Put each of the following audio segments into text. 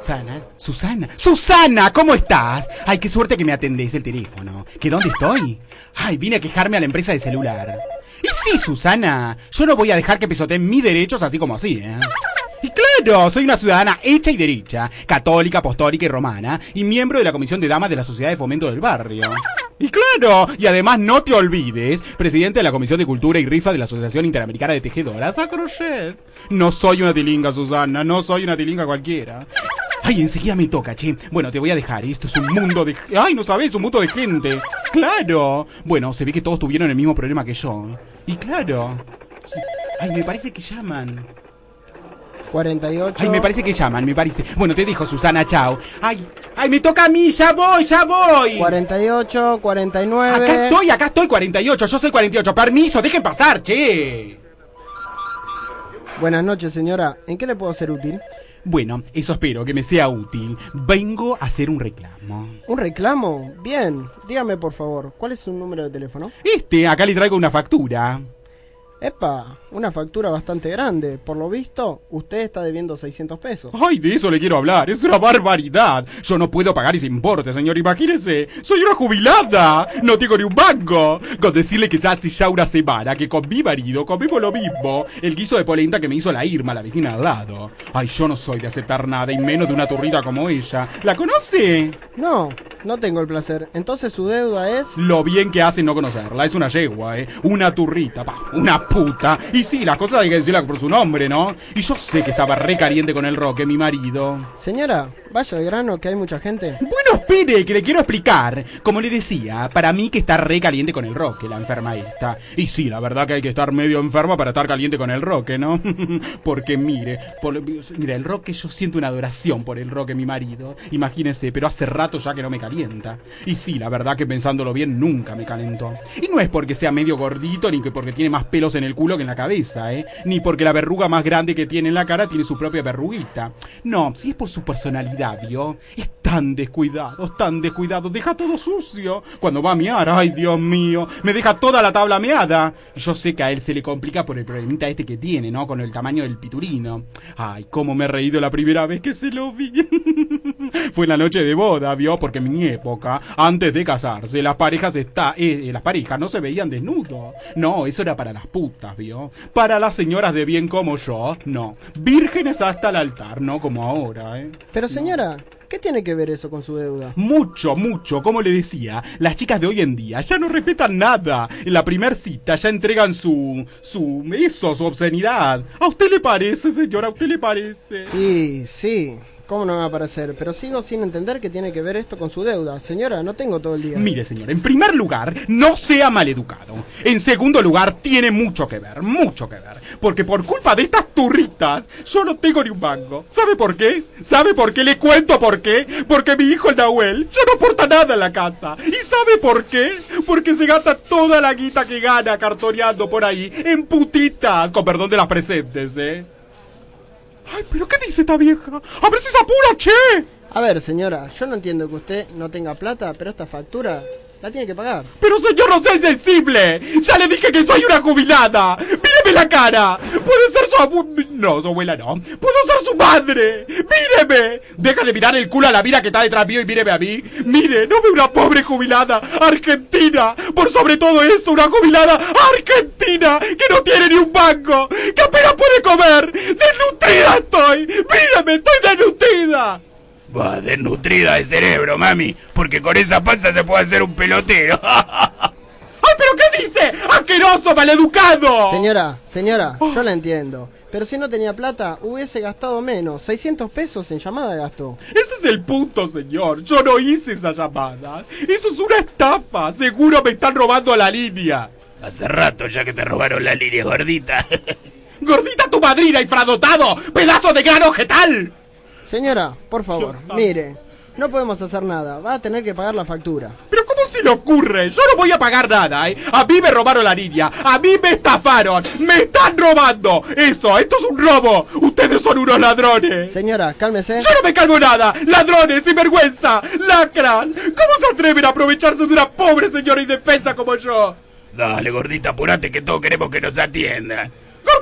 Susana, ¿cómo estás? Ay, qué suerte que me atendés el teléfono. ¿Que dónde estoy? Ay, vine a quejarme a la empresa de celular. Y sí, Susana, yo no voy a dejar que pisoteen mis derechos así como así, ¿eh? Y claro, soy una ciudadana hecha y derecha, católica, apostólica y romana, y miembro de la Comisión de Damas de la Sociedad de Fomento del Barrio. Y claro, y además no te olvides, presidente de la Comisión de Cultura y Rifa de la Asociación Interamericana de Tejedoras a Crochet. No soy una tilinga, Susana, no soy una tilinga cualquiera. Ay, enseguida me toca, che. Bueno, te voy a dejar, esto es un mundo de... Ay, no sabés, un mundo de gente. Claro. Bueno, se ve que todos tuvieron el mismo problema que yo. Y claro. Ay, me parece que llaman. 48. Ay, me parece que llaman, me parece. Bueno, te dejo, Susana, chao. Ay, me toca a mí, ya voy. 48, 49. Acá estoy, 48, yo soy 48. Permiso, dejen pasar, che. Buenas noches, señora. ¿En qué le puedo ser útil? Bueno, eso espero, que me sea útil. Vengo a hacer un reclamo. ¿Un reclamo? Bien. Dígame, por favor, ¿cuál es su número de teléfono? Acá le traigo una factura. Epa, una factura bastante grande. Por lo visto, usted está debiendo 600 pesos. Ay, de eso le quiero hablar. Es una barbaridad. Yo no puedo pagar ese importe, señor. Imagínese. Soy una jubilada. No tengo ni un banco. Con decirle que ya hace una semana que con mi marido comemos lo mismo. El guiso de polenta que me hizo la Irma, la vecina al lado. Ay, yo no soy de aceptar nada, y menos de una turrita como ella. ¿La conoce? No tengo el placer. Entonces su deuda es... Lo bien que hace no conocerla. Es una yegua, una turrita, una puta. Y sí, las cosas hay que decirlas por su nombre, ¿no? Y yo sé que estaba re caliente con el Roque, mi marido. Señora, vaya al grano, que hay mucha gente. Bueno, espere, que le quiero explicar. Como le decía, para mí que está re caliente con el Roque, la enferma esta. Y sí, la verdad que hay que estar medio enferma para estar caliente con el Roque, ¿no? Porque mire, el Roque, yo siento una adoración por el Roque, mi marido. Imagínese, pero hace rato ya que no me calienta. Y sí, la verdad que pensándolo bien, nunca me calentó. Y no es porque sea medio gordito, ni que porque tiene más pelos en el culo que en la cabeza, ni porque la verruga más grande que tiene en la cara tiene su propia verruguita. No, si es por su personalidad, ¿vio? Es tan descuidado, deja todo sucio. Cuando va a mear, ay Dios mío, me deja toda la tabla meada. Y yo sé que a él se le complica por el problemita este que tiene, ¿no? Con el tamaño del piturino. Ay, cómo me he reído la primera vez que se lo vi. Fue en la noche de boda, ¿vio? Porque en mi época, antes de casarse, las parejas no se veían desnudos. No, eso era para las putas, ¿vio? Para las señoras de bien como yo, no. Vírgenes hasta el altar, no como ahora, Pero señora, ¿qué tiene que ver eso con su deuda? Mucho, como le decía, las chicas de hoy en día ya no respetan nada. En la primer cita ya entregan su obscenidad. ¿A usted le parece, señora? ¿A usted le parece? Y sí... ¿Cómo no me va a parecer? Pero sigo sin entender qué tiene que ver esto con su deuda. Señora, no tengo todo el día. Mire, señor, en primer lugar, no sea maleducado. En segundo lugar, tiene mucho que ver. Porque por culpa de estas turritas, yo no tengo ni un mango. ¿Sabe por qué? Le cuento por qué. Porque mi hijo, el Nahuel, ya no aporta nada en la casa. ¿Y sabe por qué? Porque se gasta toda la guita que gana cartoneando por ahí en putitas. Con perdón de las presentes, Ay, ¿pero qué dice esta vieja? ¡A ver si se apura, che! A ver, señora, yo no entiendo que usted no tenga plata, pero esta factura la tiene que pagar. ¡Pero señor, no sea insensible! ¡Ya le dije que soy una jubilada! ¡Míreme la cara! ¡Puede ser su abuela! No, su abuela no. ¡Puedo ser su madre! ¡Míreme! Deja de mirar el culo a la mira que está detrás mío y míreme a mí. Mire, no veo una pobre jubilada argentina. Por sobre todo eso, una jubilada argentina que no tiene ni un banco, que apenas puede comer. ¡Desnutrida estoy! ¡Míreme, estoy desnutrida! Va, desnutrida de cerebro, mami, porque con esa panza se puede hacer un pelotero. ¡Ay, pero qué dice! ¡Asqueroso, maleducado! Señora, yo la entiendo. Pero si no tenía plata, hubiese gastado menos. 600 pesos en llamada gastó. Ese es el punto, señor. Yo no hice esa llamada. Eso es una estafa. Seguro me están robando la línea. Hace rato ya que te robaron la línea, gordita. ¡Gordita tu madrina, infradotado! ¡Pedazo de grano vegetal! Señora, por favor, mire, no podemos hacer nada, va a tener que pagar la factura. ¿Pero cómo se le ocurre? Yo no voy a pagar nada, A mí me robaron la línea, a mí me estafaron, me están robando. Esto es un robo, ustedes son unos ladrones. Señora, cálmese. Yo no me calmo nada, ladrones, sinvergüenza, lacras. ¿Cómo se atreven a aprovecharse de una pobre señora indefensa como yo? Dale, gordita, apurate que todos queremos que nos atiendan. ¡Gordita,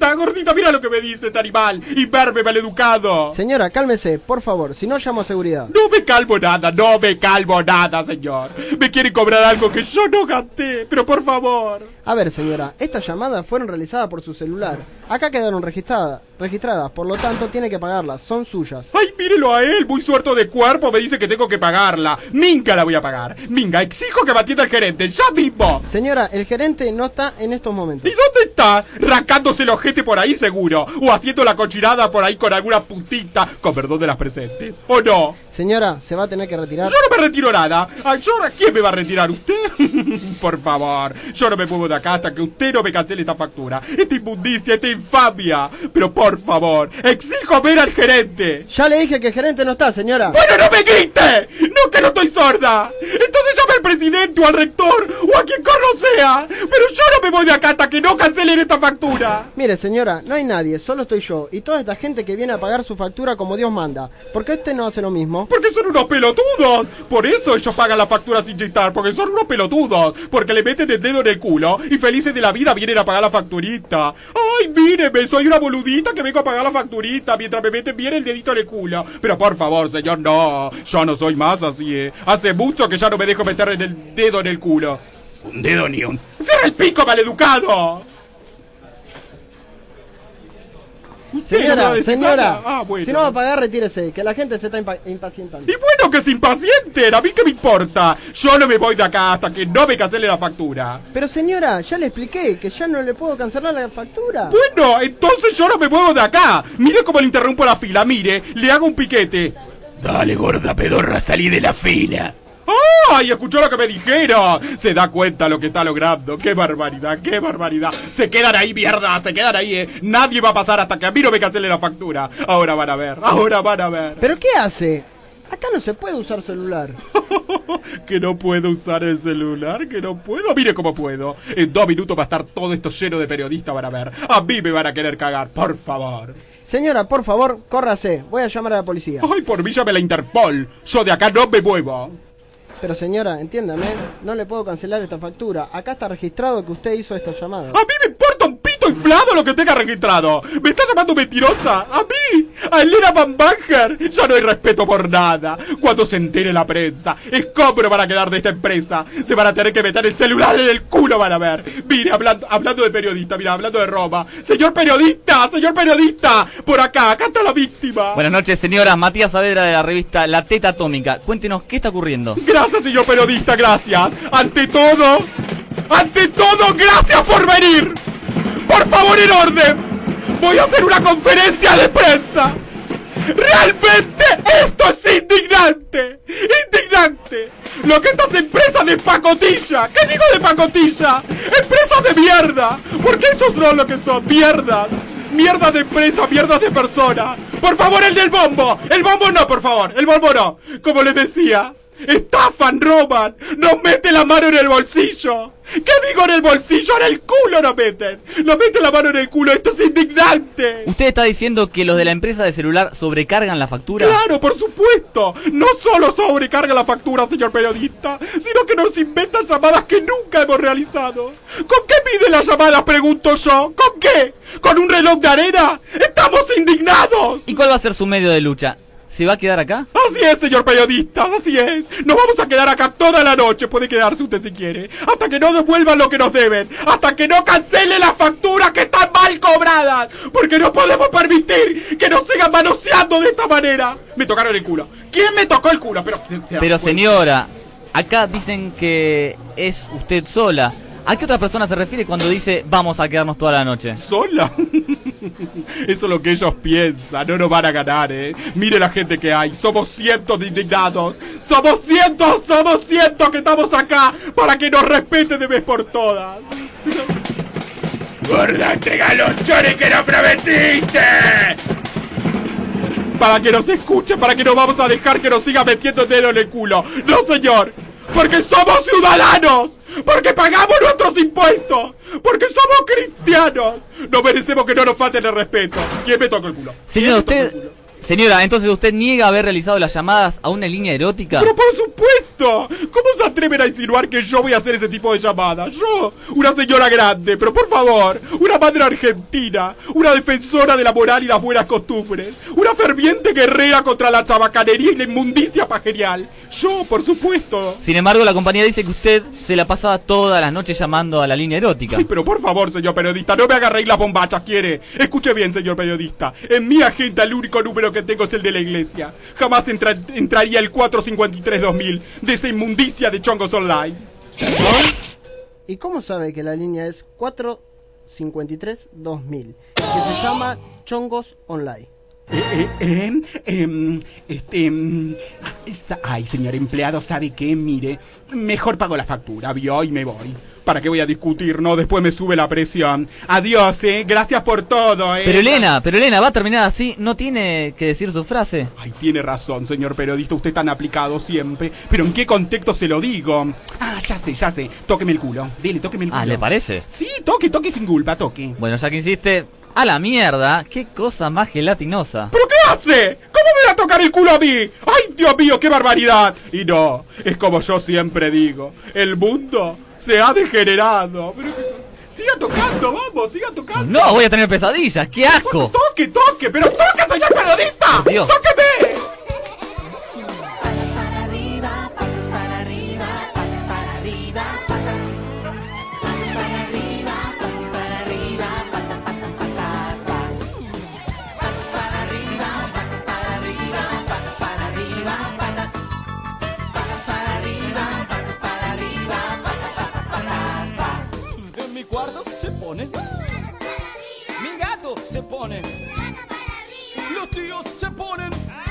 gordita, mira lo que me dice este animal. Imberbe, maleducado. Señora, cálmese, por favor, si no llamo a seguridad. No me calmo nada, señor. Me quieren cobrar algo que yo no gasté, pero por favor. A ver, señora, estas llamadas fueron realizadas por su celular. Acá quedaron registradas, por lo tanto tiene que pagarlas, son suyas. Ay, mírelo a él, muy suelto de cuerpo, me dice que tengo que pagarla. Minga la voy a pagar. Minga, exijo que me atienda el gerente, ya mismo. Señora, el gerente no está en estos momentos. ¿Y dónde está? Rascándose el ojete por ahí seguro. O haciendo la cochinada por ahí con alguna putita, con perdón de las presentes. ¿O no? Señora, se va a tener que retirar. Yo no me retiro nada. Ay, ¿quién me va a retirar? ¿Usted? Por favor, yo no me muevo de acá hasta que usted no me cancele esta factura. Esta inmundicia, esta infamia. Pero por favor, exijo ver al gerente. Ya le dije que el gerente no está, señora. ¡Bueno, no me grite! ¡No, que no estoy sorda! Entonces llame al presidente o al rector o a quien corno sea. Pero yo no me voy de acá hasta que no cancelen esta factura. Mire, señora, no hay nadie, solo estoy yo y toda esta gente que viene a pagar su factura como Dios manda. ¿Por qué usted no hace lo mismo? Porque son unos pelotudos. Por eso ellos pagan la factura sin chistar. Porque son unos pelotudos. Porque le meten el dedo en el culo y felices de la vida vienen a pagar la facturita. Ay, míreme, soy una boludita que vengo a pagar la facturita mientras me meten bien el dedito en el culo. Pero por favor, señor, no. Yo no soy más así, Hace mucho que ya no me dejo meter en el dedo en el culo. Un dedo ni un... ¡Cierra el pico, maleducado! Señora, Bueno. si no va a pagar, retírese, que la gente se está impacientando. Y bueno, que se impacienten, ¿a mí qué me importa? Yo no me voy de acá hasta que no me cancele la factura. Pero señora, ya le expliqué que ya no le puedo cancelar la factura. Bueno, entonces yo no me muevo de acá. Mire cómo le interrumpo la fila, mire, le hago un piquete. Dale, gorda pedorra, salí de la fila. ¡Ay! Escuchó lo que me dijeron. Se da cuenta lo que está logrando. ¡Qué barbaridad! ¡Qué barbaridad! Se quedan ahí, mierda. Se quedan ahí, Nadie va a pasar hasta que a mí no me cancele la factura. Ahora van a ver. Ahora van a ver. ¿Pero qué hace? Acá no se puede usar celular. Que no puedo usar el celular, que no puedo. Mire cómo puedo. En 2 minutos va a estar todo esto lleno de periodistas, van a ver. A mí me van a querer cagar, por favor. Señora, por favor, córrase. Voy a llamar a la policía. Ay, por mí llame la Interpol. Yo de acá no me muevo. Pero señora, entiéndame, no le puedo cancelar esta factura. Acá está registrado que usted hizo esta llamada. A mí me importa un pito inflado lo que tenga registrado. ¿Me está llamando mentirosa? ¿A mí? ¿A Elena Van Banger? Ya no hay respeto por nada. Cuando se entere la prensa, escombro van a quedar de esta empresa. Se van a tener que meter el celular en el culo, van a ver. Mire, hablando de periodista, mira, hablando de Roma. Señor periodista, por acá está la víctima. Buenas noches, señora. Matías Saavedra de la revista La Teta Atómica. Cuéntenos, ¿qué está ocurriendo? Gracias, señor periodista, gracias. Ante todo, gracias por venir. Por favor, en orden. Voy a hacer una conferencia de prensa. Realmente esto es indignante. Indignante. Lo que estas empresas de pacotilla. ¿Qué digo de pacotilla? Empresas de mierda. Porque esos son lo que son, mierdas. Mierda de empresa, mierda de persona. Por favor, el del bombo. El bombo no, por favor. El bombo no. Como les decía. Estafan, roban, nos meten la mano en el bolsillo. ¿Qué digo en el bolsillo? En el culo nos meten la mano en el culo, esto es indignante. ¿Usted está diciendo que los de la empresa de celular sobrecargan la factura? Claro, por supuesto. No solo sobrecarga la factura, señor periodista, sino que nos inventan llamadas que nunca hemos realizado. ¿Con qué piden las llamadas, pregunto yo? ¿Con qué? ¿Con un reloj de arena? ¡Estamos indignados! ¿Y cuál va a ser su medio de lucha? ¿Se va a quedar acá? Así es, señor periodista, así es. Nos vamos a quedar acá toda la noche. Puede quedarse usted si quiere. Hasta que no devuelvan lo que nos deben. Hasta que no cancelen las facturas que están mal cobradas. Porque no podemos permitir que nos sigan manoseando de esta manera. Me tocaron el culo. ¿Quién me tocó el culo? Pero señora, acá dicen que es usted sola. ¿A qué otra persona se refiere cuando dice vamos a quedarnos toda la noche? ¿Sola? Eso es lo que ellos piensan, no nos van a ganar, Mire la gente que hay, somos cientos de indignados. Somos cientos que estamos acá para que nos respeten de vez por todas. Gorda, entrega los chores que nos prometiste. Para que nos escuchen, para que no vamos a dejar que nos siga metiendo el dedo en el culo. No, señor. Porque somos ciudadanos, porque pagamos nuestros impuestos, porque somos cristianos. No merecemos que no nos falten el respeto. ¿Quién me tocó el culo? Señor, Señora, entonces usted niega haber realizado las llamadas a una línea erótica. ¡Pero por supuesto! ¿Cómo se atreven a insinuar que yo voy a hacer ese tipo de llamadas? Yo, una señora grande, pero por favor, una madre argentina, una defensora de la moral y las buenas costumbres, una ferviente guerrera contra la chabacanería y la inmundicia pajerial. Yo, por supuesto. Sin embargo, la compañía dice que usted se la pasaba todas las noches llamando a la línea erótica. Ay, pero por favor, señor periodista, no me agarréis las bombachas, ¿quiere? Escuche bien, señor periodista. En mi agenda el único número que tengo es el de la iglesia. Jamás entraría el 453-2000 de esa inmundicia de chongos online. ¿Y cómo sabe que la línea es 453-2000? Que se llama Chongos Online. Ay, señor empleado, ¿sabe qué? Mire, mejor pago la factura, vio, y me voy. ¿Para qué voy a discutir, no? Después me sube la presión. Adiós, gracias por todo, Pero Elena, va a terminar así, ¿no tiene que decir su frase? Ay, tiene razón, señor periodista, usted tan aplicado siempre. Pero ¿en qué contexto se lo digo? Ah, ya sé, tóqueme el culo. Dile, tóqueme el culo. Ah, ¿le parece? Sí, toque sin culpa, toque. Bueno, ya que insiste, a la mierda, qué cosa más gelatinosa. ¿Pero qué hace? ¿Cómo me va a tocar el culo a mí? ¡Ay, Dios mío, qué barbaridad! Y no, es como yo siempre digo, el mundo se ha degenerado. Pero siga tocando, vamos, siga tocando. No, voy a tener pesadillas, qué asco. Toque, pero toque, señor periodista. Dios. ¡Tóqueme! Patas para arriba, patas para arriba, patas para arriba, patas. Patas para arriba, patas para arriba, patas, patas, patas, patas. Patas para arriba, patas para arriba, patas para arriba, patas. Patas para arriba, patas para arriba, patas, patas, patas, patas. En mi cuarto se pone. Mi gato se pone. Los tíos se ponen.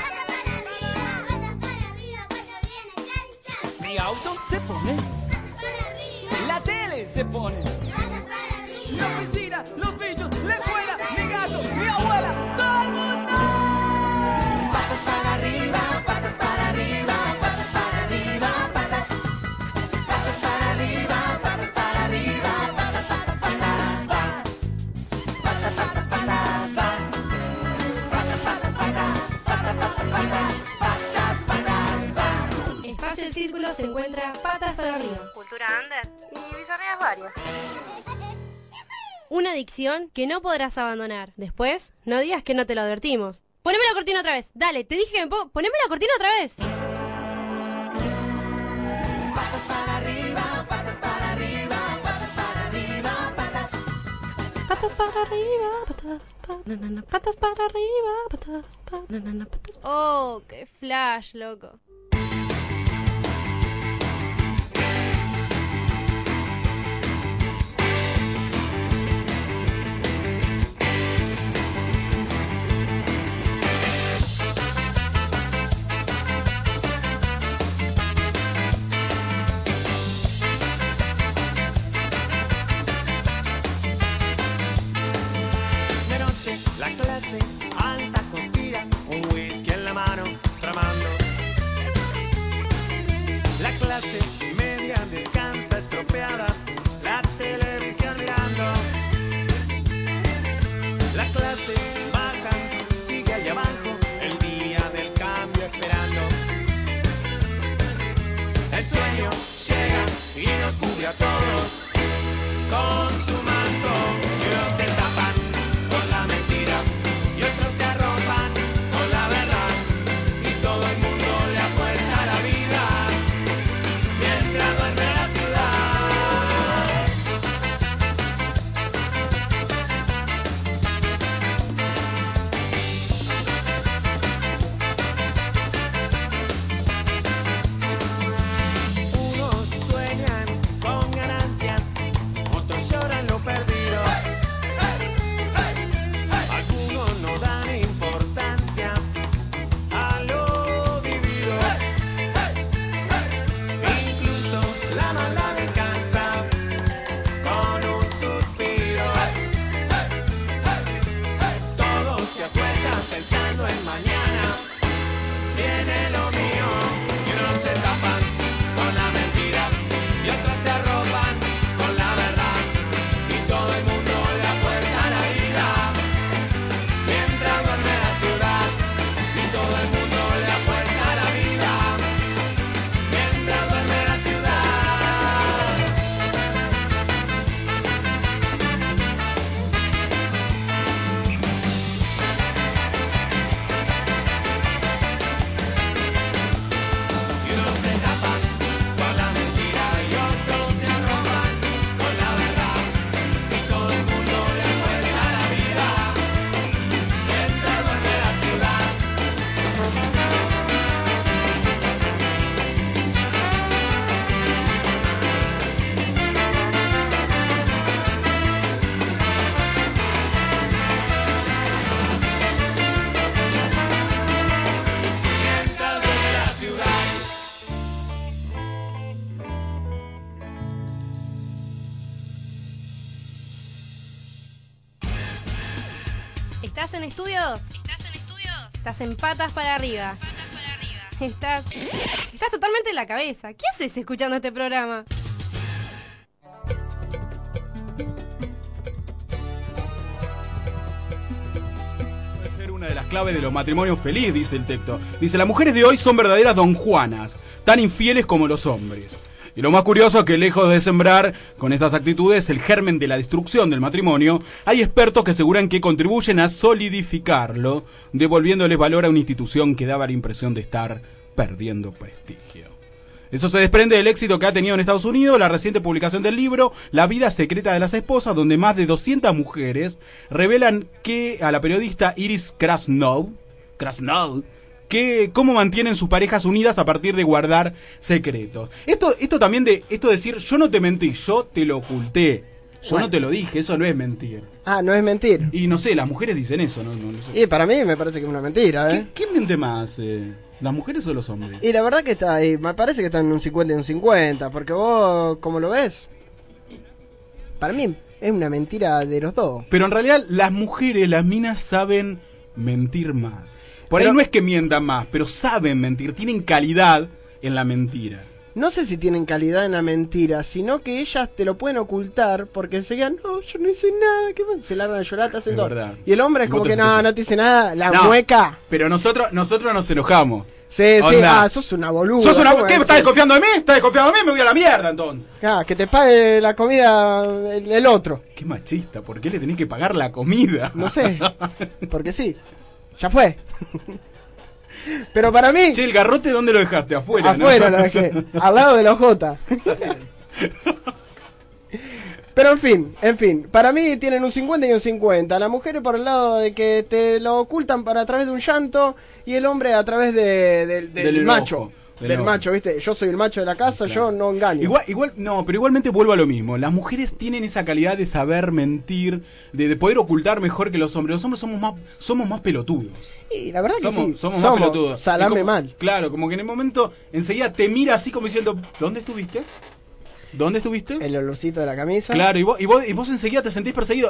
Mi auto se pone. La tele se pone. La oficina, los bichos, la escuela, mi gato, mi abuela, todo el mundo. Patas para arriba, patas para arriba, patas para arriba, patas. Patas para arriba, patas para arriba, patas, patas, patas, patas. Patas, patas, patas, patas. Patas, patas, patas, patas, patas, patas, patas, patas, patas. Espacio El Círculo se encuentra patas para arriba. Cultura under y bizarrías varias. Una adicción que no podrás abandonar. Después, no digas que no te lo advertimos. Poneme la cortina otra vez. Dale, te dije que poneme la cortina otra vez. Patas para arriba, patas para arriba, patas para arriba, patas. Patas para arriba, patas para arriba, patas. Oh, qué flash, loco. De noche, la clase alta conspira, un whisky en la mano, tramando. La clase media descansa estropeada, la televisión mirando. La clase baja sigue allá abajo, el día del cambio esperando. El sueño llega y nos cubre a todos con su manto. Y unos se tapan con la mentira y otros se arropan con la verdad. Y todo el mundo le apuesta a la vida mientras duerme la ciudad. Unos sueñan con ganancias, otros lloran lo ¿Estás en estudios? Estás en patas para arriba. Estás totalmente en la cabeza. ¿Qué haces escuchando este programa? Puede ser una de las claves de los matrimonios felices, dice el texto. Dice, las mujeres de hoy son verdaderas don Juanas, tan infieles como los hombres. Y lo más curioso es que lejos de sembrar con estas actitudes el germen de la destrucción del matrimonio, hay expertos que aseguran que contribuyen a solidificarlo, devolviéndoles valor a una institución que daba la impresión de estar perdiendo prestigio. Eso se desprende del éxito que ha tenido en Estados Unidos la reciente publicación del libro La vida secreta de las esposas, donde más de 200 mujeres revelan que a la periodista Iris Krasnov, que cómo mantienen sus parejas unidas a partir de guardar secretos. Esto también de decir, yo no te mentí, yo te lo oculté. Yo Bueno. no te lo dije, eso no es mentir. Ah, no es mentir. Y no sé, las mujeres dicen eso, no sé. Y para mí me parece que es una mentira, ¿eh? ¿Quién miente más? ¿Las mujeres o los hombres? Y la verdad que está ahí, me parece que está en un 50 y un 50, porque vos, ¿cómo lo ves? Para mí es una mentira de los dos. Pero en realidad las mujeres, las minas saben mentir más. Por Pero- ahí no es que mientan más, pero saben mentir, tienen calidad en la mentira. No sé si tienen calidad en la mentira, sino que ellas te lo pueden ocultar porque enseguida, no, yo no hice nada, ¿qué pasa? Se largan a llorar, te hacen Es todo. verdad. Y el hombre es Vos como te que, no, sentís- no te hice nada, la No, mueca. Pero nosotros nos enojamos. Sí, sí, Onda. sos una boluda. ¿Sos una... ¿cómo ¿Qué? decís? ¿Estás desconfiando de mí? ¿Estás desconfiando de mí? Me voy a la mierda entonces. Ah, que te pague la comida el otro. Qué machista, ¿por qué le tenés que pagar la comida? No sé, porque sí, ya fue. Pero para mí, Che, el garrote, ¿dónde lo dejaste? Afuera, ¿no? afuera lo dejé, al lado de la J. Pero en fin, para mí tienen un 50 y un 50. Las mujeres por el lado de que te lo ocultan a través de un llanto y el hombre a través del Del enojo, macho. del Del enojo. macho, ¿viste? Yo soy el macho de la casa, Claro. yo no engaño. Pero igualmente vuelvo a lo mismo. Las mujeres tienen esa calidad de saber mentir, de poder ocultar mejor que los hombres. Los hombres somos más pelotudos. Y la verdad que sí, Somos más pelotudos. salame Es como- mal. Claro, como que en el momento enseguida te mira así como diciendo, ¿dónde estuviste? ¿Dónde estuviste? El olorcito de la camisa. Claro, y vos enseguida te sentís perseguido.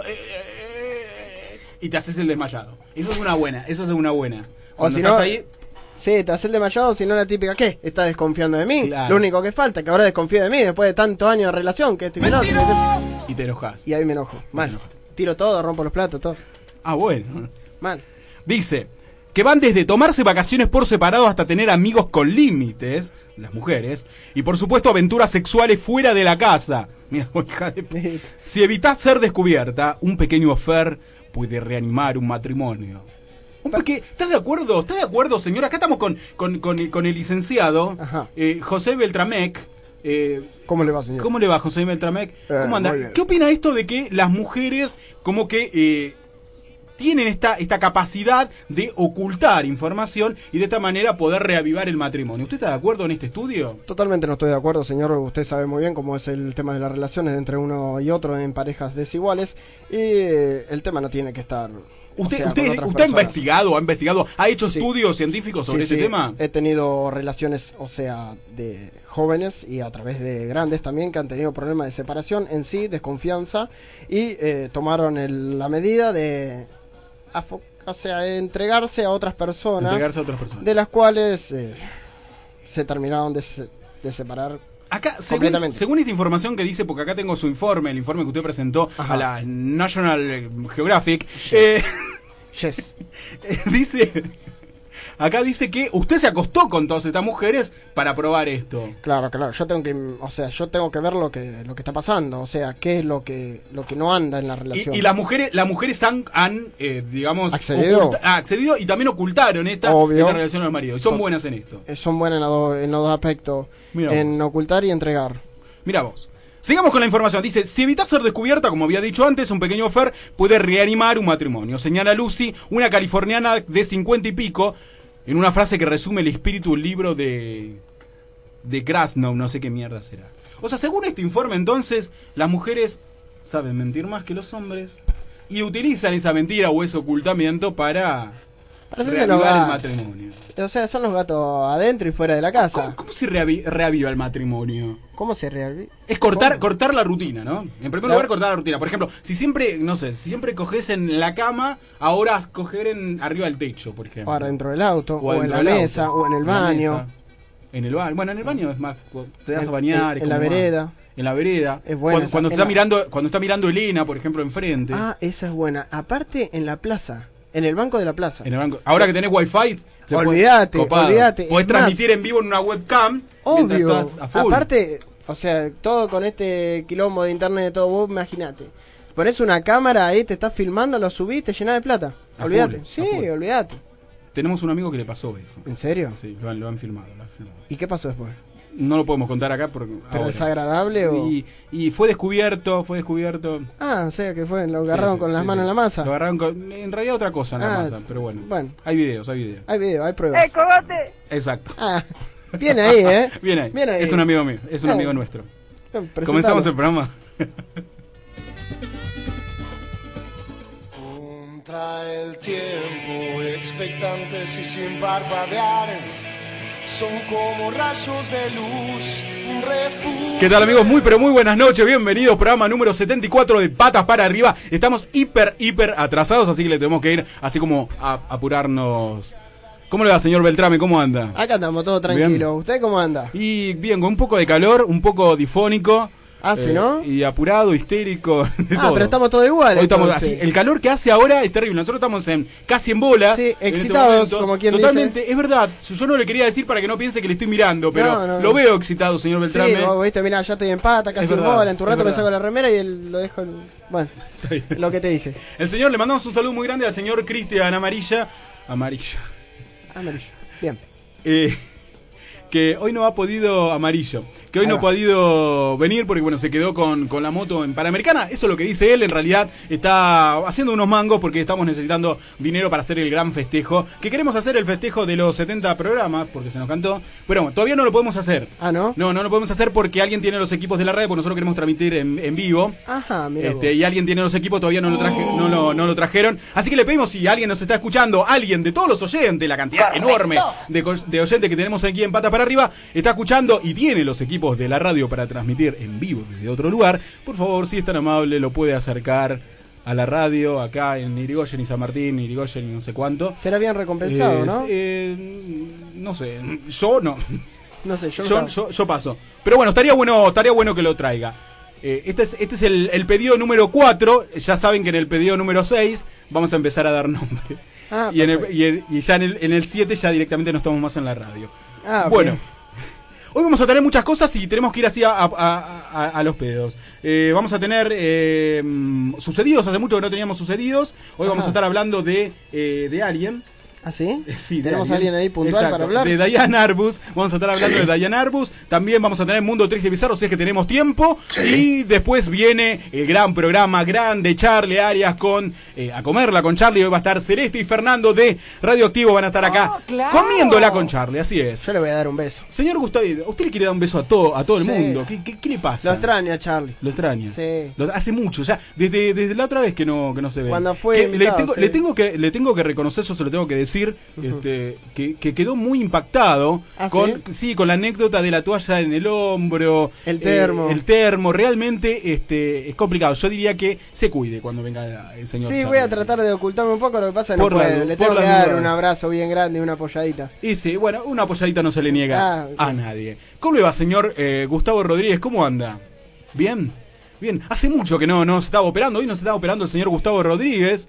Y te haces el desmayado. Eso es una buena. O Cuando si estás no, ahí, sí, te haces el desmayado, si no la típica, ¿qué? ¿Estás desconfiando de mí? Claro. Lo único que falta, que ahora desconfíe de mí después de tantos años de relación, que esto y que lo otro, y te enojas. y ahí me enojo. Mal. enojas. Tiro todo, rompo los platos, todo. Ah, bueno. Mal. Dice que van desde tomarse vacaciones por separado hasta tener amigos con límites, las mujeres, y por supuesto aventuras sexuales fuera de la casa. Mira, hija de... Si evitás ser descubierta, un pequeño affair puede reanimar un matrimonio. ¿Estás de acuerdo? ¿Estás de acuerdo, señora? Acá estamos con el licenciado Ajá. José Beltramec. ¿Cómo le va, señor? ¿Cómo le va, José Beltramec? ¿Cómo anda? muy bien. ¿Qué opina esto de que las mujeres como que tienen esta capacidad de ocultar información y de esta manera poder reavivar el matrimonio? ¿Usted está de acuerdo en este estudio? Totalmente no estoy de acuerdo, señor. Usted sabe muy bien cómo es el tema de las relaciones entre uno y otro en parejas desiguales. Y el tema no tiene que estar... ¿Usted, con usted, otras usted ha personas. investigado, ha hecho Sí. estudios científicos sobre Sí, este sí, tema? He tenido relaciones, o sea, de jóvenes y a través de grandes también que han tenido problemas de separación en sí, desconfianza, y tomaron la medida de, o sea, entregarse a otras personas, Entregarse a otras personas. de las cuales se terminaron de separar. Acá, Completamente. según esta información que dice, porque acá tengo su informe, el informe que usted presentó Ajá. a la National Geographic, Yes. acá dice que usted se acostó con todas estas mujeres para probar esto. Claro, yo tengo que, o sea, yo tengo que ver lo que está pasando, o sea, qué es lo que no anda en la relación. Y las mujeres han digamos, Accedido. accedido y también ocultaron esta Obvio. relación a los maridos. Y son buenas en esto. Son buenas en los dos aspectos, Mira en vos. ocultar y entregar. Mira vos. Sigamos con la información. Dice, si evitas ser descubierta, como había dicho antes, un pequeño affair puede reanimar un matrimonio. Señala Lucy, una californiana de 50 y pico, en una frase que resume el espíritu del libro de Krasnov, no sé qué mierda será. O sea, según este informe, entonces, las mujeres saben mentir más que los hombres y utilizan esa mentira o ese ocultamiento para Para hacerse los reavivar el gatos. matrimonio. O sea, son los gatos adentro y fuera de la casa. ¿Cómo se reaviva el matrimonio? ¿Cómo se reaviva? Es cortar la rutina, ¿no? En primer La- lugar, cortar la rutina. Por ejemplo, si siempre, no sé, si siempre coges en la cama, ahora coger arriba del techo, por ejemplo. Ahora dentro del auto, o en dentro la del mesa, auto, o en el la baño. mesa. En el baño. Bueno, en el baño es más, te das En- a bañar. es en la como más- vereda. En la vereda. Es buena Cuando esa- está en la- cuando está mirando Elena, por ejemplo, enfrente. Ah, esa es buena. Aparte, en la plaza. En el banco de la plaza. En el banco. Ahora que tenés wifi, se puede- Olvídate, copado. olvídate. Podés Es más, transmitir en vivo en una webcam Obvio. mientras estás a full. Aparte, o sea, todo con este quilombo de internet, de todo, vos imaginate. Pones una cámara ahí, te estás filmando, lo subís, te llenás de plata. A Olvídate. full, Sí, a full. olvídate. Tenemos un amigo que le pasó eso. ¿En serio? Sí, lo han filmado. ¿Y qué pasó después? No lo podemos contar acá porque ¿Pero ahora. desagradable o...? Y fue descubierto. Ah, o sea que fue, lo agarraron Sí, con sí, las sí, manos sí. en la masa. Lo agarraron con, en realidad otra cosa en la Ah, masa, pero bueno. bueno. Hay videos. Hay video, hay pruebas. cogote! Exacto. Ah, bien ahí, ¿eh? Bien ahí. Bien ahí. Es un amigo mío, es un Ah. amigo nuestro. Presentalo. Comenzamos el programa. Contra el tiempo, expectantes y sin parpadear, son como rayos de luz, un refugio. ¿Qué tal, amigos? Muy pero muy buenas noches, bienvenidos, programa número 74 de Patas para Arriba. Estamos hiper atrasados, así que le tenemos que ir así como a apurarnos. ¿Cómo le va, señor Beltrame? ¿Cómo anda? Acá estamos todo tranquilo. Bien. ¿Usted cómo anda? Y bien, con un poco de calor, un poco difónico. Ah, ¿sí, no? Y apurado, histérico, de Ah, todo. pero estamos todos iguales. Hoy estamos entonces. así. El calor que hace ahora es terrible. Nosotros estamos casi en bolas. Sí, en este excitados, momento. como quien Totalmente, dice. es verdad. Yo no le quería decir para que no piense que le estoy mirando, pero No, no, lo no. veo excitado, señor Beltrame. Sí, vos viste, mira, yo estoy en pata, casi Es en verdad, bola, en tu es rato me verdad. saco la remera y lo dejo bueno, lo que te dije. El señor, le mandamos un saludo muy grande al señor Cristian Amarilla. Amarillo. Amarillo. Bien. Que hoy no ha podido amarillo. Que hoy Ahí no ha va. podido venir porque bueno, se quedó con la moto en Panamericana. Eso es lo que dice él. En realidad está haciendo unos mangos porque estamos necesitando dinero para hacer el gran festejo. Que queremos hacer el festejo de los 70 programas porque se nos cantó. Pero bueno, todavía no lo podemos hacer. Ah, ¿no? No lo podemos hacer porque alguien tiene los equipos de la radio porque nosotros queremos transmitir en vivo. Ajá, mira. Y alguien tiene los equipos, todavía no lo trajeron. Así que le pedimos si alguien nos está escuchando, alguien de todos los oyentes, la cantidad enorme de oyentes que tenemos aquí en Patas para Arriba, está escuchando y tiene los equipos de la radio para transmitir en vivo desde otro lugar. Por favor, si es tan amable, lo puede acercar a la radio, acá en Irigoyen y San Martín, Irigoyen y no sé cuánto. Será bien recompensado, ¿no? No sé, yo no. No sé, yo Yo paso. Pero bueno, estaría bueno que lo traiga. Este es el pedido número 4. Ya saben que en el pedido número 6 vamos a empezar a dar nombres. Ah, y perfecto. ya en el 7 ya directamente no estamos más en la radio. Ah, bueno. bien. Hoy vamos a tener muchas cosas y tenemos que ir así a los pedos. Vamos a tener sucedidos, hace mucho que no teníamos sucedidos. Hoy vamos Ajá. a estar hablando de Alien. ¿Ah, sí? Sí, de ¿Tenemos a alguien ahí puntual Exacto, para hablar? de Diane Arbus. Vamos a estar hablando de Diane Arbus. También vamos a tener Mundo Triste y Bizarro, si es que tenemos tiempo. Y después viene el gran programa grande Charlie Arias con A Comerla con Charlie. Hoy va a estar Celeste y Fernando de Radioactivo. Van a estar acá claro. comiéndola con Charlie. Así es. Yo le voy a dar un beso. Señor Gustavo, ¿usted le quiere dar un beso a todo el Sí. mundo? ¿Qué le pasa? Lo extraño a Charlie. Lo extraña. Sí. Hace mucho, ya. Desde la otra vez que no se ve. Cuando fue Que invitado, sí. le tengo que reconocer, yo se lo tengo que decir, que quedó muy impactado ¿Ah, con la anécdota de la toalla en el hombro. El termo. El termo. Realmente es complicado. Yo diría que se cuide cuando venga el señor. Sí, Charlie. voy a tratar de ocultarme un poco, lo que pasa es que no Por la puedo. du- Le por tengo que la dar duda. un abrazo bien grande y una apoyadita. Y sí, bueno, una apoyadita no se le niega Ah, a nadie. ¿Cómo le va, señor Gustavo Rodríguez? ¿Cómo anda? ¿Bien? Bien. Hace mucho que no se estaba operando. Hoy nos estaba operando el señor Gustavo Rodríguez,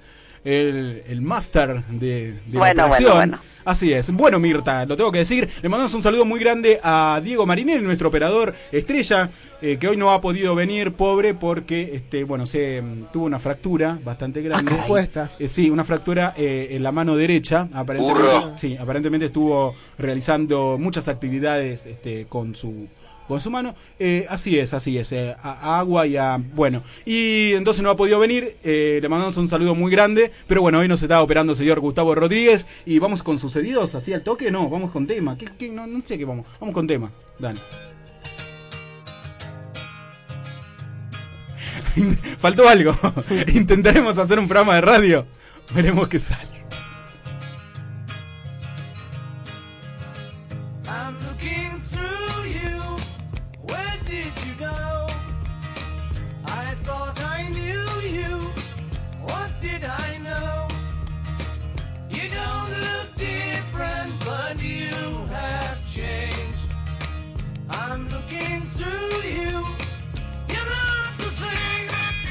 el máster de la operación. Bueno. Así es. Bueno, Mirta, lo tengo que decir. Le mandamos un saludo muy grande a Diego Marinelli, nuestro operador estrella, que hoy no ha podido venir, pobre, porque tuvo una fractura bastante grande. Expuesta. Sí, una fractura en la mano derecha. Aparentemente estuvo realizando muchas actividades con su mano. Así es. A agua y a... Bueno, y entonces no ha podido venir. Le mandamos un saludo muy grande. Pero bueno, hoy nos está operando el señor Gustavo Rodríguez. Y vamos con sucedidos, así al toque. No, vamos con tema. No sé qué vamos. Vamos con tema. Dale. Faltó algo. Intentaremos hacer un programa de radio. Veremos qué sale. I'm looking through you. Where did you go? I thought I knew you. What did I know? You don't look different, but you have changed. I'm looking through you. You're not the same.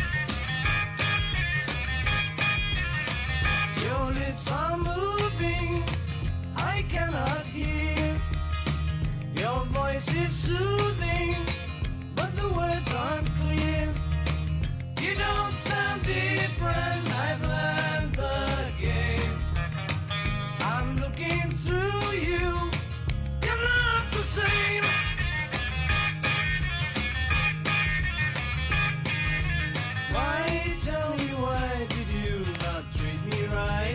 Your lips are moving. I cannot hear. Your voice is soothing, but the words aren't clear. You don't sound different. I've learned the game. I'm looking through you. You're not the same. Why, tell me, why did you not treat me right?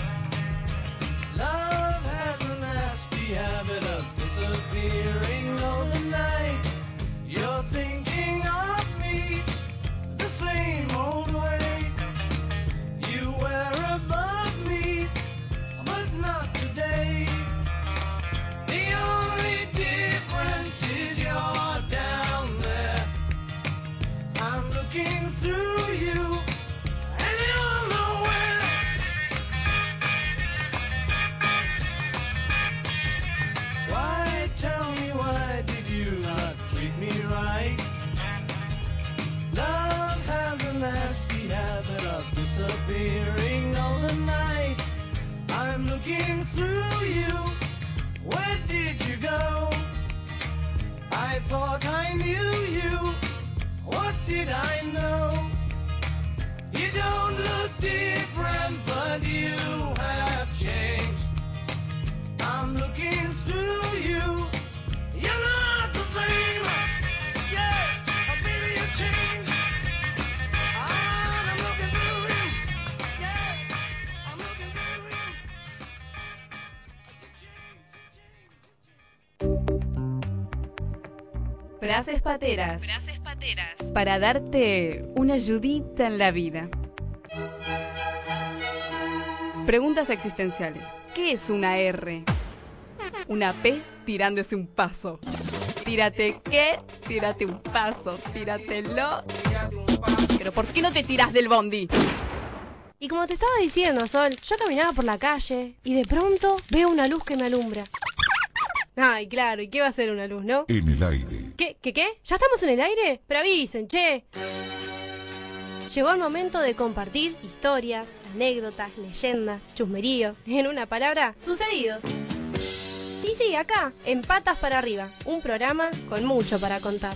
Love has a nasty habit of disappearing overnight. You're thinking of me the same old way. You were above me, but not today. The only difference is you're down there. I'm looking through you, and you're nowhere. Why, tell me, why did you not treat me right? Love has a nasty habit of disappearing overnight. I'm looking through you. Where did you go? I thought I knew you. What did I know? You don't look different, but you have changed. I'm looking through you. You're not the same. Yeah, baby, you changed. I'm looking through you. Yeah, I'm looking through you. Frases pateras. Para darte una ayudita en la vida. Preguntas existenciales. ¿Qué es una R? Una P tirándose un paso. Tírate qué, tírate un paso, tíratelo. Pero ¿por qué no te tirás del bondi? Y como te estaba diciendo, Sol, yo caminaba por la calle y de pronto veo una luz que me alumbra. Ay, claro, ¿y qué va a ser una luz, no? En el aire. ¿Qué? ¿Ya estamos en el aire? Pero avisen, che. Llegó el momento de compartir historias, anécdotas, leyendas, chusmeríos, en una palabra, sucedidos. Y sí, acá, en Patas para Arriba, un programa con mucho para contar.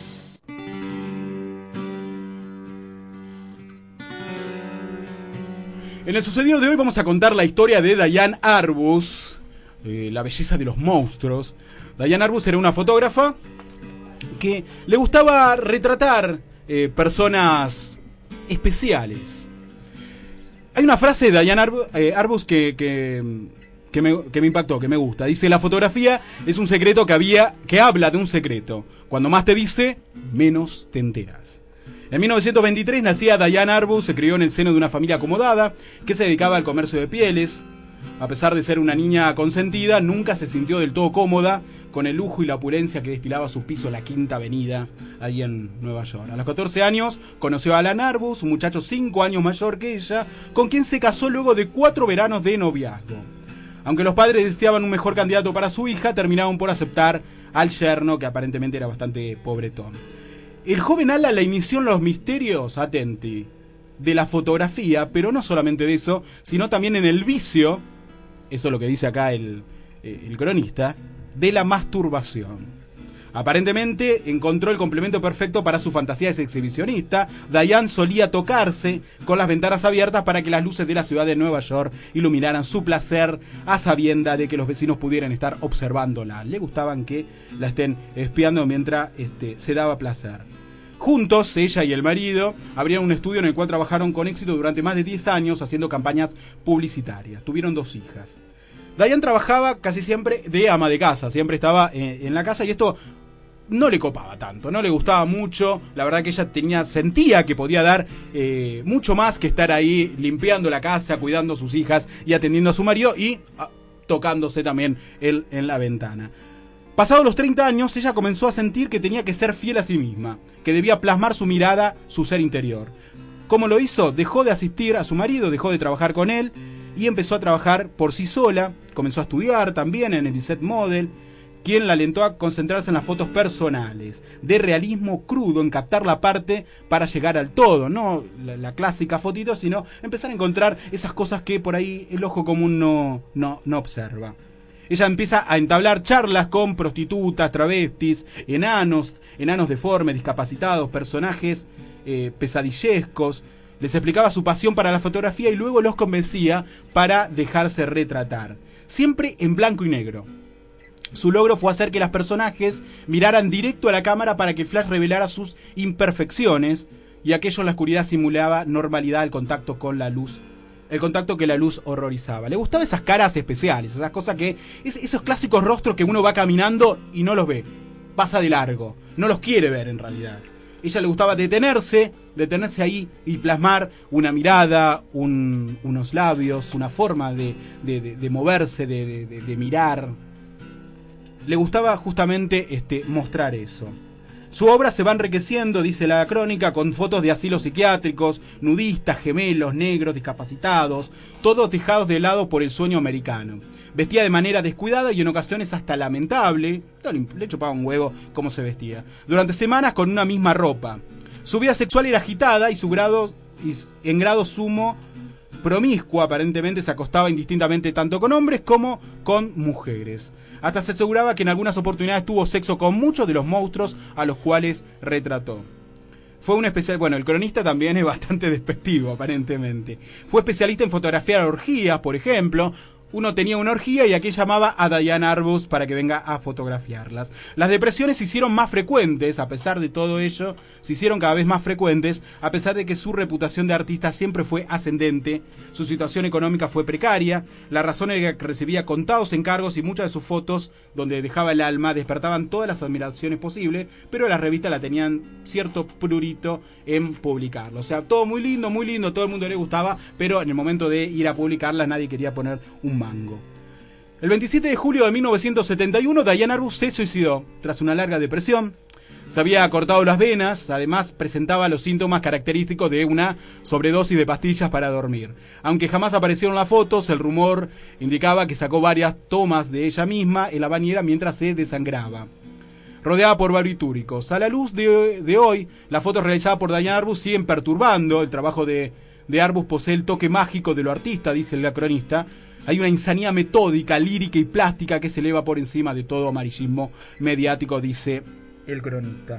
En el sucedido de hoy vamos a contar la historia de Diane Arbus, la belleza de los monstruos. Diane Arbus era una fotógrafa que le gustaba retratar personas especiales. Hay una frase de Diane Arbus que me impactó, que me gusta. Dice: la fotografía es un secreto que habla de un secreto. Cuando más te dice, menos te enteras. En 1923 nacía Diane Arbus, se crió en el seno de una familia acomodada que se dedicaba al comercio de pieles. A pesar de ser una niña consentida, nunca se sintió del todo cómoda con el lujo y la opulencia que destilaba su piso la Quinta Avenida, ahí en Nueva York. A los 14 años conoció a Alan Arbus, un muchacho 5 años mayor que ella, con quien se casó luego de 4 veranos de noviazgo. Aunque los padres deseaban un mejor candidato para su hija, terminaron por aceptar al yerno, que aparentemente era bastante pobretón. El joven Alan la inició en los misterios, atenti, de la fotografía, pero no solamente de eso, sino también en el vicio, eso es lo que dice acá el cronista, de la masturbación. Aparentemente encontró el complemento perfecto para su fantasía de exhibicionista. Diane solía tocarse con las ventanas abiertas para que las luces de la ciudad de Nueva York iluminaran su placer, a sabienda de que los vecinos pudieran estar observándola. Le gustaban que la estén espiando mientras se daba placer. Juntos, ella y el marido abrieron un estudio en el cual trabajaron con éxito durante más de 10 años haciendo campañas publicitarias. Tuvieron 2 hijas. Diane trabajaba casi siempre de ama de casa, siempre estaba en la casa, y esto no le copaba tanto, no le gustaba mucho. La verdad que ella sentía que podía dar mucho más que estar ahí limpiando la casa, cuidando a sus hijas y atendiendo a su marido y tocándose también él en la ventana. Pasados los 30 años, ella comenzó a sentir que tenía que ser fiel a sí misma, que debía plasmar su mirada, su ser interior. ¿Cómo lo hizo? Dejó de asistir a su marido, dejó de trabajar con él y empezó a trabajar por sí sola. Comenzó a estudiar también en el Lisette Model, quien la alentó a concentrarse en las fotos personales, de realismo crudo, en captar la parte para llegar al todo, no la clásica fotito, sino empezar a encontrar esas cosas que por ahí el ojo común no observa. Ella empieza a entablar charlas con prostitutas, travestis, enanos deformes, discapacitados, personajes pesadillescos. Les explicaba su pasión para la fotografía y luego los convencía para dejarse retratar. Siempre en blanco y negro. Su logro fue hacer que los personajes miraran directo a la cámara para que el flash revelara sus imperfecciones y aquello en la oscuridad simulaba normalidad al contacto con la luz. El contacto que la luz horrorizaba. Le gustaban esas caras especiales, esas cosas que... esos clásicos rostros que uno va caminando y no los ve. Pasa de largo. No los quiere ver en realidad. Ella le gustaba detenerse ahí y plasmar una mirada, unos labios, una forma de moverse, de mirar. Le gustaba justamente mostrar eso. Su obra se va enriqueciendo, dice la crónica, con fotos de asilos psiquiátricos, nudistas, gemelos, negros, discapacitados, todos dejados de lado por el sueño americano. Vestía de manera descuidada y en ocasiones hasta lamentable, le chupaba un huevo cómo se vestía, durante semanas con una misma ropa. Su vida sexual era agitada y en grado sumo promiscua, aparentemente se acostaba indistintamente tanto con hombres como con mujeres. Hasta se aseguraba que en algunas oportunidades tuvo sexo con muchos de los monstruos a los cuales retrató. Fue un especial, bueno, el cronista también es bastante despectivo, aparentemente. Fue especialista en fotografiar orgías, por ejemplo. Uno tenía una orgía y aquí llamaba a Diane Arbus para que venga a fotografiarlas. Las depresiones se hicieron más frecuentes, a pesar de todo ello, se hicieron cada vez más frecuentes, a pesar de que su reputación de artista siempre fue ascendente, su situación económica fue precaria, la razón era que recibía contados encargos y muchas de sus fotos, donde dejaba el alma, despertaban todas las admiraciones posibles, pero las revistas la tenían cierto prurito en publicarlo. O sea, todo muy lindo, todo el mundo le gustaba, pero en el momento de ir a publicarlas nadie quería poner un mango. El 27 de julio de 1971, Diane Arbus se suicidó tras una larga depresión. Se había cortado las venas, además presentaba los síntomas característicos de una sobredosis de pastillas para dormir. Aunque jamás aparecieron las fotos, el rumor indicaba que sacó varias tomas de ella misma en la bañera mientras se desangraba, rodeada por barbitúricos. A la luz de hoy, las fotos realizadas por Diane Arbus siguen perturbando. El trabajo de Arbus posee el toque mágico de lo artista, dice el cronista. Hay una insanía metódica, lírica y plástica que se eleva por encima de todo amarillismo mediático, dice el cronista.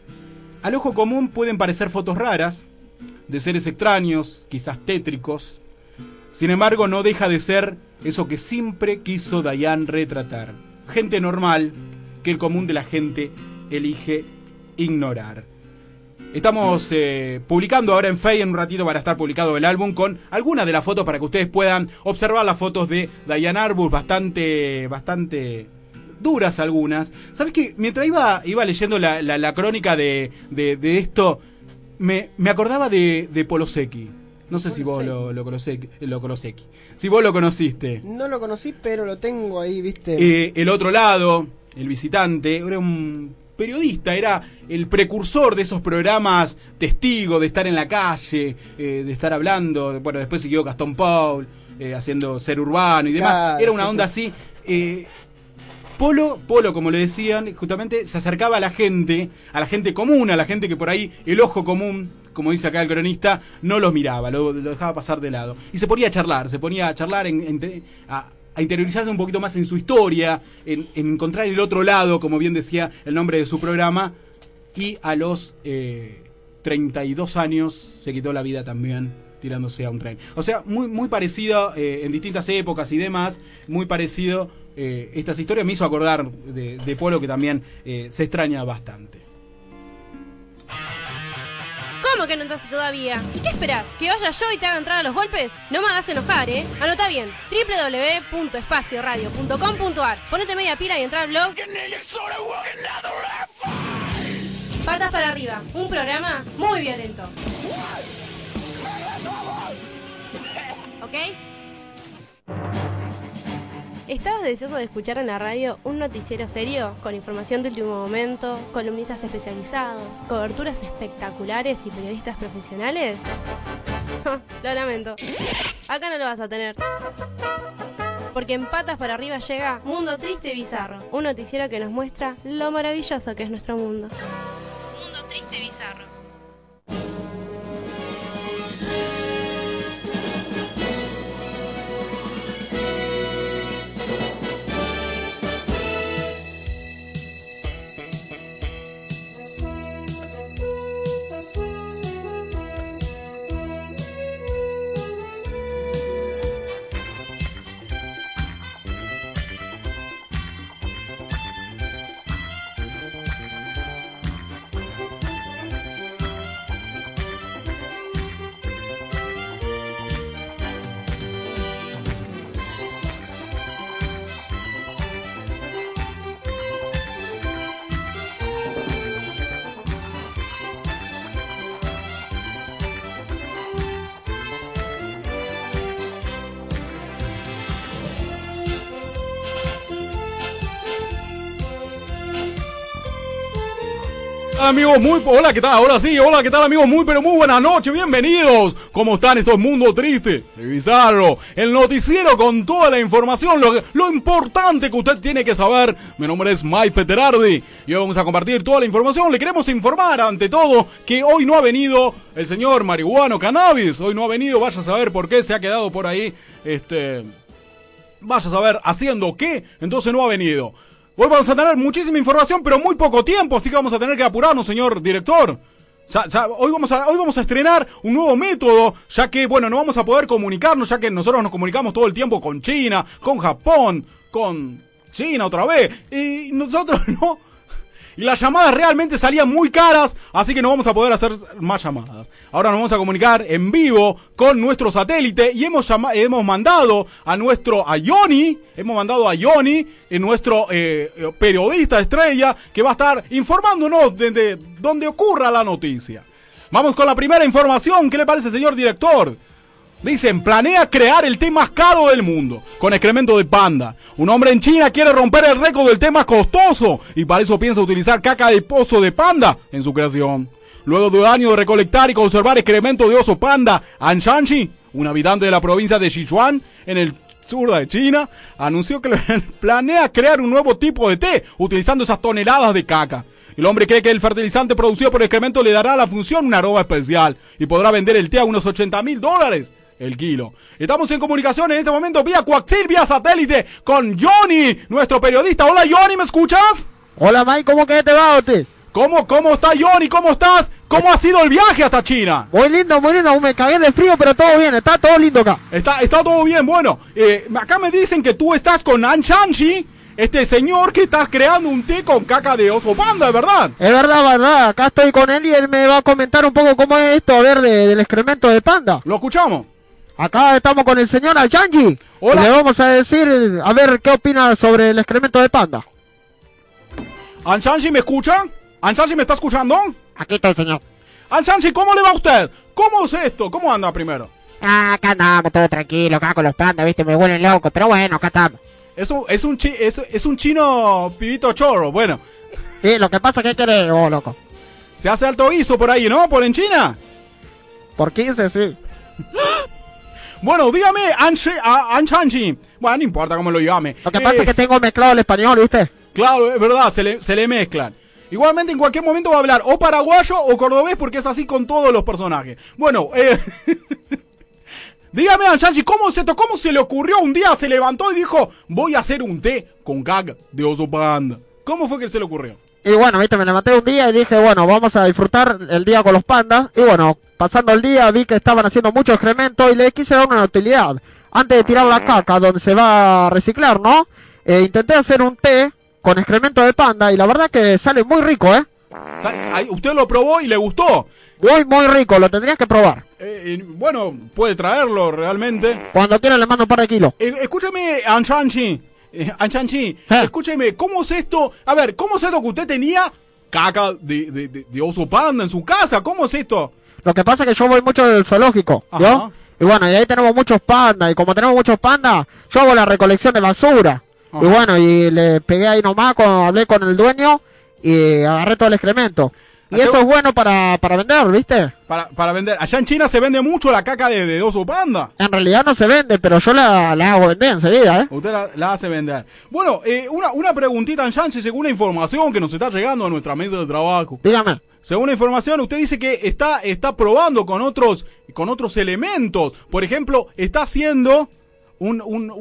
Al ojo común pueden parecer fotos raras, de seres extraños, quizás tétricos. Sin embargo, no deja de ser eso que siempre quiso Diane retratar. Gente normal que el común de la gente elige ignorar. Estamos publicando ahora en Face, en un ratito van a estar publicado el álbum con algunas de las fotos para que ustedes puedan observar las fotos de Diane Arbus, bastante duras algunas. ¿Sabes qué? Mientras iba leyendo la crónica de esto, me acordaba de Polosecchi. No sé si vos lo conociste. Si vos lo conociste. No lo conocí, pero lo tengo ahí, ¿viste? El otro lado, El Visitante, era un periodista, era el precursor de esos programas testigo, de estar en la calle, de estar hablando. Bueno, después siguió Gastón Paul, haciendo Ser Urbano y demás. Claro, era una onda así. Polo, como le decían, justamente se acercaba a la gente común, a la gente que por ahí el ojo común, como dice acá el cronista, no los miraba, lo dejaba pasar de lado. Y se ponía a charlar, a interiorizarse un poquito más en su historia, en encontrar el otro lado, como bien decía el nombre de su programa, y a los 32 años se quitó la vida también tirándose a un tren. O sea, muy parecido en distintas épocas y demás, muy parecido estas historias. Me hizo acordar de Polo, que también se extraña bastante. ¿Cómo que no entraste todavía? ¿Y qué esperás? ¿Que vaya yo y te haga entrar a los golpes? No me hagas enojar, ¿eh? Anota bien, www.espacioradio.com.ar. Ponete media pila y entra al blog. Patas para arriba, un programa muy violento. ¿Ok? ¿Estabas deseoso de escuchar en la radio un noticiero serio, con información de último momento, columnistas especializados, coberturas espectaculares y periodistas profesionales? Lo lamento. Acá no lo vas a tener. Porque en Patas para Arriba llega Mundo Triste y Bizarro, un noticiero que nos muestra lo maravilloso que es nuestro mundo. Mundo Triste y Bizarro. Amigos, hola, ¿qué tal? Ahora sí, hola, ¿qué tal, amigos? Muy, pero muy buenas noches, bienvenidos. ¿Cómo están? Esto es Mundo Triste y Bizarro, el noticiero con toda la información, lo importante que usted tiene que saber. Mi nombre es Mike Peterardi y hoy vamos a compartir toda la información. Le queremos informar, ante todo, que hoy no ha venido el señor Marihuano Cannabis. Hoy no ha venido, vaya a saber por qué, se ha quedado por ahí, vaya a saber haciendo qué, entonces no ha venido. Hoy vamos a tener muchísima información, pero muy poco tiempo, así que vamos a tener que apurarnos, señor director. Hoy vamos a estrenar un nuevo método, ya que, bueno, no vamos a poder comunicarnos, ya que nosotros nos comunicamos todo el tiempo con China, con Japón, con China otra vez, y nosotros no. Y las llamadas realmente salían muy caras, así que no vamos a poder hacer más llamadas. Ahora nos vamos a comunicar en vivo con nuestro satélite y hemos mandado a Johnny, nuestro periodista estrella, que va a estar informándonos desde donde ocurra la noticia. Vamos con la primera información. ¿Qué le parece, señor director? Dicen, planea crear el té más caro del mundo, con excremento de panda. Un hombre en China quiere romper el récord del té más costoso, y para eso piensa utilizar caca de oso de panda en su creación. Luego de años de recolectar y conservar excremento de oso panda, An Shanxi, un habitante de la provincia de Sichuan, en el sur de China, anunció que planea crear un nuevo tipo de té, utilizando esas toneladas de caca. El hombre cree que el fertilizante producido por el excremento le dará a la función un aroma especial, y podrá vender el té a unos $80,000 el kilo. Estamos en comunicación en este momento vía coaxil, vía satélite, con Johnny, nuestro periodista. Hola, Johnny, ¿me escuchas? Hola, Mike, ¿cómo que te va usted? ¿Cómo está, Johnny? ¿Cómo estás? ¿Cómo ha sido el viaje hasta China? Muy lindo, me cagué de frío, pero todo bien, está todo lindo acá. Está todo bien, bueno, acá me dicen que tú estás con An Shanxi, este señor que estás creando un té con caca de oso panda, ¿es verdad? Es verdad, acá estoy con él y él me va a comentar un poco cómo es esto, a ver, del excremento de panda. ¿Lo escuchamos? Acá estamos con el señor An Shanxi. Hola. Y le vamos a decir, a ver qué opina sobre el excremento de panda. An Shanxi, ¿me escucha? ¿An Shanxi me está escuchando? Aquí estoy, señor. An Shanxi, ¿cómo le va a usted? ¿Cómo es esto? ¿Cómo anda primero? Acá andamos todo tranquilo, acá con los pandas, viste, me vuelven loco, pero bueno, acá estamos. Es un chino pibito chorro, bueno. Sí, lo que pasa es que querés, loco. Se hace alto guiso por ahí, ¿no? ¿Por en China? Por 15, sí. Bueno, dígame, An Shanxi. Bueno, no importa cómo lo llame. Lo que pasa es que tengo mezclado el español, ¿viste? Claro, es verdad, se le mezclan. Igualmente en cualquier momento va a hablar o paraguayo o cordobés, porque es así con todos los personajes. Bueno, dígame, An Shanxi, ¿cómo se le ocurrió un día? Se levantó y dijo, voy a hacer un té con caca de oso panda. ¿Cómo fue que se le ocurrió? Y bueno, viste, me levanté un día y dije, bueno, vamos a disfrutar el día con los pandas. Y bueno, pasando el día vi que estaban haciendo mucho excremento y le quise dar una utilidad. Antes de tirar la caca donde se va a reciclar, ¿no? Intenté hacer un té con excremento de panda y la verdad que sale muy rico, ¿Usted lo probó y le gustó? Muy rico, lo tendrías que probar. Bueno, puede traerlo realmente. Cuando quiera le mando un par de kilos. Escúchame, An Shanxi. An Shanxi, escúcheme, ¿cómo es esto? A ver, ¿cómo es esto que usted tenía caca de oso panda en su casa? ¿Cómo es esto? Lo que pasa es que yo voy mucho del zoológico, ¿no? Y bueno, y ahí tenemos muchos pandas. Y como tenemos muchos pandas, yo hago la recolección de basura. Y bueno, y le pegué ahí nomás, hablé con el dueño y agarré todo el excremento. Y eso es bueno para vender, ¿viste? Para vender. Allá en China se vende mucho la caca de oso panda. En realidad no se vende, pero yo la hago vender enseguida, ¿eh? Usted la hace vender. Bueno, una preguntita en Yanchi, según la información que nos está llegando a nuestra mesa de trabajo. Dígame. Según la información, usted dice que está probando con otros elementos. Por ejemplo, está haciendo un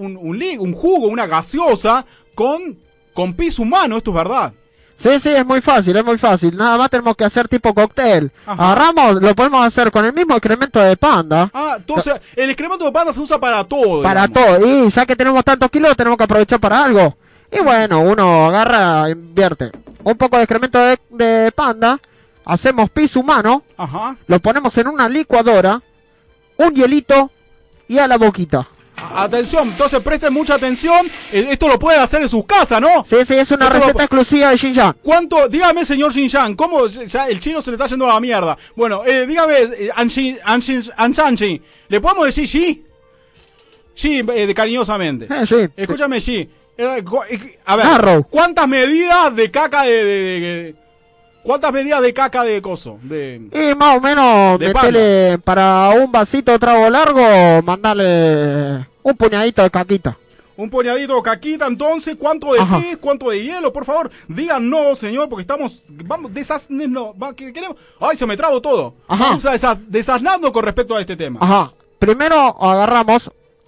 jugo, una gaseosa con pis humano. ¿Esto es verdad? Sí, es muy fácil, Nada más tenemos que hacer tipo cóctel. Agarramos, lo podemos hacer con el mismo excremento de panda. Entonces el excremento de panda se usa para todo. Para todo, y ya que tenemos tantos kilos, tenemos que aprovechar para algo. Y bueno, uno agarra, invierte un poco de excremento de panda, hacemos pis humano, lo ponemos en una licuadora, un hielito y a la boquita. Atención, entonces presten mucha atención. Esto lo pueden hacer en sus casas, ¿no? Sí, es una receta exclusiva de Xinjiang. ¿Cuánto? Dígame, señor Xinjiang, ¿cómo ya el chino se le está yendo a la mierda? Bueno, dígame, Anshanchi, ¿le podemos decir Xi? Xi, cariñosamente. Sí. Escúchame, Xi. A ver, ¿cuántas medidas de caca ¿cuántas medidas de caca de coso? Y más o menos, metele para un vasito trago largo, mandale un puñadito de caquita. Un puñadito de caquita, entonces, ¿cuánto de pis, cuánto de hielo? Por favor, díganos, señor, porque vamos, queremos. Ay, se me trabo todo. Vamos a desasnando con respecto a este tema. Primero agarramos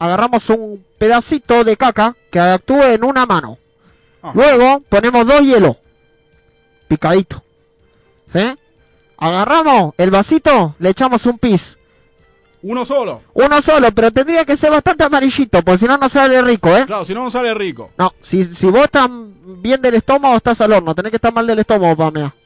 un pedacito de caca que actúe en una mano. Luego ponemos 2 hielos, picadito. ¿Sí? Agarramos el vasito, le echamos un pis. ¿Uno solo? Uno solo, pero tendría que ser bastante amarillito, porque si no, no sale rico, ¿eh? Claro, si no, no sale rico. No, si vos estás bien del estómago, estás al horno. Tenés que estar mal del estómago, para mí.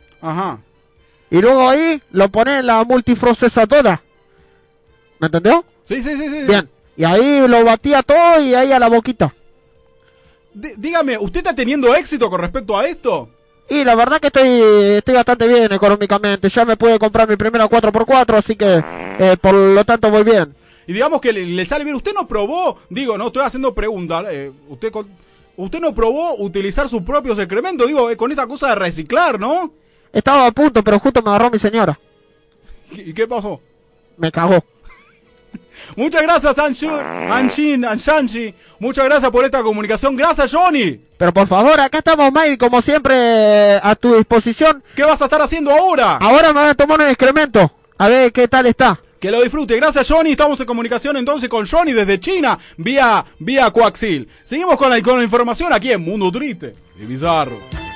Y luego ahí lo ponés en la multiprocesadora. ¿Me entendió? Sí. Bien. Y ahí lo batía todo y ahí a la boquita. Dígame, ¿usted está teniendo éxito con respecto a esto? Y la verdad que estoy bastante bien económicamente. Ya me pude comprar mi primera 4x4, así que por lo tanto voy bien. Y digamos que le sale bien. ¿Usted no probó? Digo, no estoy haciendo preguntas. ¿Usted no probó utilizar sus propios excrementos? Digo, con esta cosa de reciclar, ¿no? Estaba a punto, pero justo me agarró mi señora. ¿Y qué pasó? Me cagó. Muchas gracias, Anshanchi. Muchas gracias por esta comunicación. Gracias, Johnny. Pero por favor, acá estamos, Mike, como siempre, a tu disposición. ¿Qué vas a estar haciendo ahora? Ahora me voy a tomar un excremento. A ver qué tal está. Que lo disfrute. Gracias, Johnny. Estamos en comunicación entonces con Johnny desde China, vía Coaxil. Seguimos con la información aquí en Mundo Triste y Bizarro.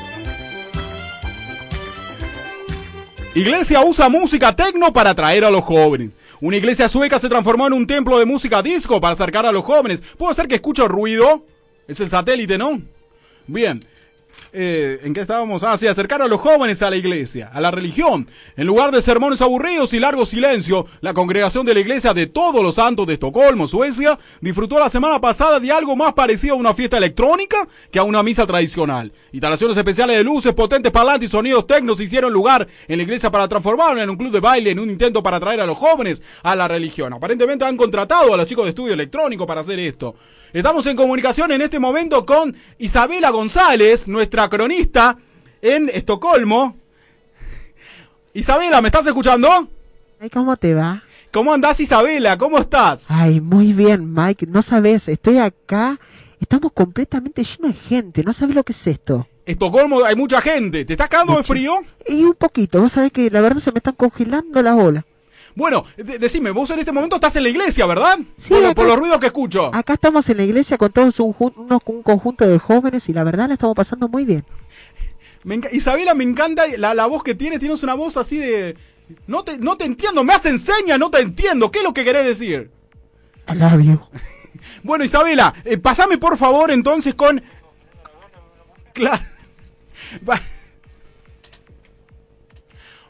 Iglesia usa música techno para atraer a los jóvenes. Una iglesia sueca se transformó en un templo de música disco para acercar a los jóvenes. ¿Puede ser que escucho ruido? Es el satélite, ¿no? Bien. ¿En qué estábamos? Sí, acercar a los jóvenes a la iglesia, a la religión. En lugar de sermones aburridos y largo silencio, la congregación de la iglesia de Todos los Santos de Estocolmo, Suecia, disfrutó la semana pasada de algo más parecido a una fiesta electrónica que a una misa tradicional. Instalaciones especiales de luces, potentes parlantes y sonidos tecnos hicieron lugar en la iglesia para transformarlo en un club de baile en un intento para atraer a los jóvenes a la religión. Aparentemente han contratado a los chicos de estudio electrónico para hacer esto. Estamos en comunicación en este momento con Isabela González, nuestra cronista en Estocolmo. Isabela, ¿me estás escuchando? Ay, ¿cómo te va? ¿Cómo andás, Isabela? ¿Cómo estás? Ay, muy bien, Mike. No sabes, estoy acá. Estamos completamente llenos de gente. No sabes lo que es esto. Estocolmo hay mucha gente. ¿Te estás cagando de frío? Y un poquito. Vos sabés que la verdad se me están congelando las bolas. Bueno, decime, vos en este momento estás en la iglesia, ¿verdad? Sí, por los ruidos que escucho. Acá estamos en la iglesia con todos un conjunto de jóvenes y la verdad la estamos pasando muy bien. Isabela, me encanta la voz que tienes una voz así de... No te entiendo, me haces señas, no te entiendo. ¿Qué es lo que querés decir? I love you. Bueno, Isabela, pasame por favor entonces con... Claro.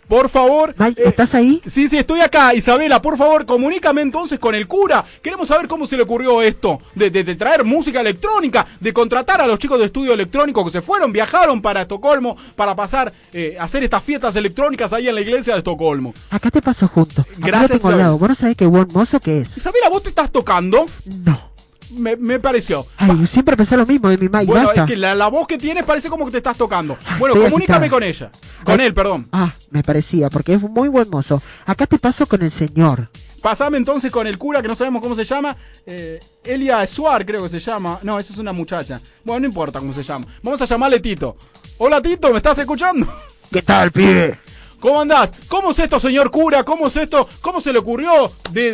Por favor. Mike, ¿estás ahí? Sí, estoy acá. Isabela, por favor, comunícame entonces con el cura. Queremos saber cómo se le ocurrió esto. De traer música electrónica, de contratar a los chicos de estudio electrónico que se fueron, viajaron para Estocolmo para pasar, hacer estas fiestas electrónicas ahí en la iglesia de Estocolmo. Acá te paso junto. Acá Gracias, lo tengo al lado. ¿Vos no sabés qué buen mozo que es? Isabela, ¿vos te estás tocando? No. Me pareció. Ay, siempre pensé lo mismo de mi Mike. Bueno, basta. es que la voz que tienes parece como que te estás tocando. Bueno, estoy comunícame agitada. con ella. Con él, perdón. Me parecía, porque es un muy buen mozo. Acá te paso con el señor. Pasame entonces con el cura, que no sabemos cómo se llama. Elia Suar, creo que se llama. No, esa es una muchacha. Bueno, no importa cómo se llama. Vamos a llamarle Tito. Hola, Tito, ¿me estás escuchando? ¿Qué tal, pibe? ¿Cómo andás? ¿Cómo es esto, señor cura? ¿Cómo es esto? ¿Cómo se le ocurrió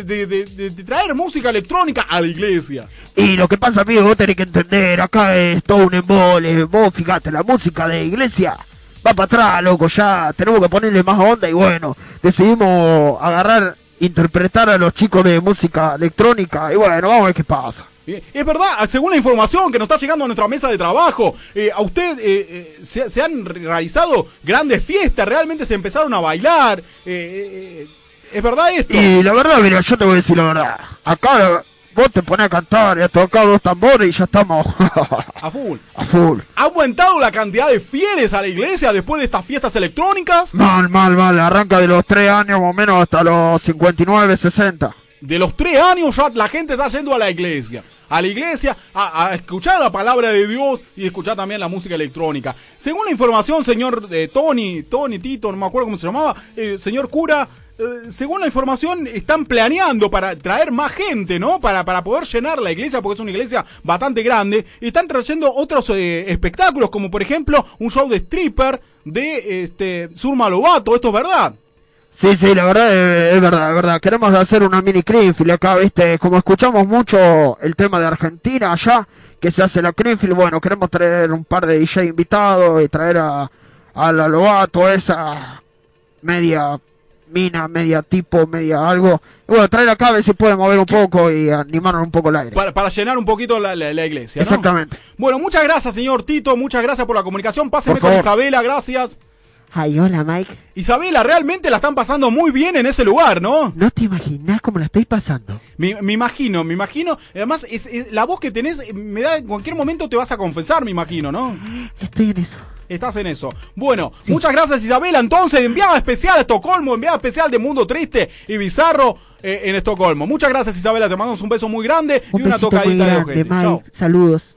de traer música electrónica a la iglesia? Y lo que pasa, amigo, vos tenés que entender, acá es todo un embole. Vos fijate, la música de iglesia va para atrás, loco, ya tenemos que ponerle más onda y bueno, decidimos interpretar a los chicos de música electrónica y bueno, vamos a ver qué pasa. Es verdad, según la información que nos está llegando a nuestra mesa de trabajo, a usted se han realizado grandes fiestas, realmente se empezaron a bailar. ¿Es verdad esto? Y la verdad, mira, yo te voy a decir la verdad. Acá vos te pones a cantar y a tocar 2 tambores y ya estamos a full. A full. ¿Ha aumentado la cantidad de fieles a la iglesia después de estas fiestas electrónicas? Mal. Arranca de los 3 años más o menos hasta los 59, 60. De los 3 años ya la gente está yendo a la iglesia. A la iglesia, a escuchar la palabra de Dios y escuchar también la música electrónica. Según la información, señor Tito, no me acuerdo cómo se llamaba, señor cura, según la información, están planeando para traer más gente, ¿no? Para poder llenar la iglesia, porque es una iglesia bastante grande. Y están trayendo otros espectáculos, como por ejemplo, un show de stripper de Zulma Lobato. ¿Esto es verdad? Sí, la verdad es verdad. Queremos hacer una mini Creamfield acá, ¿viste? Como escuchamos mucho el tema de Argentina allá, que se hace la Creamfield, bueno, queremos traer un par de DJ invitados y traer a la Lobato, esa media mina, media tipo, media algo. Y bueno, traer acá a ver si puede mover un poco y animarnos un poco el aire. Para llenar un poquito la iglesia, ¿no? Exactamente. Bueno, muchas gracias, señor Tito, muchas gracias por la comunicación. Pásenme Por con favor. Isabela, gracias. Ay, hola, Mike. Isabela, realmente la están pasando muy bien en ese lugar, ¿no? No te imaginás cómo la estoy pasando. Me imagino. Además, es la voz que tenés, me da, en cualquier momento te vas a confesar, me imagino, ¿no? Estoy en eso. Estás en eso. Bueno, muchas gracias, Isabela. Entonces, enviada especial a Estocolmo, enviada especial de Mundo Triste y Bizarro en Estocolmo. Muchas gracias, Isabela. Te mandamos un beso muy grande y una tocadita de ojete. Chao. Saludos.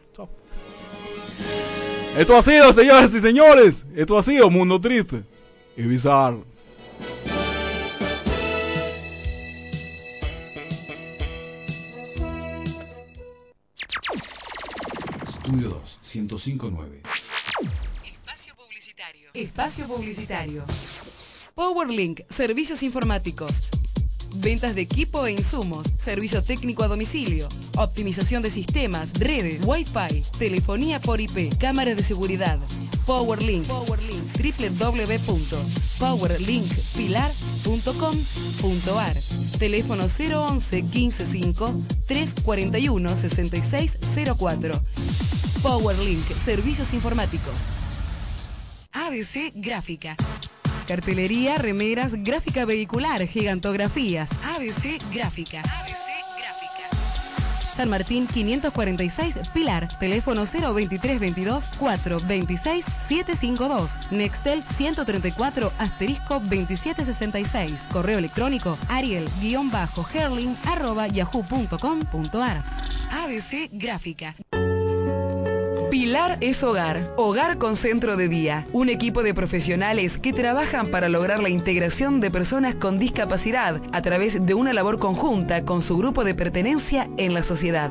Esto ha sido, señoras y señores, esto ha sido Mundo Triste y Bizarro. Estudio 2, 105.9. Espacio publicitario. PowerLink, servicios informáticos. Ventas de equipo e insumos, servicio técnico a domicilio, optimización de sistemas, redes, Wi-Fi, telefonía por IP, cámaras de seguridad. PowerLink, www.powerlinkpilar.com.ar. Teléfono 011 155 341 6604. PowerLink, servicios informáticos. ABC Gráfica. Cartelería, remeras, gráfica vehicular, gigantografías. ABC Gráfica. San Martín 546 Pilar. Teléfono 02322 426 752. Nextel 134 *2766. Correo electrónico ariel-herling@yahoo.com.ar. ABC Gráfica. Pilar es hogar, hogar con centro de día, un equipo de profesionales que trabajan para lograr la integración de personas con discapacidad a través de una labor conjunta con su grupo de pertenencia en la sociedad.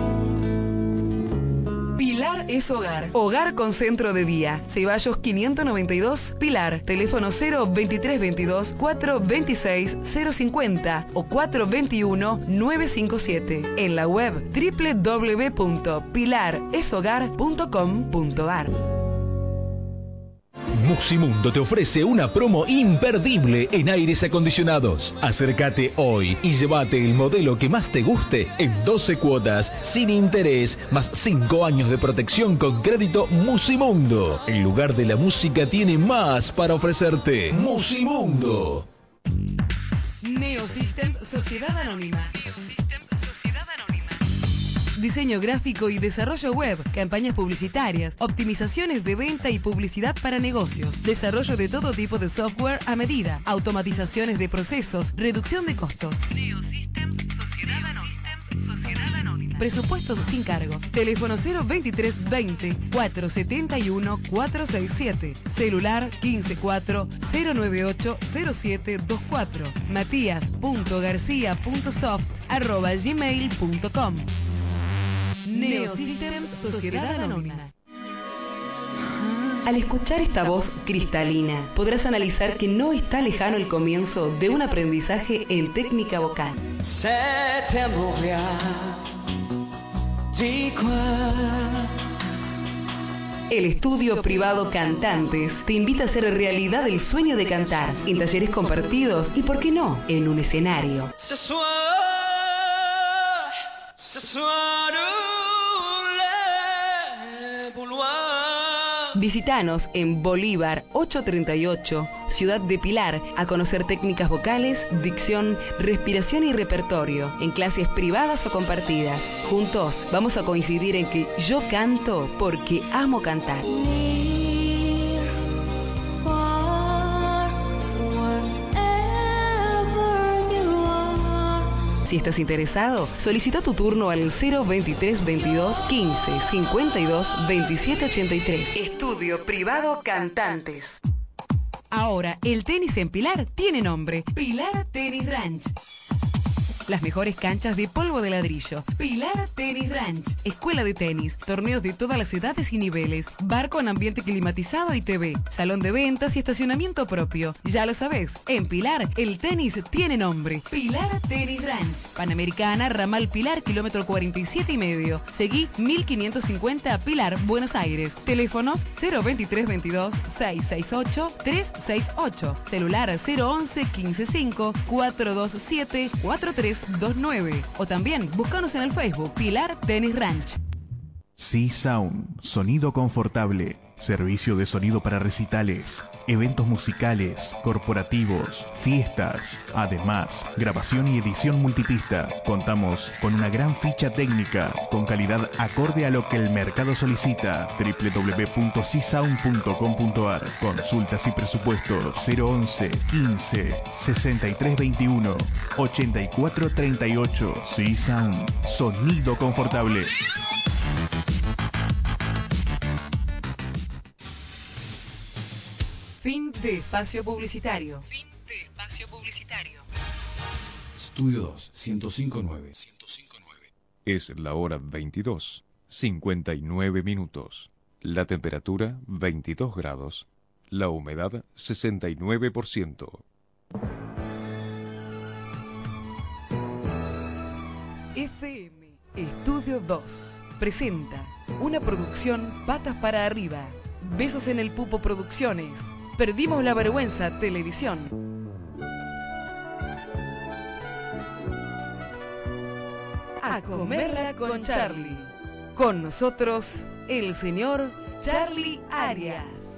Pilar es hogar, hogar con centro de día, Ceballos 592 Pilar, teléfono 02322 426 050 o 421 957, en la web www.pilareshogar.com.ar. Musimundo te ofrece una promo imperdible en aires acondicionados. Acércate hoy y llévate el modelo que más te guste en 12 cuotas sin interés, más 5 años de protección con crédito Musimundo. El lugar de la música tiene más para ofrecerte. Musimundo. Neosystems Sociedad Anónima. Diseño gráfico y desarrollo web, campañas publicitarias, optimizaciones de venta y publicidad para negocios, desarrollo de todo tipo de software a medida, automatizaciones de procesos, reducción de costos. Neosystems Sociedad Anónima. Presupuestos sin cargo. Teléfono 02320 471 467. Celular 154 098 0724. matías.garcia.soft@gmail.com. Neosystems Sociedad Anónima. Al escuchar esta voz cristalina, podrás analizar que no está lejano el comienzo de un aprendizaje en técnica vocal. C'était Montréal. Dis quoi? El estudio privado Cantantes te invita a hacer realidad el sueño de cantar en talleres compartidos y, ¿por qué no?, en un escenario. Ce soir, le Boulois. Visítanos en Bolívar 838, Ciudad de Pilar, a conocer técnicas vocales, dicción, respiración y repertorio, en clases privadas o compartidas. Juntos vamos a coincidir en que yo canto porque amo cantar. Si estás interesado, solicita tu turno al 023 22 15 52 27 83. Estudio Privado Cantantes. Ahora, el tenis en Pilar tiene nombre: Pilar Tenis Ranch. Las mejores canchas de polvo de ladrillo. Pilar Tenis Ranch. Escuela de tenis. Torneos de todas las edades y niveles. Bar con ambiente climatizado y TV. Salón de ventas y estacionamiento propio. Ya lo sabes, en Pilar el tenis tiene nombre: Pilar Tenis Ranch. Panamericana, Ramal Pilar, kilómetro 47,5. Seguí 1550 Pilar, Buenos Aires. Teléfonos 023 22 668 368. Celular 011 155 427 4329. O también búscanos en el Facebook Pilar Tenis Ranch. C-Sound, sonido confortable, servicio de sonido para recitales, eventos musicales, corporativos, fiestas. Además, grabación y edición multipista. Contamos con una gran ficha técnica, con calidad acorde a lo que el mercado solicita. www.csound.com.ar. Consultas y presupuestos 011 15 63 21 84 38. C-Sound, sonido confortable. Fin de espacio publicitario. Estudio 2, 105.9. Es la hora 22, 59 minutos. La temperatura 22 grados. La humedad 69%. FM Estudio 2 presenta una producción Patas para Arriba. Besos en el Pupo Producciones. Perdimos la vergüenza televisión. A comerla con Charlie. Con nosotros, el señor Charlie Arias.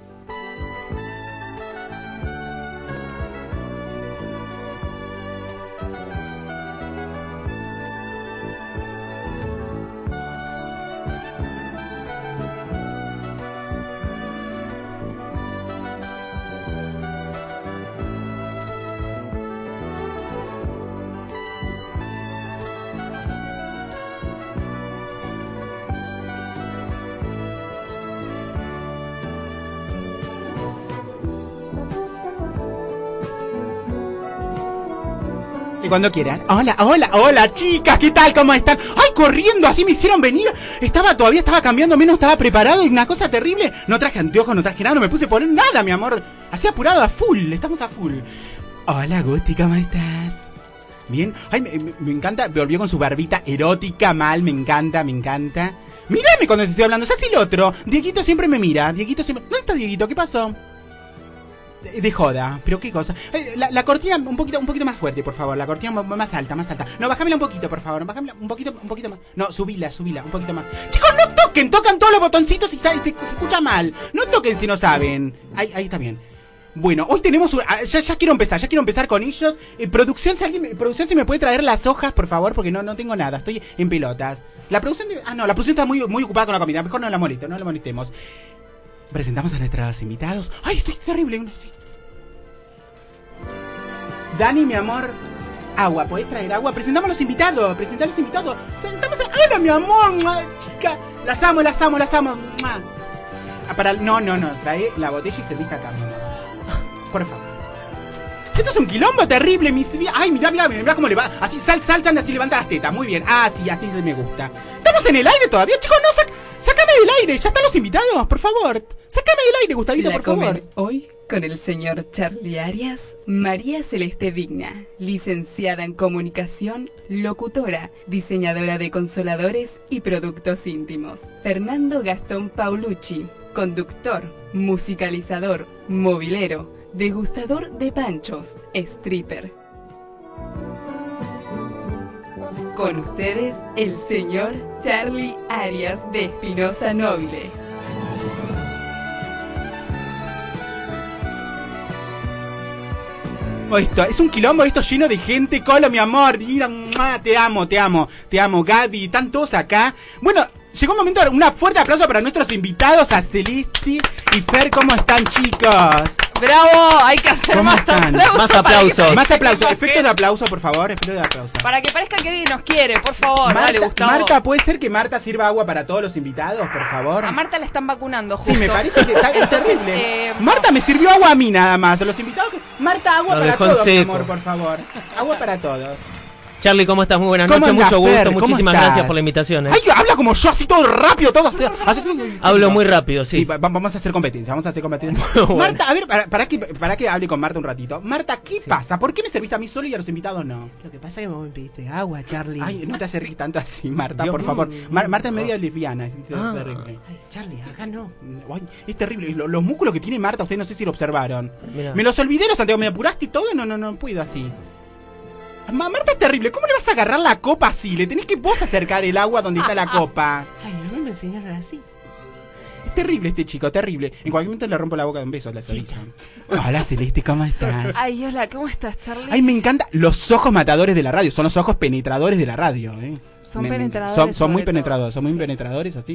Cuando quieras. Hola, chicas, ¿qué tal? ¿Cómo están? ¡Ay, corriendo! Así me hicieron venir. Todavía estaba cambiándome, no estaba preparado y una cosa terrible. No traje anteojos, no traje nada, no me puse a poner nada, mi amor. Así apurado, a full, estamos a full. Hola, Gusti, ¿cómo estás? Bien. Ay, me encanta, volvió con su barbita erótica, mal, me encanta. Mírame cuando te estoy hablando, es así el otro. Dieguito siempre me mira, ¿Dónde está Dieguito? ¿Qué pasó? De joda, pero qué cosa. La cortina un poquito más fuerte, por favor. La cortina más alta. No, bájamela un poquito, por favor. Bájamela un poquito más. No, subila, un poquito más. Chicos, no toquen, tocan todos los botoncitos y se escucha mal. No toquen si no saben. Ahí está bien. Bueno, hoy tenemos ya quiero empezar con ellos. Producción, si me puede traer las hojas, por favor, porque no tengo nada, estoy en pelotas. La producción está muy ocupada con la comida, mejor no la molestemos. Presentamos a nuestros invitados. ¡Ay, estoy terrible! Sí. Dani, mi amor. Agua, ¿podés traer agua? Presentamos a los invitados. ¡Hola, mi amor! Chica. Las amo. No. Trae la botella y serviste acá, mi amor. Por favor. Esto es un quilombo terrible, mis... Ay, mirá cómo le va. Así saltan, así levanta las tetas. Muy bien. Sí, así me gusta. ¿Estamos en el aire todavía? Chicos, no, sácame del aire. ¿Ya están los invitados? Por favor. Sácame del aire, Gustavito, por favor. Hoy con el señor Charlie Arias, María Celeste Vigna, licenciada en comunicación, locutora, diseñadora de consoladores y productos íntimos. Fernando Gastón Paulucci, conductor, musicalizador, movilero, degustador de panchos, stripper. Con ustedes, el señor Charlie Arias de Espinosa Nobile. Esto es un quilombo, esto lleno de gente. Colo, mi amor, mira, te amo, Gaby, están todos acá. Bueno, llegó un momento, un fuerte aplauso para nuestros invitados, a Celeste y Fer. ¿Cómo están, chicos? ¡Bravo! Hay que hacer más aplausos. Más aplausos. Efectos de aplauso, por favor. Efectos de aplauso. Para que parezca que alguien nos quiere, por favor. Dale, Gustavo. Marta, ¿puede ser que Marta sirva agua para todos los invitados, por favor? A Marta la están vacunando, justo. Sí, me parece que está terrible. Marta me sirvió agua a mí nada más. Los invitados... Marta, agua para todos, mi amor, por favor. Agua para todos. Charlie, ¿cómo estás? Muy buenas noches, mucho gusto, muchísimas gracias por la invitación. Ay, habla como yo, así todo rápido, todo así. Hablo muy rápido, sí. Vamos a hacer competencia, Bueno. Marta, a ver, para que hable con Marta un ratito. Marta, ¿qué pasa? ¿Por qué me serviste a mí solo y a los invitados no? Lo que pasa es que vos me pediste agua, Charlie. Ay, no te acerques tanto así, Marta, por favor. Marta es medio lesbiana, es terrible. Ay, Charlie, acá no. Ay, es terrible, los músculos que tiene Marta, ustedes no sé si lo observaron. Mirá. Me los olvidé, Santiago, me apuraste y todo, no puedo así. Marta es terrible, ¿cómo le vas a agarrar la copa así? Le tenés que vos acercar el agua donde está la copa. Ay, no me enseñaron así. Es terrible este chico, terrible. En cualquier momento le rompo la boca de un beso, la Celeste. Hola, Celeste, ¿cómo estás? Ay, hola, ¿cómo estás, Charlie? Ay, me encanta los ojos matadores de la radio. Son los ojos penetradores de la radio, Son penetradores. Son muy penetradores, son muy penetradores así.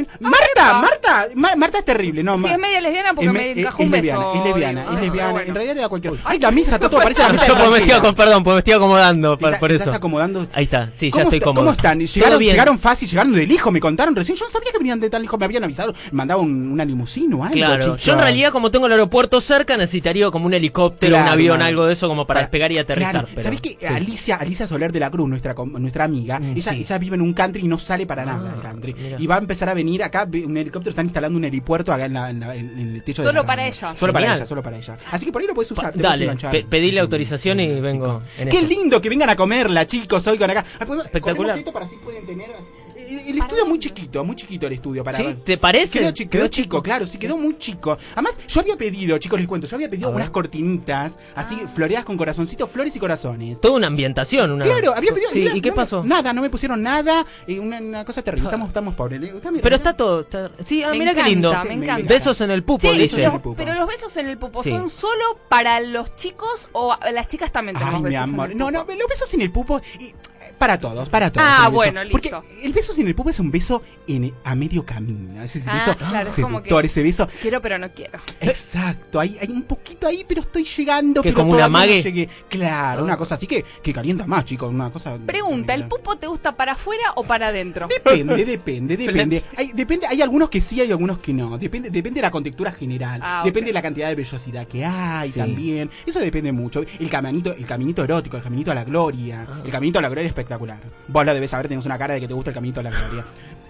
Marta es terrible, no. Sí, es media lesbiana porque me encajó un beso. Es lesbiana. En realidad le da cualquier. Ay, la misa, está todo, parece la misa. Pues me estoy acomodando, por eso. ¿Estás acomodando? Ahí está, sí, ya estoy cómodo. ¿Cómo están? Llegaron fácil, llegaron del hijo, me contaron recién. Yo no sabía que venían de tal hijo, me habían avisado. Mandaba una limusina o algo. Claro, chico. Yo en realidad, como tengo el aeropuerto cerca, necesitaría como un helicóptero, un avión, algo de eso, como para despegar y aterrizar. Claro. ¿Sabés que Alicia Soler de la Cruz, nuestra amiga, ella vive en un country y no sale para nada del country? Mira. Y va a empezar a venir acá, un helicóptero, están instalando un helipuerto acá en el techo de la para ella. Solo para ella. Así que por ahí lo puedes usar. Dale, pedile autorización y vengo. Qué lindo que vengan a comerla, chicos, hoy con acá. Espectacular. Para así pueden tener... El estudio es muy chiquito el estudio. ¿Sí? ¿Te parece? Quedó chico, claro, sí, quedó muy chico. Además, yo había pedido, chicos, les cuento, unas cortinitas, así, floreadas con corazoncitos, flores y corazones. Toda una ambientación, Claro, había pedido... Sí, ¿y qué pasó? Nada, no me pusieron nada, una cosa terrible, estamos pobres. Pero está todo... Sí, mira qué lindo. Me encanta. Besos en el pupo, dice. Pero los besos en el pupo, ¿son solo para los chicos o las chicas también tenemos besos en el pupo? No, los besos en el pupo... Para todos. Ah, bueno, listo. Porque el beso en el pupo es un beso a medio camino. Ese beso claro, seductor, ese beso. Quiero, pero no quiero. Exacto, hay un poquito ahí, pero estoy llegando. ¿Que pero como una mague? No llegué. Claro, una cosa así que calienta más, chicos. Una cosa. Pregunta, ¿el pupo te gusta para afuera o para adentro? Depende. Hay algunos que sí, hay algunos que no. Depende de la contextura general. Depende de la cantidad de vellosidad que hay también. Eso depende mucho. El caminito erótico, el caminito a la gloria. El caminito a la gloria es espectacular. Vos lo debes saber, tenés una cara de que te gusta el caminito a la gloria.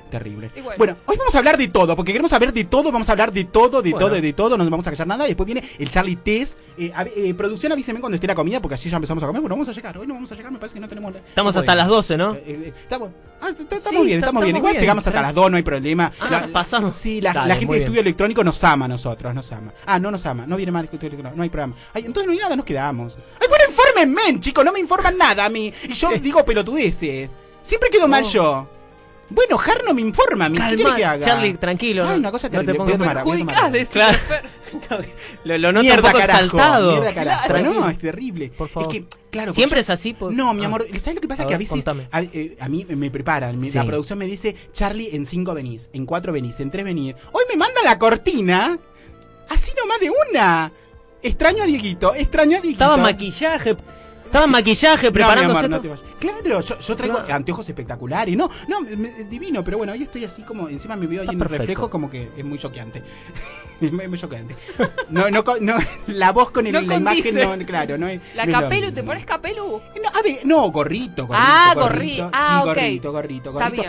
Terrible. Y bueno. Bueno, hoy vamos a hablar de todo, porque queremos saber de todo, vamos a hablar de todo, no nos vamos a callar nada. Y después viene el Charlie Test. Producción, avíseme cuando esté la comida, porque así ya empezamos a comer. Bueno, vamos a llegar, hoy no vamos a llegar, me parece que no tenemos... Estamos hasta las 12, ¿no? Estamos bien. Igual bien, llegamos hasta las 2, no hay problema. Pasamos. Sí, la Dale, gente muy de bien. estudio electrónico nos ama a nosotros, nos ama. No nos ama, no viene mal estudio electrónico, no hay programa. Entonces no hay nada, nos quedamos. Bueno, infórmenme, chicos, no me informan nada a mí. Y yo digo pelotudeces. Siempre quedo mal yo. Bueno, Har no me informa a mí. ¿Qué quiere que haga? Charlie, tranquilo. Una cosa terrible. No Voy a te tomar, pongas Claro. Lo noto un poco exaltado. Mierda, carajo. Tranquilo. No, es terrible. Por favor. Es que, claro. ¿Siempre es así? No, mi amor. ¿Sabes lo que pasa? A Que a ver, veces contame. a mí me preparan. Sí. La producción me dice, Charlie, en 5 venís, en 4 venís, en 3 venís. Hoy me manda la cortina. Así nomás de una. Extraño a Dieguito. Estaba maquillaje preparándose. No, mi amor, no te vayas. Claro, yo traigo anteojos espectaculares. No, divino, pero bueno, hoy estoy así como, encima me veo ahí en el reflejo, como que es muy choqueante. Es muy choqueante. No, la voz con la imagen, no, claro, no es. La no es lo capelu, mismo. ¿te pones capelu? No, gorrito. Gorrito. Sí, Ok. gorrito. Está bien.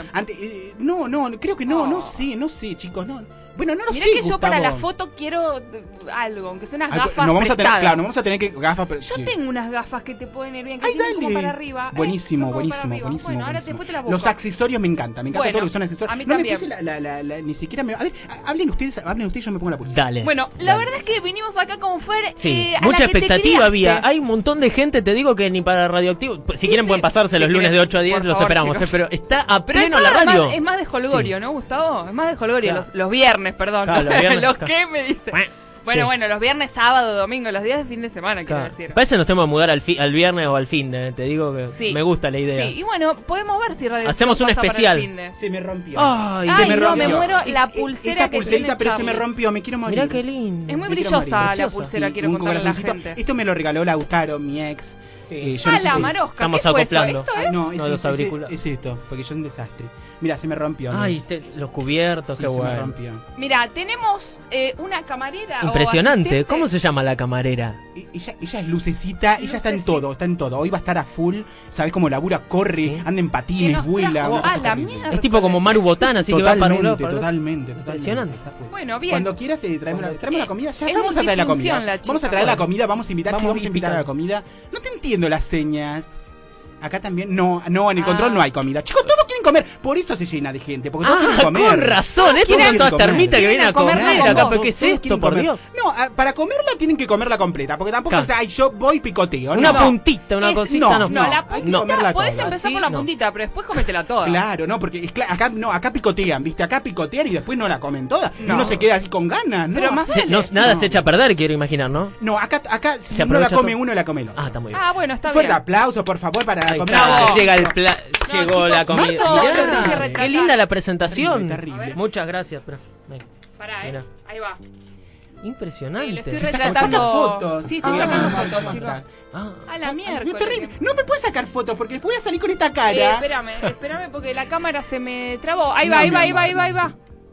Creo que no sé, chicos, no. Bueno, no lo Mirá sé, que yo para la Gustavo. foto quiero algo, aunque sean unas Algo- gafas no vamos a tener, prestadas. claro, no vamos a tener que gafas. Yo sí. tengo unas gafas que te pueden ir bien, que Ay, tienen como dale. para arriba. Buenísimo, son como buenísimo, para arriba. buenísimo. Bueno, ahora buenísimo. después te las busco. Los accesorios me encantan Bueno, todo lo que son accesorios. a mí no también. me puse ni siquiera me... A ver, hablen ustedes, yo me pongo la pulsera. Dale. Bueno, la verdad es que vinimos acá con Fer. Sí, a mucha la que te expectativa había. criaste. Hay un montón de gente, te digo que ni para Radioactivo. Si Sí, quieren sí. pueden pasarse Si los lunes quieren, de 8 a 10, por los favor, esperamos. chicos. Pero está a Pero pleno eso la radio. es más de Holgorio, Sí. ¿no, Gustavo? Es más de Holgorio. Claro. Los viernes, perdón. Claro, los viernes, ¿Los claro. qué me dice? Bueno, Sí. los viernes, sábado, domingo, los días de fin de semana, quiero Claro. decir. Parece que nos tenemos que mudar al viernes o al fin de. Te digo que Sí. me gusta la idea. Sí, y bueno, podemos ver si Radio Hacemos un pasa para el especial. fin de. Se me rompió. Ay, se me no, rompió. me muero la pulsera Esta que pulserita, tiene pero se Charlie. me rompió, me quiero morir. Mirá qué lindo. Es muy Me quiero brillosa morir. la pulsera, Sí, quiero un contarle a la corazoncito. gente. Esto me lo regaló Lautaro, mi ex. Yo no sé La si- marosca, Estamos ¿qué fue eso? acoplando. ¿Esto es? No, No, los auriculares. es esto, porque yo soy un desastre. Mira, se me rompió. ¿no? Ay, los cubiertos, Sí, qué se me bueno. rompió. Mira, tenemos una camarera. Impresionante. ¿Cómo se llama la camarera? Ella es lucecita, ella está en todo, Hoy va a estar a full, ¿sabes cómo labura? Corre, anda en patines, vuela. una cosa la terrible. mierda. Es tipo como Maru Botana, así que va para un lado. Totalmente. Impresionante. Está full. Bueno, bien. Cuando quieras traemos la comida. Ya es vamos a traer la multifunción comida. la chica. Vamos a traer la Bueno. comida, vamos a invitar, sí, Vamos vamos a invitar a la invitando. comida. No te entiendo las señas. Acá también, no, en el control no hay comida. Chicos, todos quieren comer. Por eso se llena de gente, porque todos quieren comer. con razón. Estos son todas termitas que vienen a comer acá. ¿Pero qué es Todos esto, quieren por comer. Dios? No, para comerla tienen que comerla completa, porque tampoco, Claro. o sea, yo voy y picoteo. Una no. puntita, una cosita. No, la hay que puntita, comerla podés toda. empezar ¿Sí? por la No. puntita, pero después cométela toda. Claro, no, porque acá picotean, ¿viste? Acá picotean y después no la comen toda. Y No. uno se queda así con ganas, ¿no? Pero más vale. Nada No. se echa a perder, quiero imaginar, ¿no? No, acá si Se uno la aprovecha come todo. uno, la come el otro. Ah, está muy bien. Ah, bueno, está Fuerte bien. aplauso, por favor, para la Ahí comida. está, Bravo. llega llegó chicos, la comida. Marto, lo Mirá, tenés que retratar. qué linda la presentación. Terrible. Muchas gracias. Pero, Pará, Mirá. ahí va. Impresionante. Lo estoy Se saca retratando. fotos. Sí, estoy Ah, sacando ¿cómo fotos, está? chicos. Ah, A la mierda. No, terrible. No me puedes sacar fotos porque después voy a salir con esta cara. Espérame porque la cámara se me trabó. Ahí No, va, ahí mi va, ahí amor, va, ahí va, ahí va.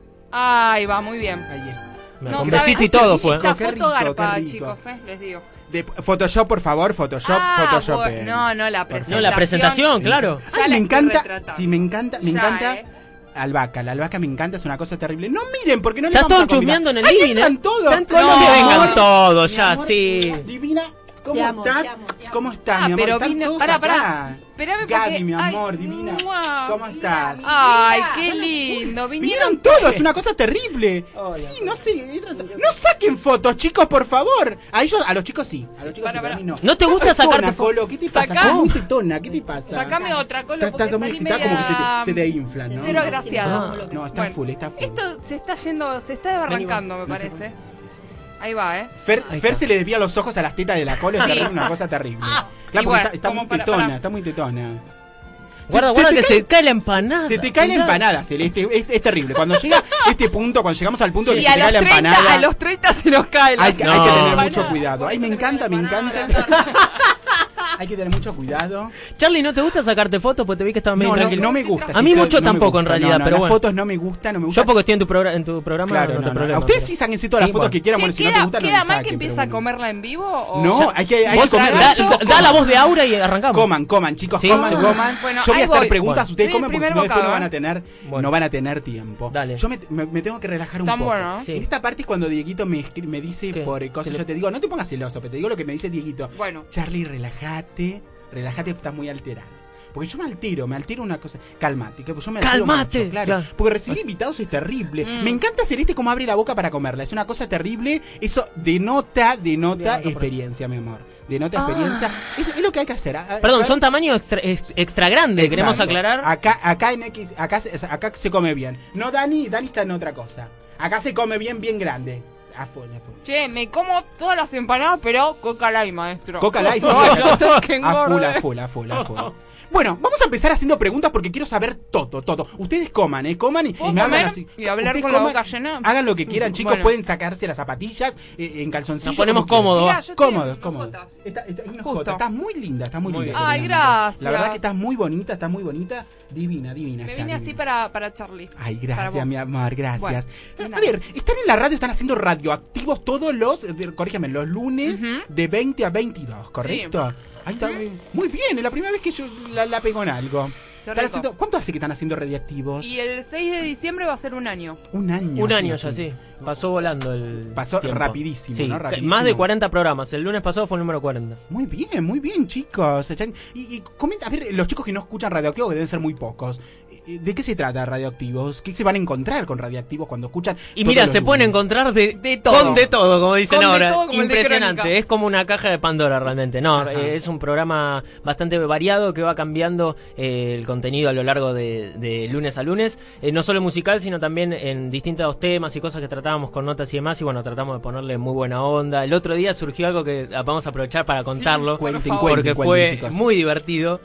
Ahí va, muy bien. Ahí es. No con saben- besito y todo fue. Esta Qué foto rico, garpa, qué rico. chicos, les digo. Photoshop, por favor, Photoshop. No, la presentación. No, la presentación, claro. Ya Ay, la me estoy encanta. retratando. Sí, me encanta. Ya, Albahaca, la albahaca me encanta, es una cosa terrible. No miren, porque no le Estás vamos todo a convidar. chusmeando en el ¡Ay, living, entran ¿eh? todos! No, que Mi vengan amor, todos, mi ya, amor, sí. Divina, ¿cómo Te amo, estás? te amo, te amo. ¿Cómo estás, Ah, mi amor? pero Están vine- todos pará, acá. pará. Espérame porque... Gaby, mi amor, ay, divina. mua. ¿Cómo estás? Ay, qué lindo. Vinieron todos, es una cosa terrible. Sí, no sé. No saquen fotos, chicos, por favor. A los chicos sí. A los chicos sí, pero a mí no. ¿No te gusta Estás sacarte tetona, foto? Colo, ¿qué te pasa? Sacá. Estás muy tetona, ¿qué te pasa? Sacame otra, Colo, porque Estás muy salí excitada, como que media, se te inflan, ¿no? cero agraciada. No, está full, está full. Esto se está yendo, se está desbarrancando, me No sé parece. Ahí va, Fer se le desvía los ojos a las tetas de la cola, es Sí. terrible, una cosa terrible. Y Claro, porque bueno, está como muy para- tetona, está muy tetona. Guarda, Se guarda te que cae- se cae la empanada. Se te cae la Cuidado. empanada, Celeste, es terrible. Cuando llega este punto, cuando llegamos al punto de Y que se a te cae los, la 30, empanada, a los 30 se nos cae la hay que No. tener empanada. mucho cuidado. Ay, me encanta. Hay que tener mucho cuidado. Charlie, ¿no te gusta sacarte fotos? Porque te vi que estaba medio No, tranquilo. no me gusta. A mí sí, mucho no me tampoco, en gusta. realidad, No, pero las bueno. fotos no me gustan. Yo porque estoy en tu programa, Claro, no te problema. Ustedes pero- sí sáquense todas las Sí, fotos bueno. que quieran. Che, Bueno, si no te gustan, no ¿queda las mal saquen, que empiece pero a bueno. comerla en vivo? O No, hay que Vos comer. da la voz de Aura y arrancamos. Coman, chicos, Sí, coman, sí. coman. Bueno, Yo voy a ahí hacer voy. preguntas, ustedes Sí, comen porque primer si no después bocado, no van a tener tiempo. Dale. Yo me tengo que relajar un Tan poco. bueno, ¿no? Sí. En esta parte es cuando Dieguito me dice ¿Qué? por cosas, ¿Qué le- yo te digo, no te pongas celoso, pero te digo lo que me dice Dieguito. Bueno. Charlie, relájate, estás muy alterado. Porque yo me altero una cosa. Calmate, que yo me altero Calmate, mucho, claro. claro. Porque recibir invitados es terrible. Me encanta Celeste como abre la boca para comerla. Es una cosa terrible. Eso denota experiencia, mi amor. Denota experiencia. Es lo que hay que hacer. Perdón, son tamaños extra grandes, queremos Exacto. aclarar. Acá en X, acá se come bien. No, Dani está en otra cosa. Acá se come bien grande. A full. Che, me como todas las empanadas, pero Coca Light, maestro. Coca Light, sí, No, acá. yo sé que engorde. A full. Bueno, vamos a empezar haciendo preguntas porque quiero saber todo. Ustedes coman y ¿Puedo me hablan comer así. y hablar Ustedes con la boca llena? Hagan lo que quieran, chicos. Bueno. Pueden sacarse las zapatillas en calzoncillos. Nos ponemos como cómodos. quieran. Mirá, yo estoy en Cómodos. hojotas. Justo. Estás muy linda, Muy linda. bien. Ay, Selena. gracias. La verdad que estás muy bonita. Divina. Me está vine así divina. para Charlie. Ay, Para gracias, vos. mi amor, gracias. Bueno, A ver, están en la radio, están haciendo radioactivos todos corrígeme, los lunes de 20 a 22, ¿correcto? Ahí está, muy bien, es la primera vez que yo la pego en algo. Qué Están rico. ¿Cuánto hace que están haciendo radioactivos? Y el 6 de diciembre va a ser un año. Un año. Un año ya, sí. Pasó volando el Pasó tiempo. rapidísimo, Sí, ¿no? Rapidísimo. Más de 40 programas. El lunes pasado fue el número 40. Muy bien, chicos. Y comenta, a ver, los chicos que no escuchan radioactivos, que deben ser muy pocos. ¿De qué se trata radioactivos? ¿Qué se van a encontrar con radioactivos cuando escuchan? Y todos mira, los se pueden lunes? encontrar De todo. con de todo, como dicen Con de ahora. todo, como el de Impresionante. Crónica. Es como una caja de Pandora realmente. No, Ajá. es un programa bastante variado que va cambiando el contenido a lo largo de lunes a lunes. No solo musical, sino también en distintos temas y cosas que tratábamos con notas y demás. Y bueno, tratamos de ponerle muy buena onda. El otro día surgió algo que vamos a aprovechar para contarlo. Cuenten, porque fue cuenten, chicos. muy divertido.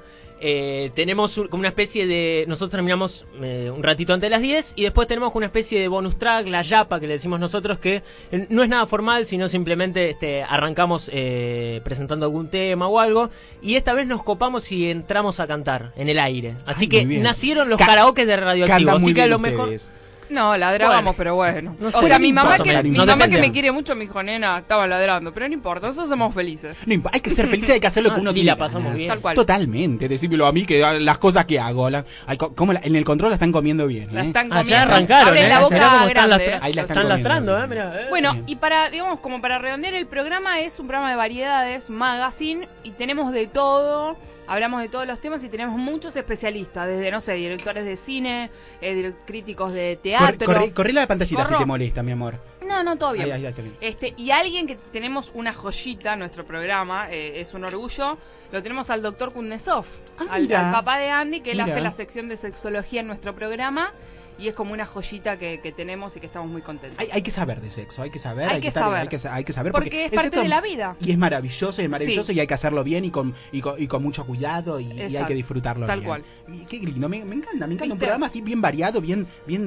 Tenemos como una especie de... Nosotros terminamos un ratito antes de las 10 y después tenemos una especie de bonus track, la yapa que le decimos nosotros, que no es nada formal, sino simplemente arrancamos presentando algún tema o algo, y esta vez nos copamos y entramos a cantar en el aire. Así Ay, que muy bien. nacieron los karaokes de Radioactivo, Cantan así muy que a bien lo mejor... ustedes. No, ladrábamos, Bueno. pero bueno. No O sé, sea, mi mamá, más o que, menos. mi Nos mamá que defendemos. me quiere mucho, me dijo, nena, estaba ladrando. Pero no importa, nosotros somos felices. No importa, hay que ser feliz, hay que hacer lo que uno y tiene la pasamos ganas. bien. Tal cual. Totalmente, decímelo a mí que las cosas que hago. Como en el control la están comiendo bien. La ¿eh? están Ah, comiendo. ya arrancaron, Abren la boca Mirá cómo están grande. Ahí la están comiendo. lastrando, mirá, Bueno, y para, digamos, como para redondear el programa, es un programa de variedades, magazine, y tenemos de todo, hablamos de todos los temas y tenemos muchos especialistas, desde, no sé, directores de cine, críticos de teatro. Corre la pantallita si Corro. te molesta, mi amor. No, todo bien. Ahí está bien. Y alguien que tenemos una joyita en nuestro programa, es un orgullo, lo tenemos al doctor Kuznetsov, al mira. papá de Andy, que él Mira. hace la sección de sexología en nuestro programa. Y es como una joyita que tenemos y que estamos muy contentos. Hay que saber de sexo, hay que saber. Hay que saber. Hay que saber Porque es el parte sexo- de la vida. Y es maravilloso Sí. y hay que hacerlo bien y con mucho cuidado y hay Exacto. que disfrutarlo Tal bien. cual. Y qué lindo, me encanta un ¿Viste? programa así bien variado, bien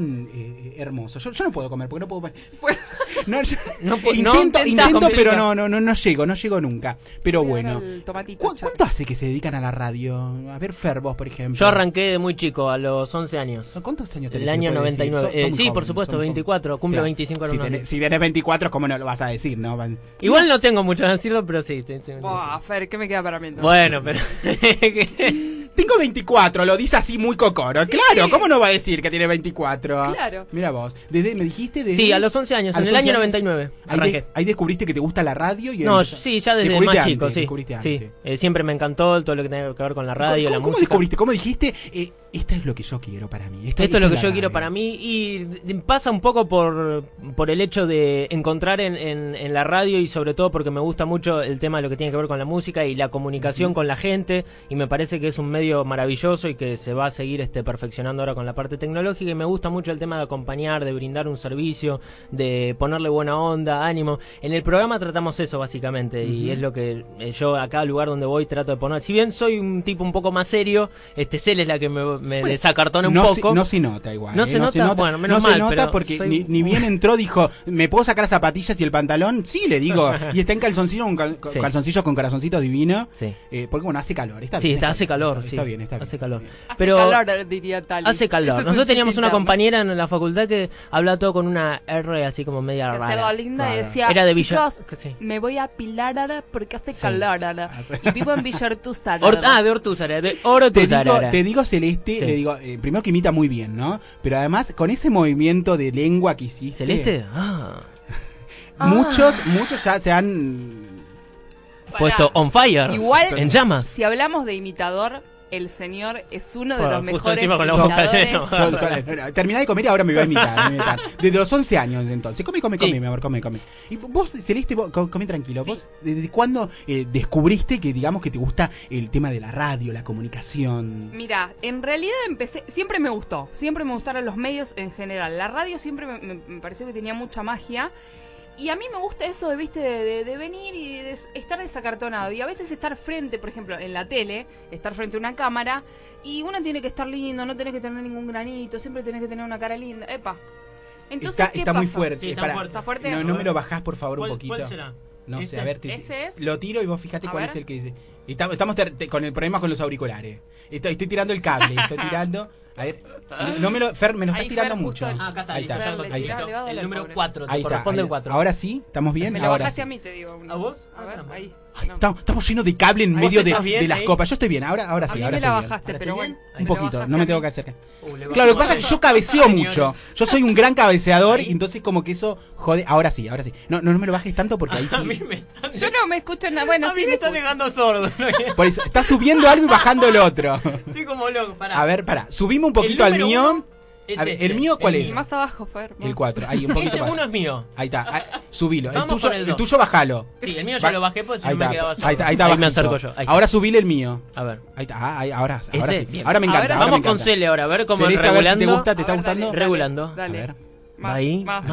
hermoso. Yo no puedo comer porque no puedo. No, yo- intento, pero no llego nunca. Pero Voy a dar bueno. el tomatito, ¿Cuánto hace que se dedican a la radio? A ver, Fer, vos, por ejemplo. Yo arranqué de muy chico, a los 11 años. ¿Cuántos años tenés? El año se puede decir? 99. Son muy Sí, por jóvenes, supuesto, son 24. Cumple Claro. 25 en Si unos tenés, días. si tenés 24, ¿cómo no lo vas a decir, no? Igual no tengo mucho que decirlo, pero sí. Buah, Fer, ¿qué me queda para mí entonces? Bueno, pero... Tengo 24, lo dice así muy cocoro. Sí, Claro, sí. ¿cómo no va a decir que tiene 24? Claro. Mira vos. ¿Me dijiste? Desde... Sí, a los 11 años, a en los el año 11 años. 99 Ahí, arranqué. ahí descubriste que te gusta la radio y No, sí, ya desde descubriste más antes, chico, sí. descubriste Sí, antes. siempre me encantó todo lo que tenga que ver con la radio, la ¿Cómo música. descubriste? ¿Cómo dijiste? Esto es lo que yo quiero para mí. Esto es lo que la yo quiero radio. para mí y pasa un poco por el hecho de encontrar en la radio y sobre todo porque me gusta mucho el tema de lo que tiene que ver con la música y la comunicación con la gente y me parece que es un medio maravilloso y que se va a seguir perfeccionando ahora con la parte tecnológica y me gusta mucho el tema de acompañar, de brindar un servicio, de ponerle buena onda, ánimo. En el programa tratamos eso básicamente y es lo que yo a cada lugar donde voy trato de poner. Si bien soy un tipo un poco más serio, Cel es la que me me desacartona un no poco. No se nota igual. No se nota, bueno, menos mal, se nota pero porque soy ni bien entró, dijo, ¿me puedo sacar las zapatillas y el pantalón? Sí, le digo. Y está en calzoncillo, Sí. calzoncillos con corazoncito divino. Sí. Porque bueno, hace calor. Está Sí, bien, hace calor, sí. Está bien, está bien. Hace calor. Hace Pero calor, diría Tali. hace calor. Ese es un Nosotros teníamos chiste una interno. compañera en la facultad que habla todo con una R así como media Se rara. hacía la linda y Rara. decía, Era de Villa. chicos, que sí. me voy a Pilar porque hace Sí. calor. Y vivo en Villa Ortúzar. De Ortúzar, de Ortúzar. Te digo, Celeste, Sí. le digo, primero que imita muy bien, ¿no? Pero además, con ese movimiento de lengua que hiciste. ¿Celeste? Muchos ya se han Puesto on fire. Igual, en llamas. si hablamos de imitador, el señor es uno de Bueno, los justo mejores encima con la boca imitadores. llena. Terminá de comer y ahora me voy a imitar. Desde los 11 años entonces. Come, Sí. mi amor, come. Y vos, Celeste, come tranquilo. ¿Vos desde cuándo descubriste que, digamos, que te gusta el tema de la radio, la comunicación? Mira, en realidad siempre me gustaron los medios en general. La radio siempre me pareció que tenía mucha magia. Y a mí me gusta eso de venir y de estar desacartonado. Y a veces estar frente, por ejemplo, en la tele, estar frente a una cámara. Y uno tiene que estar lindo, no tenés que tener ningún granito, siempre tenés que tener una cara linda. Epa. Entonces, ¿qué está pasa? muy fuerte. Sí, está Pará, fuerte. ¿Está fuerte? No me lo bajás, por favor, un ¿Cuál- poquito. cuál será? No ¿Este? sé, a ver. ¿Ese es? Lo tiro y vos fíjate A cuál ver. es el que dice. Estamos con el problema con los auriculares. Estoy tirando el cable, estoy tirando. A ver, no me lo, Fer, me lo estás Ahí, tirando Fer, mucho. justo acá está, Ahí listo, está, ya lo ahí cogí. está. Le va a doler, El número pobre. 4, te Ahí está, corresponde ahí el 4. Ahora sí, ¿estamos bien? Me lo Ahora bajaste sí. a mí, te digo. ¿A vos? A ver, caramba. ahí. No. Estamos llenos de cable en ¿Vos medio de estás bien las ahí? copas. Yo estoy bien, ahora A sí, mí ahora me la estoy bien. bajaste, pero bueno. Un poquito, no me tengo que acercar. Le Claro, lo que bajamos pasa es que yo cabeceo mucho. Yo soy un gran cabeceador y entonces como que eso jode. Ahora sí. No me lo bajes tanto porque ahí sí. Yo no me escucho nada. Bueno, A sí mí me están dejando sordo. Por eso, está subiendo algo y bajando el otro. Estoy como loco, pará. A ver, pará. Subimos un poquito al número mío. uno es A ver, este, ¿el mío cuál el es? mío. Más abajo, Fer. El 4. Ahí, un poquito Este más. uno es mío. Ahí está. Subilo. Vamos El con el dos. tuyo bajalo. Sí, el mío ya lo bajé porque si Ahí no me está, quedaba sordo. ahí está Ahí me bajito. acerco yo. Ahí está. Ahora subile el mío. A ver. Ahí está. Ahora Ese, sí. bien. Ahora me encanta. Ahora ahora me Vamos con encanta. Cele ahora, a ver cómo Celeste, a ver si regulando. te gusta, te está A ver, gustando. dale, Regulando. Dale. A ver. Más, Ahí, más.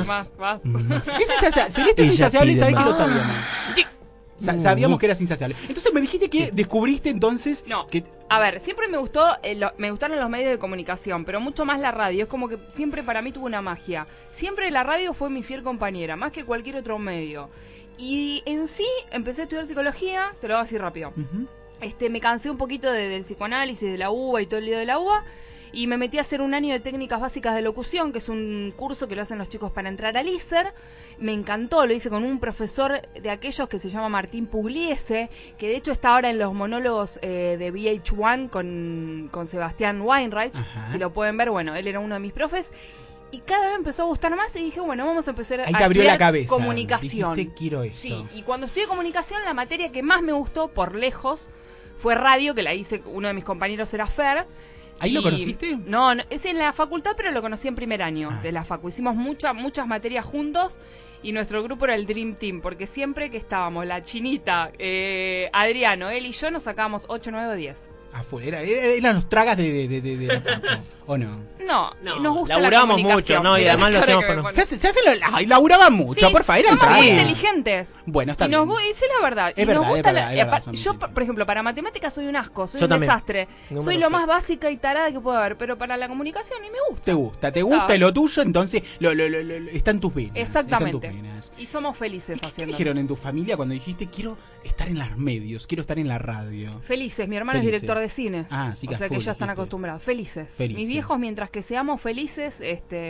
Es insaciable. Celeste es Ella insaciable, pide ¿sabés que más. lo sabíamos? Sabíamos que eras insaciable. Entonces me dijiste que descubriste entonces No. que A ver, siempre me gustaron los medios de comunicación, pero mucho más la radio. Es como que siempre para mí tuvo una magia. Siempre la radio fue mi fiel compañera, más que cualquier otro medio. Y en sí empecé a estudiar psicología, te lo hago así rápido. Me cansé un poquito del psicoanálisis, de la UBA y todo el lío de la UBA. Y me metí a hacer un año de técnicas básicas de locución, que es un curso que lo hacen los chicos para entrar al ISER. Me encantó, lo hice con un profesor de aquellos que se llama Martín Pugliese, que de hecho está ahora en los monólogos de VH1 con Sebastián Weinreich. Ajá. Si lo pueden ver, bueno, él era uno de mis profes. Y cada vez me empezó a gustar más y dije, bueno, vamos a empezar ahí a te abrió estudiar la cabeza. comunicación. Dijiste, quiero esto. Sí, y cuando estudié comunicación, la materia que más me gustó, por lejos, fue radio, que la hice, uno de mis compañeros era Fer. ¿Ahí lo conociste? No, es en la facultad, pero lo conocí en primer año de la facu. Hicimos muchas materias juntos y nuestro grupo era el Dream Team, porque siempre que estábamos, la Chinita, Adriano, él y yo, nos sacábamos 8, 9 o 10. A full. Eran los tragas de la facu, ¿o no? No, nos gusta laburamos la comunicación. mucho, ¿no? Y Mira, además lo claro hacemos que con... me Se hacen ay, laburaban mucho, Sí, por favor, eran somos muy tragas. inteligentes. Bueno, está y nos bien. sí, la verdad. Es y verdad, nos es gusta verdad, es verdad, son yo, por ejemplo, para matemáticas soy un asco, soy Yo un también. desastre. Número Soy lo sí. más básica y tarada que puede haber, pero para la comunicación ni me gusta. Te gusta ¿Sabes? lo tuyo, entonces está en tus venas. Exactamente. Está en tus venas. Y somos felices ¿Qué haciendo. dijeron en tu familia cuando dijiste quiero estar en los medios, quiero estar en la radio? Felices, mi hermano Felices. es director de cine. Ah, sí, que o sea a que full, ya están dijiste. acostumbrados. Felices. Felices. Mis viejos, mientras que seamos felices,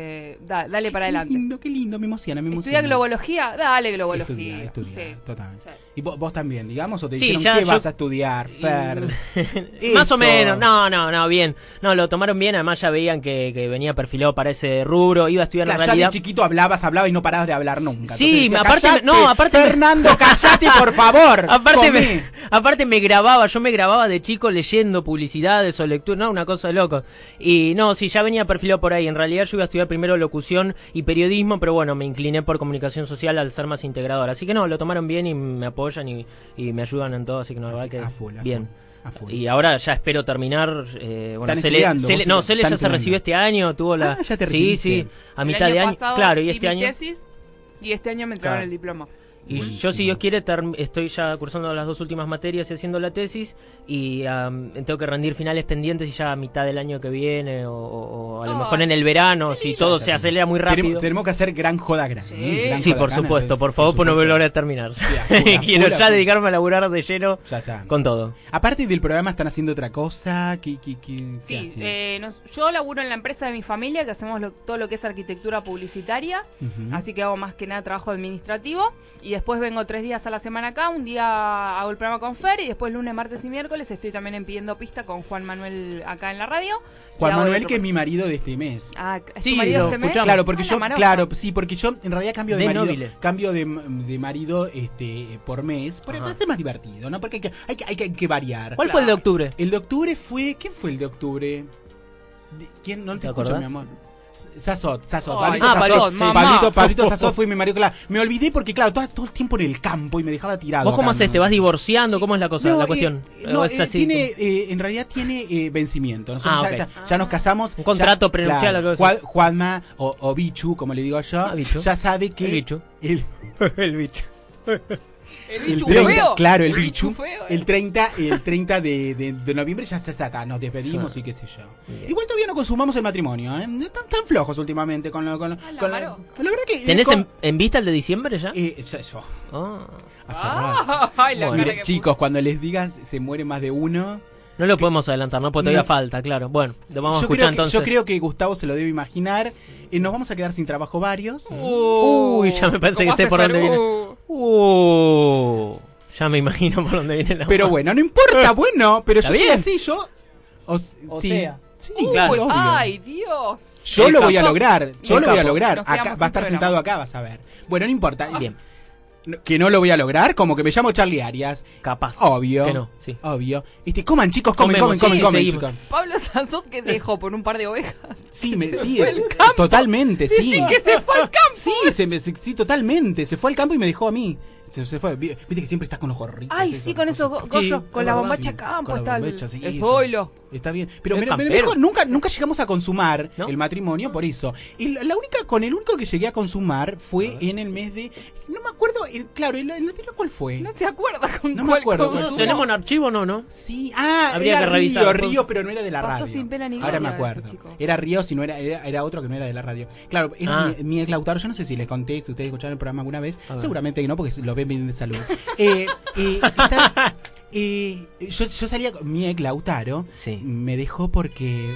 dale para adelante. Qué lindo, me emociona, Estudia globología, dale globología. Estudia, Sí. totalmente. Sí. ¿Y vos también, digamos, o te Sí, dijeron ya qué yo- vas a estudiar, Fer? Más o Eso. menos, no, bien. No, lo tomaron bien, además ya veían que venía perfilado para ese rubro, iba a estudiar Claro, en ya de realidad. chiquito hablabas y no parabas de hablar nunca. Sí, Entonces decía, aparte, "Callate, aparte Fernando, callate, por favor. aparte me grababa, yo me grababa de chico leyendo publicidades o lectura, no, una cosa de loco. Y no, sí, ya venía perfilado por ahí. En realidad yo iba a estudiar primero locución y periodismo, pero bueno, me incliné por comunicación social al ser más integrador. Así que no, lo tomaron bien y me apoyan y me ayudan en todo, así que no, la verdad que a full. bien. A full. Y ahora ya espero terminar. Bueno, Están Cele estudiando, vos ya están se estudiando. recibió este año, tuvo la. Ah, ya te sí, recibiste. sí, a El mitad de año. pasado Claro, y di este mi año. tesis, y este año me entregaron Claro. el diploma. Y Buenísimo. yo, si Dios quiere, estoy ya cursando las 2 últimas materias y haciendo la tesis. Y tengo que rendir finales pendientes y ya a mitad del año que viene, o a lo mejor en el verano, si todo se acelera muy rápido. Tenemos que hacer gran joda grande. Gran Sí, joda por grande. supuesto, por favor, pues no me logre terminar. Quiero pura, ya pura. dedicarme a laburar de lleno Ya está. con todo. Aparte del programa, ¿están haciendo otra cosa? ¿Qué se Sí, hace? yo laburo en la empresa de mi familia, que hacemos todo lo que es arquitectura publicitaria, Ujú. así que hago más que nada trabajo administrativo, y después vengo 3 días a la semana acá, un día hago el programa con Fer, y después lunes, martes y miércoles estoy también en Pidiendo Pista con Juan Manuel acá en la radio. Juan Y hago Manuel, otro que es mi marido de este mes. Ah, ¿es Sí, tu marido lo este mes? escuchamos. Claro, porque Ah, yo, la maroja. claro, sí, porque yo en realidad cambio de De marido, nobile. cambio de marido por mes, para Ajá. ser más divertido, ¿no? Porque hay que variar. ¿Cuál fue el de octubre? El de octubre fue, ¿quién fue el de octubre? ¿Quién? No te escucho, acordás? mi amor. Sazot. Ay, Pablito ah, Sazot. Pablito, mamá. Pablito Sazot fue mi marido, claro. Me olvidé porque, claro, todo el tiempo en el campo y me dejaba tirado. ¿Vos cómo acá, haces? ¿no? ¿Te vas divorciando? ¿Cómo es la cosa, la cuestión? No, ¿O es así tiene, en realidad tiene vencimiento. Nosotros Ah, ya, ok. ya nos casamos. Un contrato ya, prenupcial, claro, algo así. Juanma o Bichu, como le digo yo, Bichu. ya sabe que... El Bichu. El Bichu. El El bicho 30, feo. claro, el bicho bichu. feo. El 30 de noviembre ya se está, nos despedimos y qué sé yo. Igual todavía no consumamos el matrimonio, ¿eh? Están flojos últimamente con lo. La verdad que. ¿Tenés en vista el de diciembre ya? Yo. Ah. Hace rato. Ay, la Bueno. cara que Chicos, cuando les digas se muere más de uno. No lo podemos adelantar, ¿no? Porque todavía No. falta, claro. Bueno, lo vamos a Yo escuchar creo, que, entonces. yo creo que Gustavo se lo debe imaginar. Nos vamos a quedar sin trabajo varios. Uy, ya me parece que sé por dónde viene. Ya me imagino por dónde viene la Pero bueno, no importa, bueno, pero yo ¿Está soy bien? así, yo. O sí. sea. Sí, claro. fue obvio. Ay, Dios. Yo lo voy a lograr, yo El lo voy a capo. lograr. Nos Acá, quedamos va a sin estar programa. sentado acá, vas a ver. Bueno, no importa. Bien. Que no lo voy a lograr, como que me llamo Charlie Arias. Capaz. Obvio. Que no, sí. Obvio. Coman, chicos, comen, Comemos, comen, sí, comen, seguimos. chicos. Pablo Sazot que dejó por un par de ovejas. Sí, sí, fue al campo. totalmente, sí. Dicen que se fue al campo. Sí, totalmente. Se fue al campo y me dejó a mí. Se fue. Viste que siempre estás con los gorritos. Ay, sí, con esos gollos, con la bombacha campo, está el zoilo. Está bien. Pero Es me campero. dejó, nunca llegamos a consumar el matrimonio por eso. Y con el único que llegué a consumar fue en el mes de. No me acuerdo, claro, el anterior, ¿cuál fue? No se acuerda con No me cuál acuerdo. consumo. ¿Tenemos en archivo no? Sí, Habría era que revisar. Río, pero no era de la Pasó radio. sin pena ni Ahora me gloria acuerdo. ese chico. Era Río, si no era otro que no era de la radio. Claro, era Ah. mi ex Lautaro. Yo no sé si les conté, si ustedes escucharon el programa alguna vez. A ver. Seguramente que no, porque lo ven bien de salud. Yo salía con mi ex Lautaro. Sí. Me dejó porque.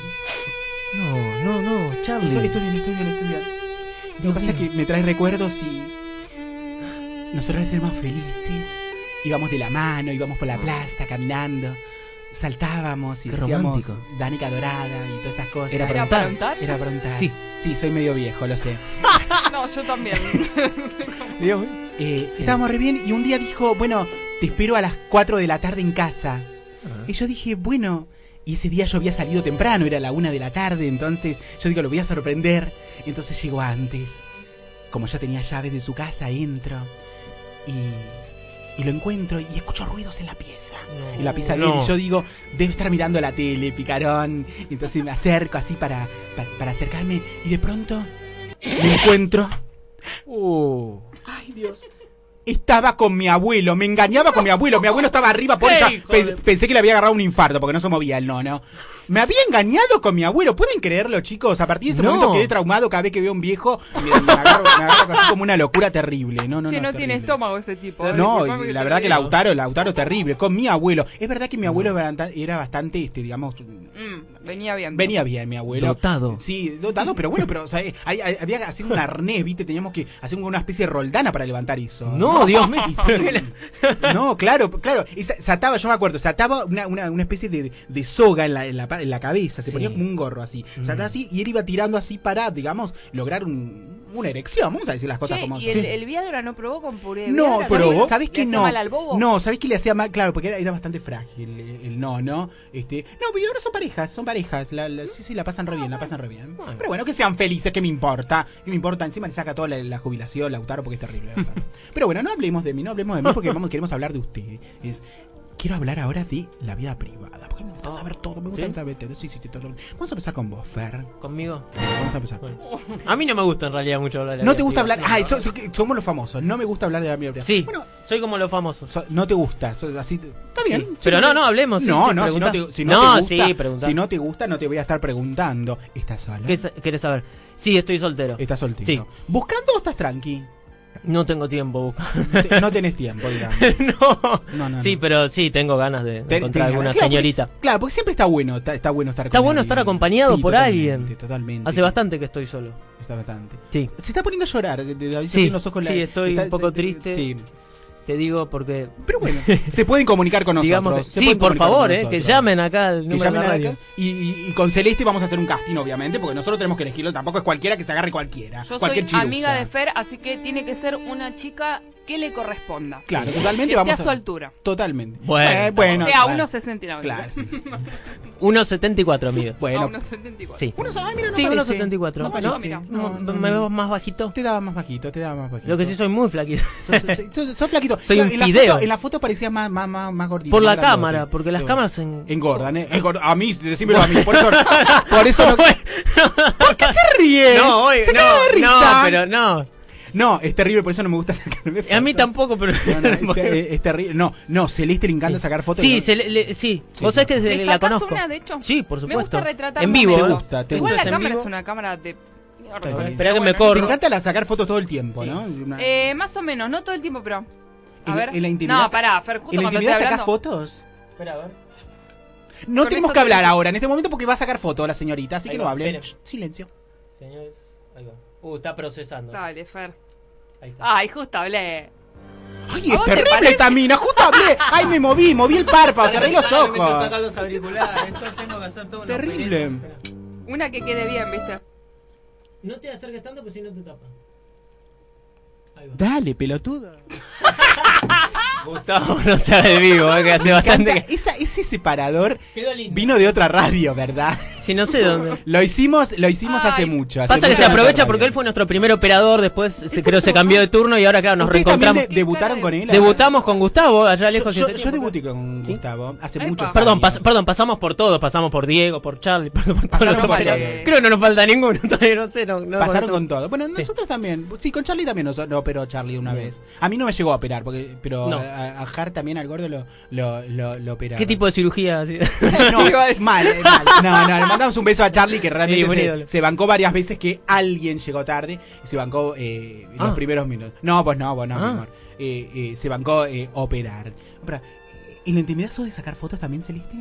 No, Charlie. Estoy bien. Lo que pasa es que me trae recuerdos y. Nosotros éramos felices. Íbamos de la mano, íbamos por la plaza caminando. Saltábamos y Qué decíamos romántico. Danica Dorada y todas esas cosas. ¿Era para ¿Era para untar? Era para untar. Sí. Sí, soy medio viejo, lo sé. No, yo también. Dios mío. Estábamos re bien y un día dijo, bueno, te espero a las 4 de la tarde en casa. Ah. Y yo dije, bueno, y ese día yo había salido temprano, era la 1 de la tarde, entonces yo digo, lo voy a sorprender. Entonces llegó antes. Como yo tenía llaves de su casa, entro y lo encuentro y escucho ruidos en la pieza. En la pieza de él, no. y yo digo, debe estar mirando la tele, picarón. Y entonces me acerco así para acercarme y de pronto me encuentro. Ay, Dios. Estaba con mi abuelo, me engañaba con mi abuelo. Mi abuelo estaba arriba, por ¿Qué ella. hijo de- Pensé que le había agarrado un infarto porque no se movía el nono. Me había engañado con mi abuelo. ¿Pueden creerlo, chicos? A partir de ese No. momento quedé traumado cada vez que veo a un viejo. Me agarro así como una locura terrible. No, Che, no terrible. tiene estómago ese tipo. No, Disculpame y la te verdad lo que digo. Lautaro terrible, con mi abuelo. Es verdad que mi abuelo era bastante, digamos, Venía bien. venía bien mi abuelo. Dotado. Sí, dotado, pero bueno, pero o sea, había que hacer un arnés, ¿viste? Teníamos que hacer una especie de roldana para levantar eso. No, Dios mío. Y sí, no, claro. Y se ataba, yo me acuerdo, se ataba una especie de soga en la cabeza, se Sí. ponía como un gorro así. Se ataba así y él iba tirando así para, digamos, lograr una erección. Vamos a decir las cosas Che, como ¿y son. el Viagra no probó con puré de No, Viagra? pero ¿sabés ¿Le que hace no? mal al bobo? No, ¿sabés que le hacía mal? Claro, porque era bastante frágil el no. No, pero ahora son parejas. Sí, la pasan re bien, Pero bueno, que sean felices, ¿qué me importa? Encima le saca toda la jubilación, Lautaro, porque es terrible, Lautaro. Pero bueno, no hablemos de mí porque queremos hablar de ustedes. quiero hablar ahora de la vida privada, porque me gusta saber todo, me gusta saber todo. Sí, todo. Vamos a empezar con vos, Fer. ¿Conmigo? Sí, vamos a empezar. A mí no me gusta en realidad mucho hablar de la ¿No vida te gusta privada. hablar? Somos los famosos. No me gusta hablar de la vida privada. Sí, bueno, soy como los famosos. No te gusta. Así, está bien. Sí, pero no, hablemos. Si pregunta. no te gusta, pregunta. si no te gusta, no te voy a estar preguntando. ¿Estás sola? ¿Qué querés saber? Sí, estoy soltero. ¿Estás soltero? Sí. ¿Buscando o estás tranqui? No tengo tiempo buscando. No tenés tiempo, digamos. No. Sí, pero sí, tengo ganas de encontrar alguna señorita. Claro, porque siempre está bueno estar Está con bueno alguien. estar acompañado por totalmente, alguien. Totalmente. Hace bastante que estoy solo. Está bastante. Sí. Se está poniendo a llorar. Sí, los ojos estoy un poco triste. Sí. Te digo porque... Pero bueno, se pueden comunicar con nosotros. Sí, por favor, que llamen acá al número de la radio. Acá. Y con Celeste vamos a hacer un casting, obviamente, porque nosotros tenemos que elegirlo. Tampoco es cualquiera que se agarre cualquiera. Yo cualquier soy chirusa. amiga de Fer, así que tiene que ser una chica que le corresponda. Claro, totalmente que vamos esté a su altura. Totalmente. Bueno, o sea, 1,69. Claro. 1,74, amigo. Bueno. 1,74. Sí. Mira, no sí, parece. 1,74. No, ¿No? mira. ¿Me veo más bajito? Te daba más bajito. Lo que sí soy muy flaquito. Sos flaquito. Soy un fideo. En la foto parecía más gordito. Por la cámara, porque las cámaras engordan, ¿eh? A mí, decímelo a mí. Por eso no... ¿Por qué se ríe? No, se caga de risa. No, pero no. No, es terrible, por eso no me gusta sacarme fotos. A mí tampoco, pero... es terrible. No, Celeste le encanta sacar fotos. Sí, sí. Vos sabés que ¿Le la sacás conozco. una, de hecho? Sí, por supuesto. Me gusta retratar en vivo. momentos. ¿Te Igual gusta? la cámara es una cámara de... Espera que me corro. Te encanta sacar fotos todo el tiempo, ¿no? Más o menos, no todo el tiempo, pero... A ver. ¿En la intimidad? No, pará, Fer, justo ¿En la cuando intimidad esté sacás hablando... fotos? Espera, a ver. No Con tenemos eso que hablar te- ahora en este momento porque va a sacar fotos la señorita, así Ahí que no va, hablen. esperen. Silencio. Señores, ahí va. Está procesando. Dale, Fer. Ahí está. Ay, justo hablé. Ay, ¿A es vos te terrible parece? esta mina, justo hablé. Ay, me moví el párpado, cerré los Me meto a ojos. sacar los auriculares, entonces tengo que hacer todo un Terrible. opereta. Espera. Una que quede bien, ¿viste? No te acerques tanto, porque si no te tapa. Ahí va. Dale, pelotudo. Gustavo no sabe vivo, que hace bastante que... Ese separador Quedó lindo. vino de otra radio, ¿verdad? Sí, no sé dónde. Lo hicimos hace mucho. hace Pasa que mucho se en otra aprovecha radio. porque él fue nuestro primer operador, después creo se cambió de turno y ahora claro, nos ¿Ustedes reencontramos. también debutaron con él? Debutamos con Gustavo, allá lejos. Yo debuté con Gustavo hace muchos años. Perdón, pasamos por todos, pasamos por Diego, por Charlie, por todos Pasaron los con operadores. todos. Creo que no nos falta ninguno, todavía no sé. No Pasaron conocemos. con todo. Bueno, nosotros también. Sí, con Charlie también nos operó Charlie una vez. A mí no me llegó a operar, pero No. a Har también, al gordo, lo operaron. ¿Qué tipo de cirugía? Así? No, mal. No, le mandamos un beso a Charlie que Sí, realmente buen ídolo. se bancó varias veces que alguien llegó tarde y se bancó los primeros minutos. No, pues no, mi amor. Se bancó operar. Ahora, ¿en la intimidad sos de sacar fotos también, Celeste?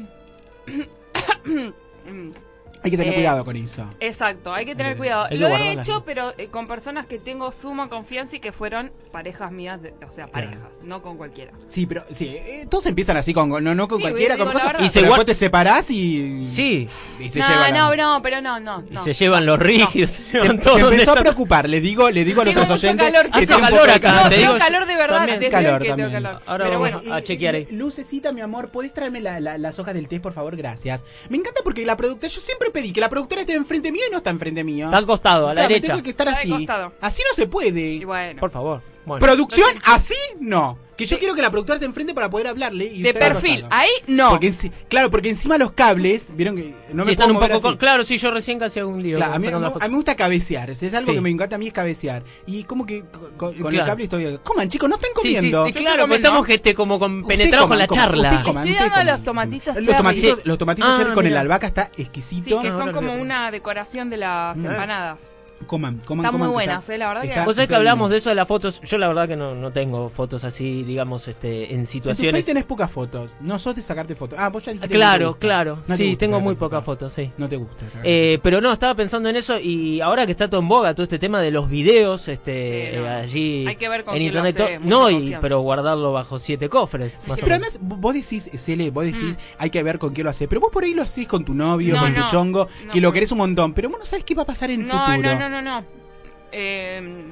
Hay que tener cuidado con eso. Exacto, hay que tener cuidado. Hay que Lo he guardarlas, hecho, ¿no? pero con personas que tengo suma confianza y que fueron parejas mías, o sea, parejas, no con cualquiera. Sí, pero sí, todos empiezan así no con Sí, cualquiera, digo con la cosas. verdad. Y después te separás y. Sí. Y se No, llevan. no. Y se llevan los rígidos, se llevan todo. Se ¿Dónde empezó a está? preocupar, le digo a Tengo nuestros mucho oyentes calor, que chicos. tiene un calor poco de acá, calor. No, te tengo digo, calor de verdad. también. te digo Calor que tengo también. calor. Ahora Pero vamos bueno, a chequear ahí. Lucecita, mi amor, ¿podés traerme las hojas del té, por favor? Gracias. Me encanta porque la productora, yo siempre pedí que la productora esté enfrente mío y no está enfrente mío. Está al costado, a la Claro, me derecha. tengo que estar Está de así. costado. Así no se puede. y bueno. Por favor. Bueno. Producción, así no. Que yo quiero que la productora esté enfrente para poder hablarle. Y De estar al perfil, costado. ahí no. Porque claro, porque encima los cables, vieron que no Sí, me están puedo un mover poco así. claro, sí, yo recién casi hago un lío. Claro, a mí sacando la foto. me gusta cabecear, es algo Sí. que me encanta a mí es cabecear. Y como que con el Claro. cable estoy... Coman, chicos, no están Sí, sí, comiendo. sí, claro, porque estamos como penetrados con la charla. Estoy dando los tomatitos Los cherry. tomatitos, los tomatitos Ah, cherry con el mira. albahaca está exquisito. Sí, que son ahora como veo. una decoración de las empanadas. Coman. Están muy buenas, la verdad que... Vos sabés que hablamos de eso de las fotos. Yo la verdad que no tengo fotos así, digamos, en En tu situaciones. Face tenés pocas fotos. No sos de sacarte fotos. Ah, vos ya dijiste que Claro, no te gusta. claro. No te Sí, gusta tengo sacarte muy pocas fotos, sí. No te gusta sacarte Pero no, estaba pensando en eso y ahora que está todo en boga todo este tema de los videos no. allí Hay que ver con en quién lo internet. hace, No, mucha y, confianza. pero guardarlo bajo 7 cofres. Sí, más o pero menos. además vos decís, Cele, hay que ver con qué lo haces. Pero vos por ahí lo hacés con tu novio, No, con tu no, chongo, no, que lo no. querés un montón. Pero vos no sabés qué va a pasar en el futuro. No.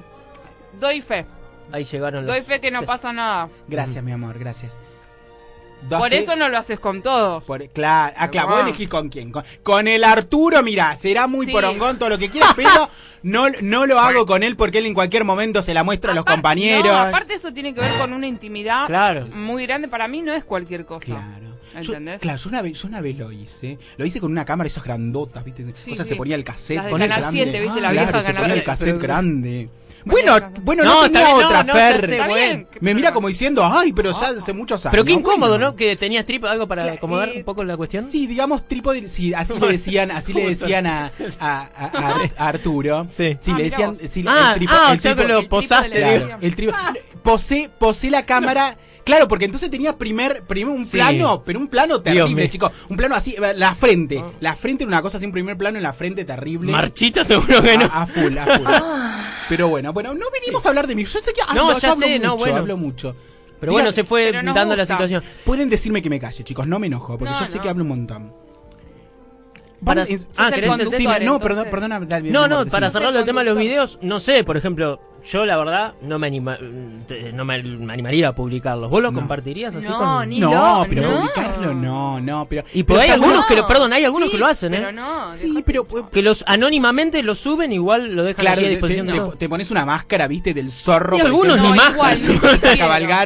Doy fe. Ahí llegaron Doy los... fe que no pasa nada. Gracias, mi amor, gracias. Por eso no lo haces con todos. Claro, vos elegís con quién. Con el Arturo, mirá, será muy porongón todo lo que quieras, pero no lo hago con él porque él en cualquier momento se la muestra a los compañeros. No, aparte eso tiene que ver con una intimidad Claro. muy grande. Para mí no es cualquier cosa. Claro. ¿Entendés? Yo una vez lo hice. Lo hice con una cámara esas grandotas, ¿viste? Sí, o sea, sí. se ponía el cassette. Las de Ponía el Canal grande. 7, ¿viste? La Claro, vieja se Canal ponía el 7. cassette Pero- grande. Bueno, no está tenía bien, otra, no, Fer. está bien. Me mira como diciendo, ay, pero ya hace muchos años. Pero qué incómodo, Bueno. ¿no? Que tenías algo para acomodar un poco la cuestión. Sí, digamos trípode, sí, así le decían a Arturo. Sí, le decían, sí, o sea que lo posaste, claro, digo. posé la cámara. Claro, porque entonces tenía primero un Sí. plano, pero un plano Dios terrible, mío. chicos. Un plano así, la frente. La frente era una cosa así, un primer plano en la frente terrible. Marchita seguro que no. A full. Pero bueno, no venimos a hablar de mí. Yo sé que No, yo ya hablo sé, mucho, no, bueno. hablo mucho. Pero bueno, se fue Pero nos dando la gusta. situación. Pueden decirme que me calle, chicos, no me enojo, porque No, yo sé no. que hablo un montón. Para- Vamos, ¿querés el sí, conductor, no, entonces? perdona, dale, No, mi amor, para decime. cerrar el tema de los videos, no sé, por ejemplo, yo la verdad no me animaría a publicarlos. ¿Vos lo compartirías así con...? No, pero publicarlo no, pero... Y pero hay está algunos bueno. que lo, perdón, hay algunos Sí, que lo hacen, pero no, Sí, pero... Que los anónimamente lo suben, igual lo dejan Claro, así a disposición de todos. te pones una máscara, viste, del zorro. Y por algunos ejemplo, ni y máscaras. empiezas a quiero. cabalgar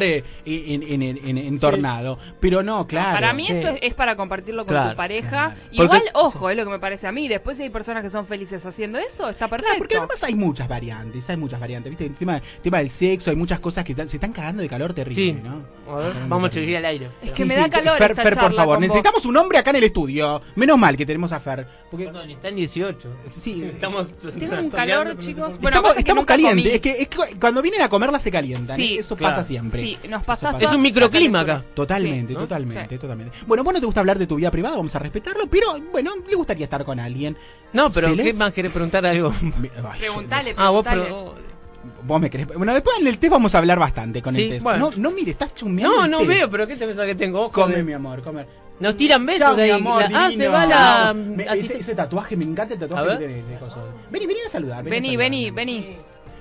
en tornado. Pero no, claro. Para mí eso es para compartirlo con Claro, tu pareja. Porque- Igual, ojo, es lo que me parece a mí. Después si hay personas que son felices haciendo eso, está perfecto. Claro, porque además hay muchas variantes, ¿viste? El tema del sexo, hay muchas cosas que se están cagando de calor terrible, Sí. ¿no? A ver, vamos a chequear al aire. Es que me da calor Fer, esta Fer, por charla favor, con vos. necesitamos un hombre acá en el estudio. Menos mal que tenemos a Fer. Porque Perdón, está en 18. Sí, estamos... Tengo un calor, chicos. Bueno, estamos pasa que nunca calientes. comí. Es que cuando vienen a comerla se calientan. Sí, Eso claro. pasa siempre. Sí, nos Eso pasaste. pasa. Es un microclima acá. Totalmente, Sí, ¿no? totalmente. Bueno, vos no te gusta hablar de tu vida privada, vamos a respetarlo, pero bueno, le gustaría estar con alguien. No, pero ¿Celes? ¿qué más querés preguntar algo? Ay, Preguntale, Ah, vos, preguntale. vos me querés. Bueno, después en el test vamos a hablar bastante con Sí, el test. bueno. No, mire, estás chumeando. No el test. veo, pero ¿qué te pensás que tengo? Ojo, Come, mi amor, come. Nos tiran besos Chao, de mi ahí. amor, Se divino. va la... Chao. así- Ese tatuaje, me encanta el A tatuaje ver. que tenés de cosas. Vení a saludar. Vení.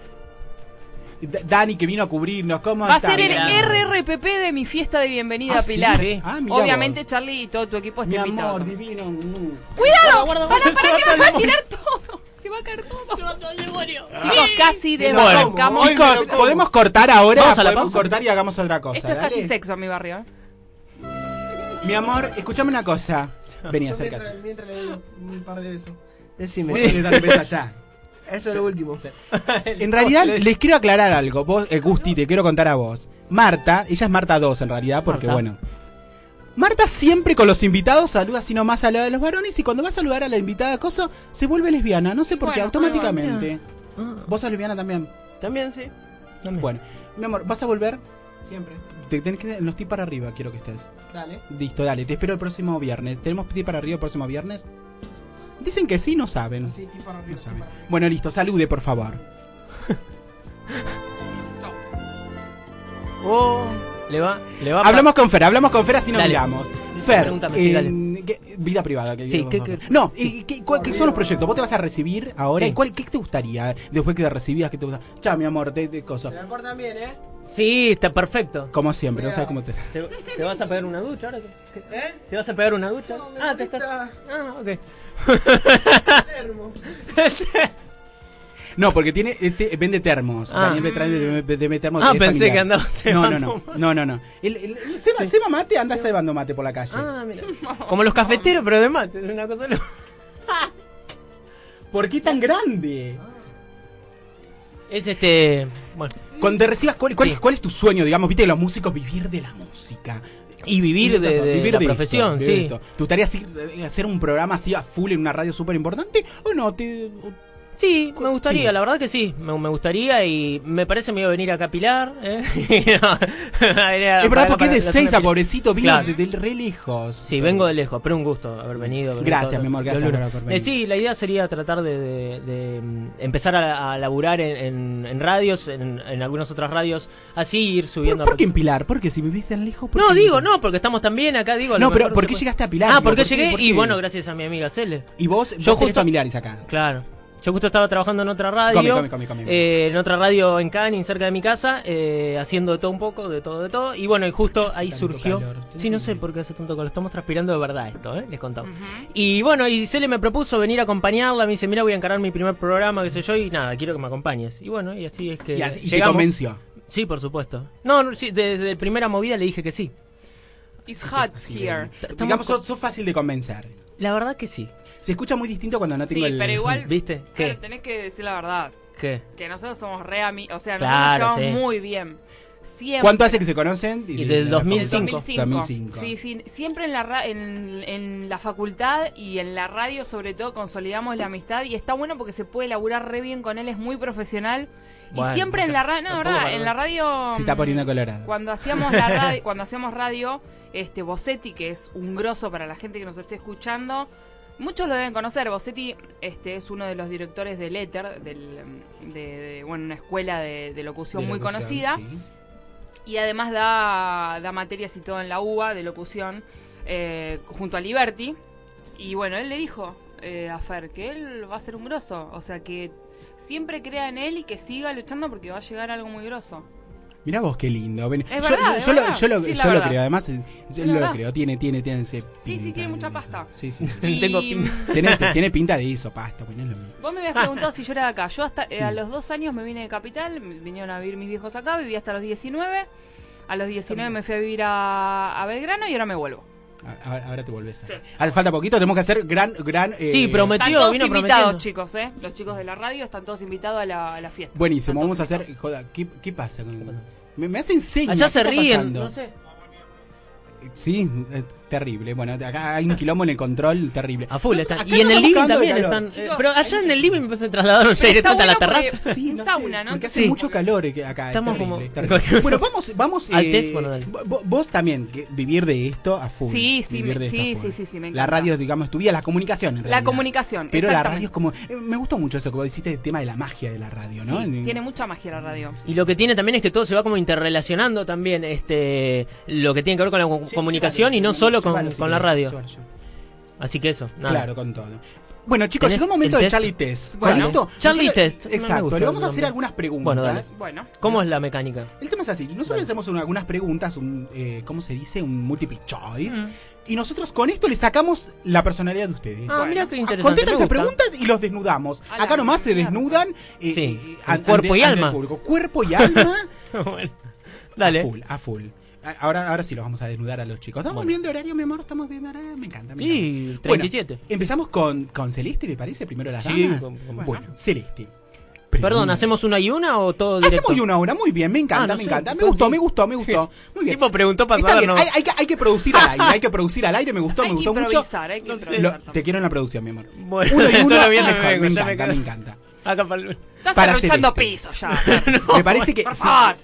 Dani, que vino a cubrirnos, ¿cómo Va a estás? ser el Mirá. RRPP de mi fiesta de bienvenida Ah, a ¿sí? Pilar. Sí. Ah, mirá Obviamente, vos. Charlie y todo tu equipo Mi está invitado. amor, divino. ¡Cuidado! Guarda, ¡Para se va que a me va a salir. tirar todo! Se va a caer todo. Se va a salir el demonio. Chicos, casi Bueno, desbancamos. chicos, podemos cortar ahora. Vamos a la Podemos pausa. cortar y hagamos otra cosa. Esto es dale. casi sexo en mi barrio. ¿eh? Mi amor, escúchame una cosa. Vení, acércate. Mientras le doy un par de besos. Decime. Sí. Dale beso allá. Eso es lo último. En realidad, les quiero aclarar algo. Vos, Gusti, te quiero contar a vos. Marta, ella es Marta 2 en realidad, porque Marta. bueno. Marta siempre con los invitados saluda así nomás a la de los varones y cuando va a saludar a la invitada Coso, se vuelve lesbiana. No sé por qué, Bueno, automáticamente. Ah. ¿Vos sos lesbiana también? También, sí. También. Bueno, mi amor, ¿vas a volver? Siempre. Te tenés que en los tips para arriba, quiero que estés. Dale. Listo, dale, te espero el próximo viernes. ¿Tenemos tip para arriba el próximo viernes? Dicen que sí, no saben. Sí, tipo para arriba, No saben. tipo para arriba. Bueno, listo, salude, por favor. Oh, le va Hablamos con Fer así nos Dale. miramos. Fer, Pregúntame, sí, dale. vida privada. Que Sí, digo, ¿qué- por favor. qué- No, ¿qué son los proyectos? ¿Vos te vas a recibir ahora? Sí. ¿Y qué te gustaría después que te recibías? ¿Qué te gusta? Chao, mi amor, de cosas. Se me portan bien, ¿eh? Sí, está perfecto. Como siempre, no sabes cómo te... ¿Te vas a pegar una ducha ahora? ¿Eh? ¿Te vas a pegar una ducha? No, me Ah, te molesta. estás... Ah, ok. Termo. No, porque tiene vende termos. Ah. Daniel Beltrán vende termos. Ah, es pensé familiar. que andaba cebando No. El Seba Mate anda cebando mate por la calle. Ah, mira. Como los cafeteros, pero de mate. Es una cosa loca. ¿Por qué tan grande? Es bueno. Cuando te recibas, ¿cuál es tu sueño? Digamos, viste, los músicos vivir de la música. Y vivir de la esto, profesión, vivir de sí. esto. ¿Te gustaría hacer un programa así a full en una radio súper importante? ¿O no? Sí, me gustaría, Sí. la verdad que sí, me gustaría y me parece me iba a venir acá a Pilar. Es verdad, porque es de Seiza, pobrecito, vino Claro. de re lejos. Sí, vengo de lejos, pero un gusto haber venido. Gracias, mi amor, gracias por venir. Sí, la idea sería tratar de empezar a laburar en radios, en algunas otras radios, así ir subiendo. ¿Por qué en Pilar? Porque si vivís tan lejos. ¿por No, qué digo, no, porque estamos tan bien acá, digo. a lo No, pero mejor ¿por se qué puede- llegaste a Pilar? Ah, Digo, porque ¿por qué? llegué ¿Por y qué? bueno, gracias a mi amiga Cele. Y vos Yo tenés justo- familiares acá. Claro. Yo justo estaba trabajando en otra radio, Come. en otra radio en Canning, cerca de mi casa, haciendo de todo un poco, de todo. Y bueno, y justo ahí surgió... Sí, no sé por qué hace tanto calor, estamos transpirando de verdad esto, les contamos. Y bueno, y Cele me propuso venir a acompañarla, me dice, mira, voy a encarar mi primer programa, qué sé yo, y nada, quiero que me acompañes. Y bueno, y así es que ¿Y te convenció? Sí, por supuesto. No, sí, desde primera movida le dije que sí. It's hot here. Digamos, sos fácil de convencer. La verdad que sí. Se escucha muy distinto cuando no tengo Sí, pero igual, ¿viste? Claro, tenés que decir la verdad. ¿Qué? Que nosotros somos re amigos, o sea, Claro, nosotros nos llevamos sí. muy bien. Siempre. ¿Cuánto hace que se conocen? Y del 2005. 2005. Sí, siempre en la facultad y en la radio sobre todo consolidamos la amistad y está bueno porque se puede laburar re bien con él, es muy profesional. Bueno, y siempre en la radio, no, verdad, en la radio Se está poniendo colorado. cuando hacíamos radio, Bossetti, que es un grosso para la gente que nos esté escuchando, muchos lo deben conocer. Bossetti es uno de los directores del Éter, de una escuela de locución muy conocida. Sí. Y además da materias y todo en la UBA de locución junto a Liberty. Y bueno, él le dijo a Fer que él va a ser un grosso. O sea, que siempre crea en él y que siga luchando porque va a llegar algo muy grosso. Mirá vos qué lindo. Es verdad, yo verdad. lo Sí, la creo, verdad. Además yo lo verdad. creo, tiene ese Sí, tiene mucha pasta. Sí. Y- Tengo pinta. Tiene pinta de eso, pasta, bueno, es lo mismo. Vos me habías preguntado si yo era de acá. Yo hasta Sí. a los 2 años me vine de Capital, vinieron a vivir mis viejos acá, viví hasta los 19. A los 19 me fui a vivir a Belgrano y ahora me vuelvo. Ahora te volvés a... Falta poquito, tenemos que hacer gran... Sí, prometió, Están todos vino invitados, prometiendo. chicos, Los chicos de la radio están todos invitados a la fiesta. Buenísimo, vamos a hacer... Joda, ¿qué pasa? Me hacen señas. Allá ¿qué se está ríen, pasando? no sé. Sí, es terrible. Bueno, acá hay un quilombo en el control terrible. A full están. Acá Y en nos el living estamos cagando de también calor. están. Pero allá en el living se trasladaron ya Pero está directamente a la bueno porque terraza. Sí, un no sauna, sé, ¿no? porque hace Sí. mucho calor acá. Estamos es terrible, como- es terrible. Bueno, vamos Al test, bueno, dale. vos también, vivir de esto a full. Sí, vivir de esto a full. sí, me La encanta. radio, digamos, tu vida, la comunicación en La realidad. comunicación, Pero la exactamente. radio es como... me gustó mucho eso que vos hiciste, el tema de la magia de la radio, ¿no? Sí, tiene mucha magia la radio. Y lo que tiene también es que todo se va como interrelacionando también, lo que tiene que ver con la comunicación y no solo con la radio. Así que eso, nada. Claro, con todo. Bueno, chicos, ¿Tenés llegó el momento el de test? Charlie Test. Bueno, ¿Correcto? Charlie Nosotros- Test. Me Exacto, gusta le vamos a el hacer nombre. algunas preguntas. Bueno, dale. Bueno. ¿Cómo es la mecánica? El tema es así. Nosotros le hacemos algunas preguntas, ¿cómo se dice? Un multiple choice. Y nosotros con esto le sacamos la personalidad de ustedes. Ah, mira qué interesante. Contestan me estas gusta. preguntas y los desnudamos. A la Acá nomás se mierda. desnudan. Sí, ante- cuerpo y ante el alma. público. Cuerpo y alma. Bueno, dale. A full. Ahora sí los vamos a desnudar a los chicos. ¿Estamos Bueno. bien de horario, mi amor? ¿Estamos bien de horario? Me encanta. Sí, encanta. 37. Bueno, empezamos con Celeste, ¿le parece? Primero las Sí, damas. con- Bueno, Celeste. Perdón, ¿hacemos una y una o todo directo? Hacemos de una hora, muy bien, me encanta, Ah, no me sé, encanta. Me tú gustó, di- me gustó, me gustó. Muy bien. Tipo preguntó para Está saber, bien, no. hay que producir al aire, hay que producir al aire, me gustó, Hay me que gustó mucho. improvisar, hay que improvisar. Te quiero en la producción, mi amor. Bueno, Uno y uno, todo bien, mejor, me me encanta, encanta, me encanta. Acá para el... Estás Para arruchando Celeste. piso ya. Me parece que Por sí, favor.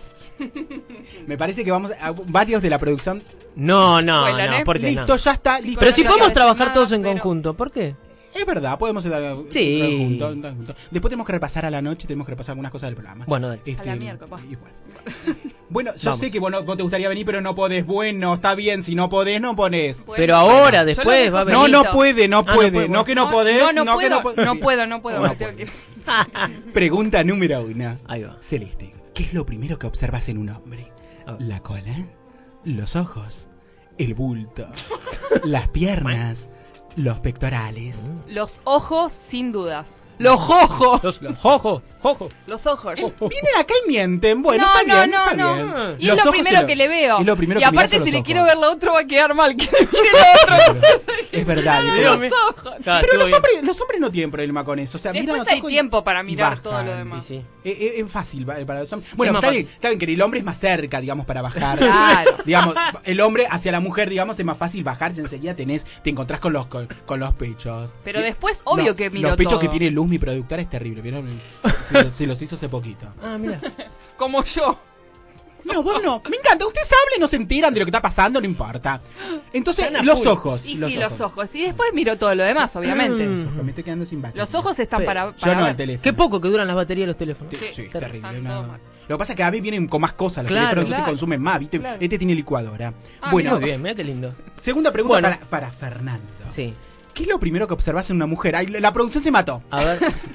me parece que vamos a varios de la producción. No, no, Vuelan, no, ¿eh? ¿por qué Listo, no? ya está, listo. Pero si ya podemos está. trabajar nada, todos en pero- conjunto, ¿por qué? Es verdad, podemos estar Sí. juntos. Después tenemos que repasar a la noche, tenemos que repasar algunas cosas del programa. Bueno, dale. A la mierda, papá. igual. Bueno, yo Vamos. sé que vos te gustaría venir, pero no podés. Bueno, está bien, si no podés, no ponés. Bueno, Pero ahora, yo después, lo dejo va a venir. No, solito. no puede, no Ah, puede. no puede, No que no No, podés, no que no puedo, podés. no puedo, no puedo. No me tengo que ir. Pregunta número 1. Ahí va. Celeste, ¿qué es lo primero que observas en un hombre? A ver. La cola, los ojos, el bulto, las piernas, los pectorales. Los ojos, sin dudas. Los ojos. Los ojos, ojos. Los ojos. Vienen acá y mienten. Bueno, no, está bien, no, está no, bien. no. Y Los es lo ojos primero que le veo. es lo primero y que mirás aparte, son si los le quiero ojos. ver la otra, va a quedar mal. Que le mire la otra. Entonces, Es verdad. los pero- ojos. Claro, Pero estuvo bien. los hombres no tienen problema con eso. O sea, miran Después los hay ojos y- tiempo para y mirar bajan. todo lo demás. Sí, sí. Es fácil para los hombres. Bueno, Es más está bien que el hombre es más cerca, digamos, para bajar. Claro. Digamos, el hombre hacia la mujer, digamos, es más fácil bajar y enseguida te encontrás con los pechos. Pero después, obvio No, que miro los pechos todo. que tiene Luz, mi productora, es terrible. ¿Vieron? Se los hizo hace poquito. Ah, mira. Como yo. No, vos no. Me encanta. Ustedes hablen, no se enteran de lo que está pasando, no importa. Entonces, Están a los full. ojos. Y sí, los ojos. Y después miro todo lo demás, obviamente. Me estoy quedando sin batería. Los ojos están para Yo no, ver. el teléfono. Qué poco que duran las baterías de los teléfonos. Sí, Están terrible. todos no. mal. Lo que pasa es que a veces vienen con más cosas los Claro, teléfonos, entonces claro. consumen más, ¿viste? Claro. Este tiene licuadora. Ah, Bueno, Muy bien, mira qué lindo. segunda pregunta Bueno. para Fernando. Sí. ¿Qué es lo primero que observas en una mujer? Ay, la producción se mató. A ver,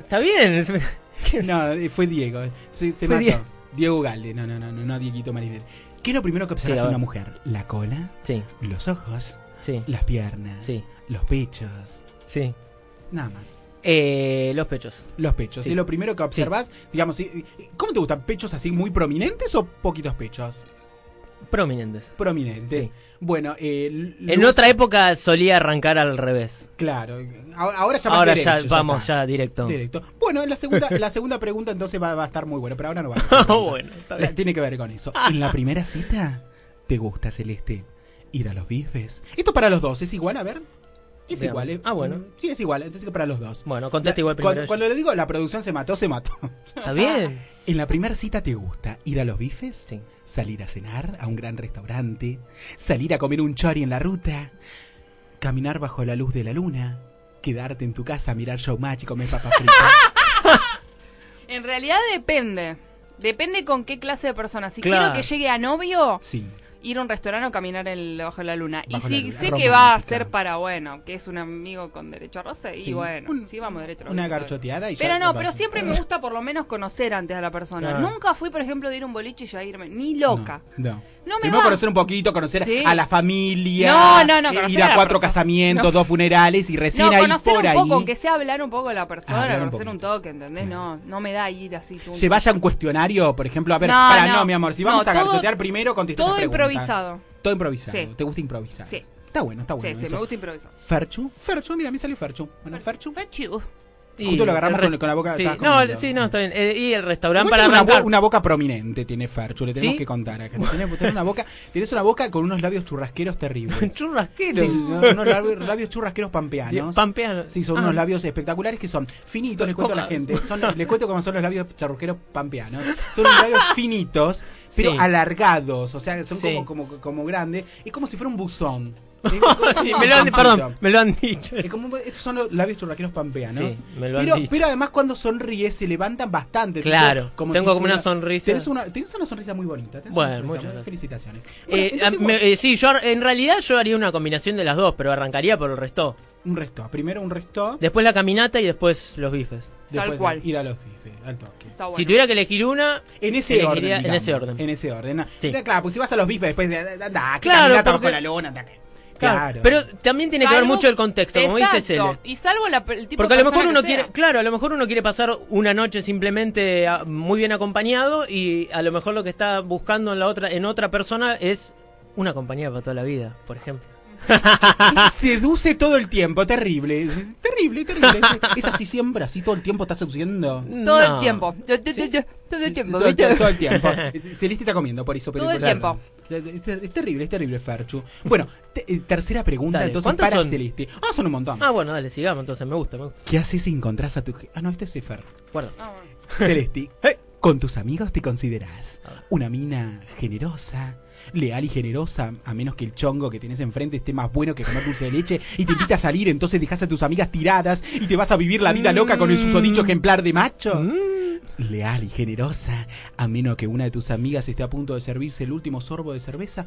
Está bien. No, fue Diego. Se Fue mató. Diego. Diego Galde. No, Dieguito Marinel. ¿Qué es lo primero que observas Sí, a en ver. una mujer? La cola, Sí, los ojos, sí, las piernas, Sí. los pechos. sí. Nada más. Los pechos. Los pechos. Sí. Es lo primero que observas. Digamos, ¿cómo te gustan? ¿Pechos así muy prominentes o poquitos pechos? Prominentes. Prominentes. Sí. Bueno, En otra época solía arrancar al revés. Claro. Ahora ya más Ahora derecho, ya vamos está. ya directo. Directo. Bueno, la segunda pregunta entonces va a estar muy buena, pero ahora no va. Bueno, está bien. Tiene que ver con eso. En la primera cita, ¿te gusta, Celeste, ir a los bifes? Esto para los dos, ¿es igual? A ver. Es Veamos. igual, ¿eh? Ah, bueno. Sí, es igual, entonces para los dos. Bueno, contesta igual primero. Cuando le digo la producción se mató, se mató. Está bien. En la primera cita, ¿te gusta ir a los bifes? Sí. Salir a cenar a un gran restaurante, salir a comer un chori en la ruta, caminar bajo la luz de la luna, quedarte en tu casa a mirar Showmatch y comer papas fritas. En realidad depende. Depende con qué clase de persona. Si Claro. quiero que llegue a novio, Sí. ir a un restaurante o caminar bajo la luna. Y Bajo si la luna, sé que romántica. va a ser para, bueno, que es un amigo con derecho a roce, Sí. y bueno, sí vamos derecho a roce. Una garchoteada y ya. Pero no, te pero vas. siempre me gusta por lo menos conocer antes a la persona. Claro. Nunca fui, por ejemplo, de ir a un boliche y ya irme, ni loca. No. No me Primero va. conocer un poquito, conocer Sí. a la familia. No, conocer ir a a la 4 persona. casamientos, No. 2 funerales y recién No, ahí conocer por un ahí. poco, aunque sea hablar un poco de la persona, Hablar un conocer un toque, ¿entendés? No me da ir así. tum, Se vaya a un cuestionario, por ejemplo, a ver, No, mi amor, si vamos no, a todo- garchotear primero, contesta todo esta pregunta. improvisado. Todo improvisado. Sí. ¿Te gusta improvisar? Sí. Está bueno, está bueno. Sí, eso. me gusta improvisar. Ferchu, mira, me salió Ferchu. Bueno, Ferchu. Y Justo lo agarramos el con la boca. Sí, estabas no, comiendo. sí, no, está bien. Y el restaurante Igual para tiene arrancar. una boca prominente tiene Ferchu, le tenemos ¿Sí? que contar acá. Tienes una boca con unos labios churrasqueros terribles. ¿Churrasqueros? Sí, son unos labios churrasqueros pampeanos. Pampeanos. Sí, son Ah. unos labios espectaculares que son finitos, les cuento a la gente. Les cuento cómo son los labios churrasqueros pampeanos. Son unos labios finitos, pero Sí. alargados, o sea, son Sí. como grandes. Es como si fuera un buzón. Sí, me lo han, perdón, me lo han dicho. Es como, esos son los labios churrasqueros pampeanos. Sí, me lo han pero, dicho. pero además cuando sonríes se levantan bastante. Claro, tipo, como tengo si como fuera- una sonrisa. Tienes una sonrisa muy bonita. tenés Bueno, una sonrisa muchas muy- gracias. Felicitaciones. Bueno, Sí, yo en realidad yo haría una combinación de las dos, pero arrancaría por el resto. un resto. Primero un resto. Después la caminata y después los bifes. Después cual. ir a los bifes, al toque. Está bueno. Si tuviera que elegir una, En ese elegiría orden. en digamos. ese orden. En ese orden. Sí. Claro, pues si vas a los bifes después de. Anda, que Claro, caminata porque- bajo la lona. anda que- Claro. Pero también tiene que ver mucho el contexto, como dice Exacto. Cele. Y salvo el tipo Porque a de lo mejor persona uno que sea. quiere, claro, a lo mejor uno quiere pasar una noche simplemente muy bien acompañado y a lo mejor lo que está buscando en otra persona es una compañía para toda la vida, por ejemplo. Seduce todo el tiempo, terrible. Terrible. Es así siempre, así todo el tiempo está seduciendo. Todo No. el tiempo. Todo el tiempo. Todo, ¿viste? todo el tiempo. Celeste está comiendo por eso. pero Todo el claro. tiempo. Es terrible, Ferchu. Bueno, tercera pregunta Dale, entonces ¿cuántos para son? Celeste. Son un montón. Ah, bueno, dale, sigamos entonces, me gusta. ¿Qué haces si encontrás a tu... no, este es Fer. Guarda. Ah, bueno. Celeste, con tus amigos te considerás una mina generosa, leal y generosa, a menos que el chongo que tenés enfrente esté más bueno que comer dulce de leche y te invita a salir, entonces dejas a tus amigas tiradas y te vas a vivir la vida loca con el susodicho ejemplar de macho. Leal y generosa, a menos que una de tus amigas esté a punto de servirse el último sorbo de cerveza.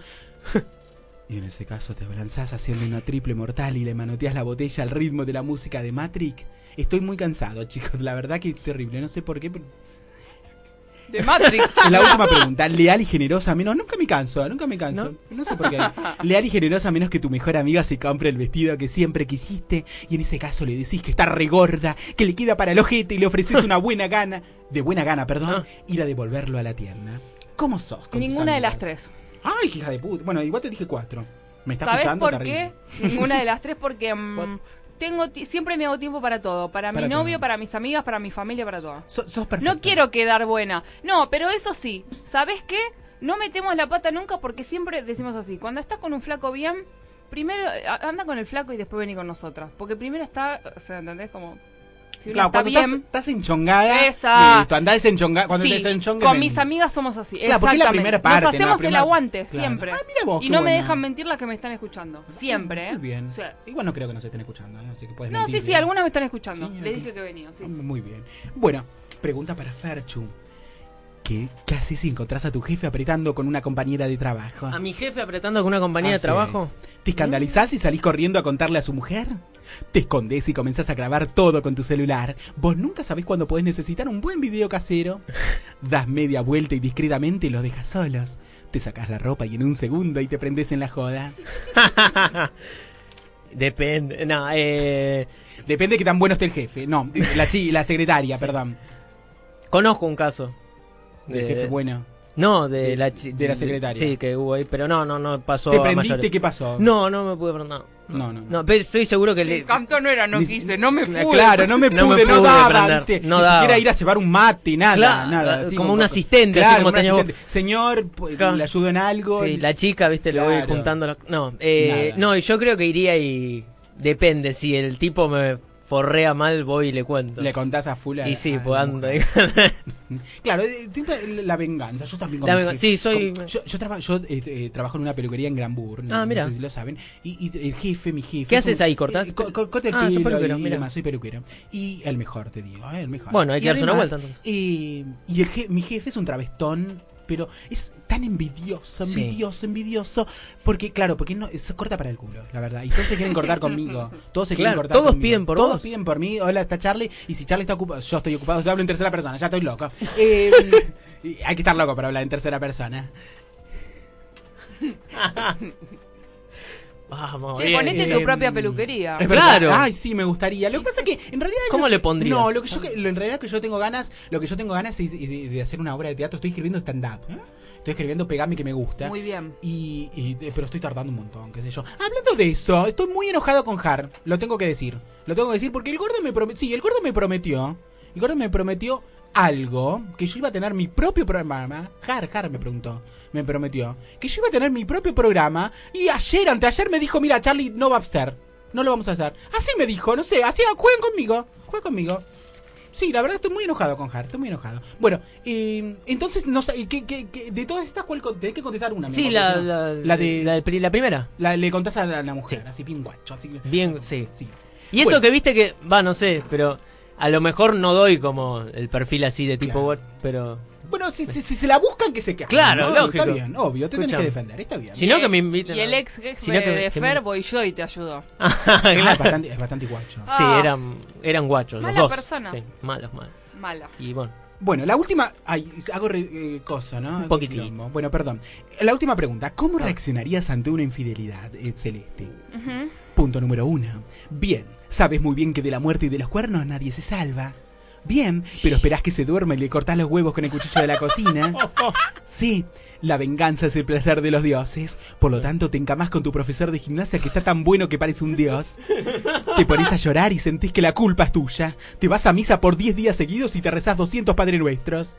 Y en ese caso te abalanzás haciendo una triple mortal y le manoteas la botella al ritmo de la música de Matrix. Estoy muy cansado, chicos, la verdad que es terrible, no sé por qué, pero... De Matrix. La última pregunta, leal y generosa, menos, nunca me canso, no sé por qué. Leal y generosa, menos que tu mejor amiga se compre el vestido que siempre quisiste y en ese caso le decís que está regorda, que le queda para el ojete y le ofreces una buena gana, ir a devolverlo a la tienda. ¿Cómo sos con tus Ninguna de las amigas? tres. Ay, hija de puta. Bueno, igual te dije 4. ¿Me estás ¿Sabes escuchando? por Terrible. qué? Ninguna de las tres porque siempre me hago tiempo para todo. Para mi novio, para mis amigas, para mi familia, para todo. Sos perfecta. No quiero quedar buena. No, pero eso sí. ¿Sabes qué? No metemos la pata nunca porque siempre decimos así. Cuando estás con un flaco bien, primero anda con el flaco y después vení con nosotras. Porque primero está, o sea, ¿entendés? Como... Si una Claro, está cuando bien, estás enchongada, Exacto. listo, andá desenchongada. Cuando sí, te desenchongues, con ven. mis amigas somos así. Claro, porque es la exactamente. primera parte, Nos ¿no? La hacemos primera- el aguante, Claro. siempre. Ah, mira vos, y qué no me buena. dejan mentir las que me están escuchando. Siempre, ¿eh? Muy bien. O sea, Igual no creo que nos estén escuchando, ¿eh? Así que puedes no, mentir, sí, sí, ¿eh? algunas me están escuchando. Sí, Le dije que venía, sí. Muy bien. Bueno, pregunta para Ferchu. ¿Qué haces si encontrás a tu jefe apretando con una compañera de trabajo? ¿A mi jefe apretando con una compañía de trabajo? ¿Te escandalizás y salís corriendo a contarle a su mujer? Te escondés y comenzás a grabar todo con tu celular. Vos nunca sabés cuándo podés necesitar un buen video casero. Das media vuelta y discretamente los dejas solos. Te sacás la ropa y en un segundo y te prendés en la joda. Depende, no, Depende de qué tan bueno esté el jefe. No, la secretaria, perdón. Conozco un caso. ¿Del jefe bueno? No, de la secretaria. Sí, que hubo ahí, pero no pasó. ¿Te a prendiste? mayores. ¿Qué pasó? No me pude prender. No, pero estoy seguro que El canto no era, no quise, no me pude. Claro, no me pude, no daba, ¿viste? no ni daba. siquiera ir a cebar un mate, nada, Claro, nada. Así como un asistente, claro, así como un tenía vos. asistente. Señor, pues, Claro. ¿le ayudo en algo? Sí, la chica, viste, le voy Claro. juntando. No, Nada. no, yo creo que iría y depende. Si el tipo me forrea mal, voy y le cuento. Le contás a full. Y sí, pues ando. Claro, tipo la venganza. Yo también. Sí, soy. Yo trabajo en una peluquería en Granburg. Ah, mira. No sé si lo saben. Y el jefe, mi jefe. ¿Qué haces ahí? ¿Cortás? Corte el soy pelo peluquero, y mira. demás. Soy peluquero. Y el mejor, te digo, el mejor. Bueno, hay que Y darse una además, vuelta, entonces. y mi jefe es un travestón. Pero es tan envidioso, envidioso. Porque no, se corta para el culo, la verdad. Y todos se quieren cortar conmigo. Todos se quieren Claro, cortar todos conmigo. piden por Todos vos. piden por mí. Hola, está Charlie. Y si Charlie está ocupado, yo estoy ocupado. Yo hablo en tercera persona, ya estoy loco. Hay que estar loco para hablar en tercera persona. Vamos, Che, bien. ponete tu propia peluquería. Es Claro. verdad. Ay, sí, me gustaría. Lo que pasa es que en realidad. ¿Cómo le pondrías? No, en realidad que yo tengo ganas. Lo que yo tengo ganas es de hacer una obra de teatro. Estoy escribiendo stand-up. Estoy escribiendo Pegame que me gusta. Muy bien. Pero estoy tardando un montón, qué sé yo. Hablando de eso, estoy muy enojado con Har. Lo tengo que decir. porque el gordo me prometió. Sí, el gordo me prometió. El gordo me prometió algo. Que yo iba a tener mi propio programa. Har me preguntó. Me prometió. Que yo iba a tener mi propio programa. Y anteayer me dijo, mira, Charlie, no va a ser. No lo vamos a hacer. Así me dijo, no sé. Así, jueguen conmigo. Sí, la verdad estoy muy enojado con Har, estoy muy enojado. Bueno, entonces, no sé, de todas estas, ¿cuál tenés que contestar una? Sí, mejor, la primera. Le contás a la mujer, así bien guacho. Así, Bien, sí. Sí. Y eso Bueno. que viste que, no sé, pero a lo mejor no doy como el perfil así de tipo Claro. bot, pero... Bueno, si se la buscan, que se quejen. Claro, ¿no? lógico. Está bien, obvio, te tenés Escuchame. que defender, está bien. Si no, que me inviten. Y el ex jefe Si no, que de me- Fer, voy yo y te ayudo. Claro. Es bastante guacho. Sí, eran guachos, los Mala dos. persona. Sí, malos. Mala. Y bueno. Bueno, la última... hago cosa, ¿no? Un poquitito. Quilombo. Bueno, perdón. La última pregunta. ¿Cómo reaccionarías ante una infidelidad, Celeste? Ujú. Punto número 1. Bien, sabes muy bien que de la muerte y de los cuernos nadie se salva. Bien, pero esperás que se duerma y le cortás los huevos con el cuchillo de la cocina. Sí, la venganza es el placer de los dioses. Por lo tanto, te encamás con tu profesor de gimnasia que está tan bueno que parece un dios. Te pones a llorar y sentís que la culpa es tuya. Te vas a misa por 10 días seguidos y te rezás 200 Padre Nuestros.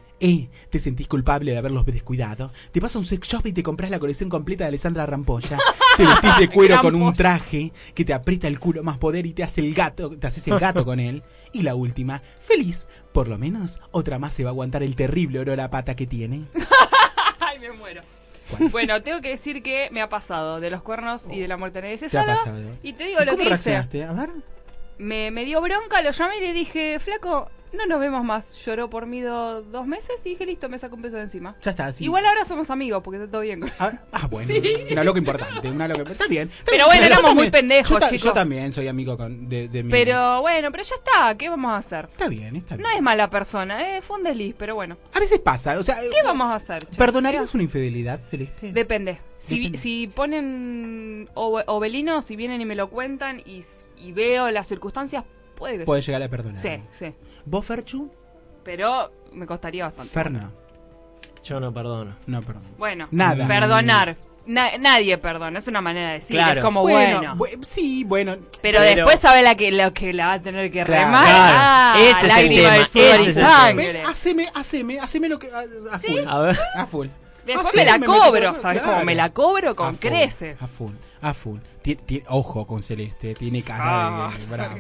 Te sentís culpable de haberlos descuidado. Te vas a un sex shop y te compras la colección completa de Alessandra Rampolla. Te vestís de cuero con un traje que te aprieta el culo más poder y te haces el gato con él. Y la última, feliz. Por lo menos, otra más se va a aguantar el terrible olor a pata que tiene. Ay, me muero. Bueno, tengo que decir que me ha pasado de los cuernos y de la muerte nadie se ¿Te ha salva. pasado? Y te digo lo ¿Cómo que hice. reaccionaste? A ver. Me dio bronca, lo llamé y le dije, flaco, no nos vemos más. Lloró por mí 2 meses y dije, listo, me saco un peso de encima. Ya está, sí. Igual ahora somos amigos porque está todo bien. Bueno, Sí. una loca importante. Está bien. Pero bueno, éramos Yo muy también- pendejos, yo chicos. también soy amigo de mi... Pero bueno, pero ya está, ¿qué vamos a hacer? Está bien. No es mala persona, fue un desliz, pero bueno. A veces pasa, o sea... ¿Qué vamos a hacer? che? ¿Perdonarías una infidelidad, Celeste? Depende. Depende. Si ponen Obelino, si vienen y me lo cuentan y veo las circunstancias, puede que Puede sí. llegar a perdonar. Sí. ¿Vos, Ferchu? Pero me costaría bastante. Ferna. Yo no perdono. No, perdón. Bueno, Nada. perdonar. Nadie perdona, es una manera de decir, Claro. es como bueno. Sí, bueno. Pero después sabe lo que la va a tener que Claro. remar. Claro. Ah, Ese es el lágrima tema, de sudor ese y es el sangre. Haceme lo que... A full. A ver. A full. Después Haceme, me la me cobro, meto- ¿sabes claro. cómo? Me la cobro con A full, creces. A full. Ojo con Celeste, tiene cara Ah. de brava,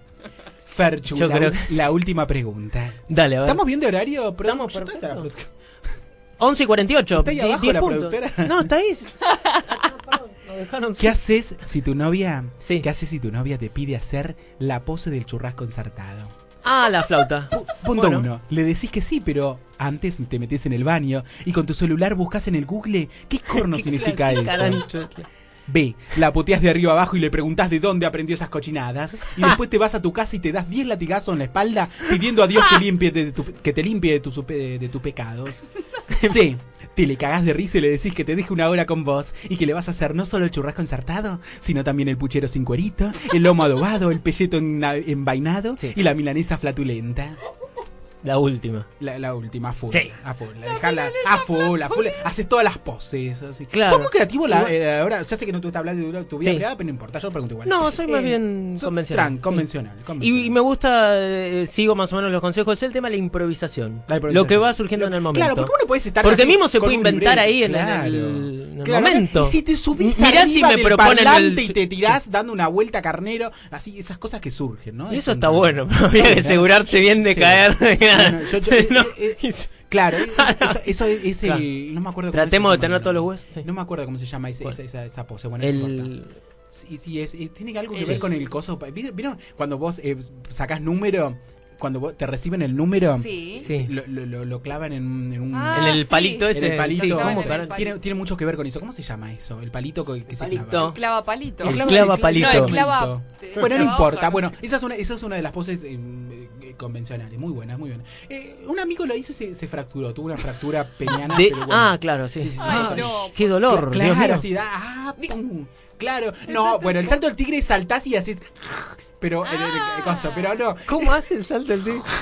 Ferchu, Yo creo que- la última pregunta. Dale, a ver. ¿Estamos bien de horario? Estamos ¿Dónde está la perfectos. producción? 11:48. ¿Está ahí abajo 10 la puntos. productora? No, está ahí. Nos dejaron ¿Qué haces si tu novia te pide hacer la pose del churrasco ensartado? Ah, la flauta. Punto Bueno. 1. Le decís que sí, pero antes te metés en el baño y con tu celular buscas en el Google qué corno significa ¿Qué eso. carancho? B. La puteás de arriba abajo y le preguntás de dónde aprendió esas cochinadas. Y después te vas a tu casa y te das 10 latigazos en la espalda pidiendo a Dios que te limpie de tus pecados. C. Te le cagás de risa y le decís que te deje una hora con vos y que le vas a hacer no solo el churrasco ensartado, sino también el puchero sin cuerito, el lomo adobado, el pelleto envainado y la milanesa flatulenta. La última. La última, a full. Sí. A full. Dejala, a full. Haces todas las poses. Así. Claro. Sos muy creativo ahora. Ya sé que no te estás hablando de tu vida privada, pero no importa, yo pregunto igual. No, soy más bien convencional. Convencional. Y me gusta, sigo más o menos los consejos, es el tema de la improvisación. Lo que va surgiendo en el momento. Claro, porque uno puede estar porque así mismo se con puede un inventar librero. ahí en Claro. el Claro, momento. Y si te subís Mirá arriba si me del proponen parlante el- y te tirás dando una vuelta a carnero, así, esas cosas que surgen, ¿no? Y eso está bueno, pero habría que asegurarse bien de caer. Bueno, claro, eso es Claro. el... No me acuerdo cómo Tratemos se de llama, tener todos los huesos. Sí. No me acuerdo cómo se llama esa pose. Bueno, no El- importa. Sí, tiene algo que Sí. ver con el coso. ¿Vieron cuando vos sacás número? Cuando vos te reciben el número, Sí. lo clavan en un... En el palito ese. En el palito. Sí, ¿cómo ¿cómo, se cara? Tiene mucho que ver con eso. ¿Cómo se llama eso? El palito que se palito. clava. El clavapalito. El clavapalito. No, el clava... Bueno, no clava importa. hoja, Bueno, no sé. esa es una de las poses convencionales. Muy buenas, muy buenas. Un amigo lo hizo y se fracturó. Tuvo una fractura peñana. pero bueno. Ah, claro, sí. Ay, no. Qué dolor. Dios mío. Claro, así da. Pum. Claro. No, bueno, el salto del tigre saltás y haces. Pero, cosa, pero no. ¿Cómo hace el salto del tigre?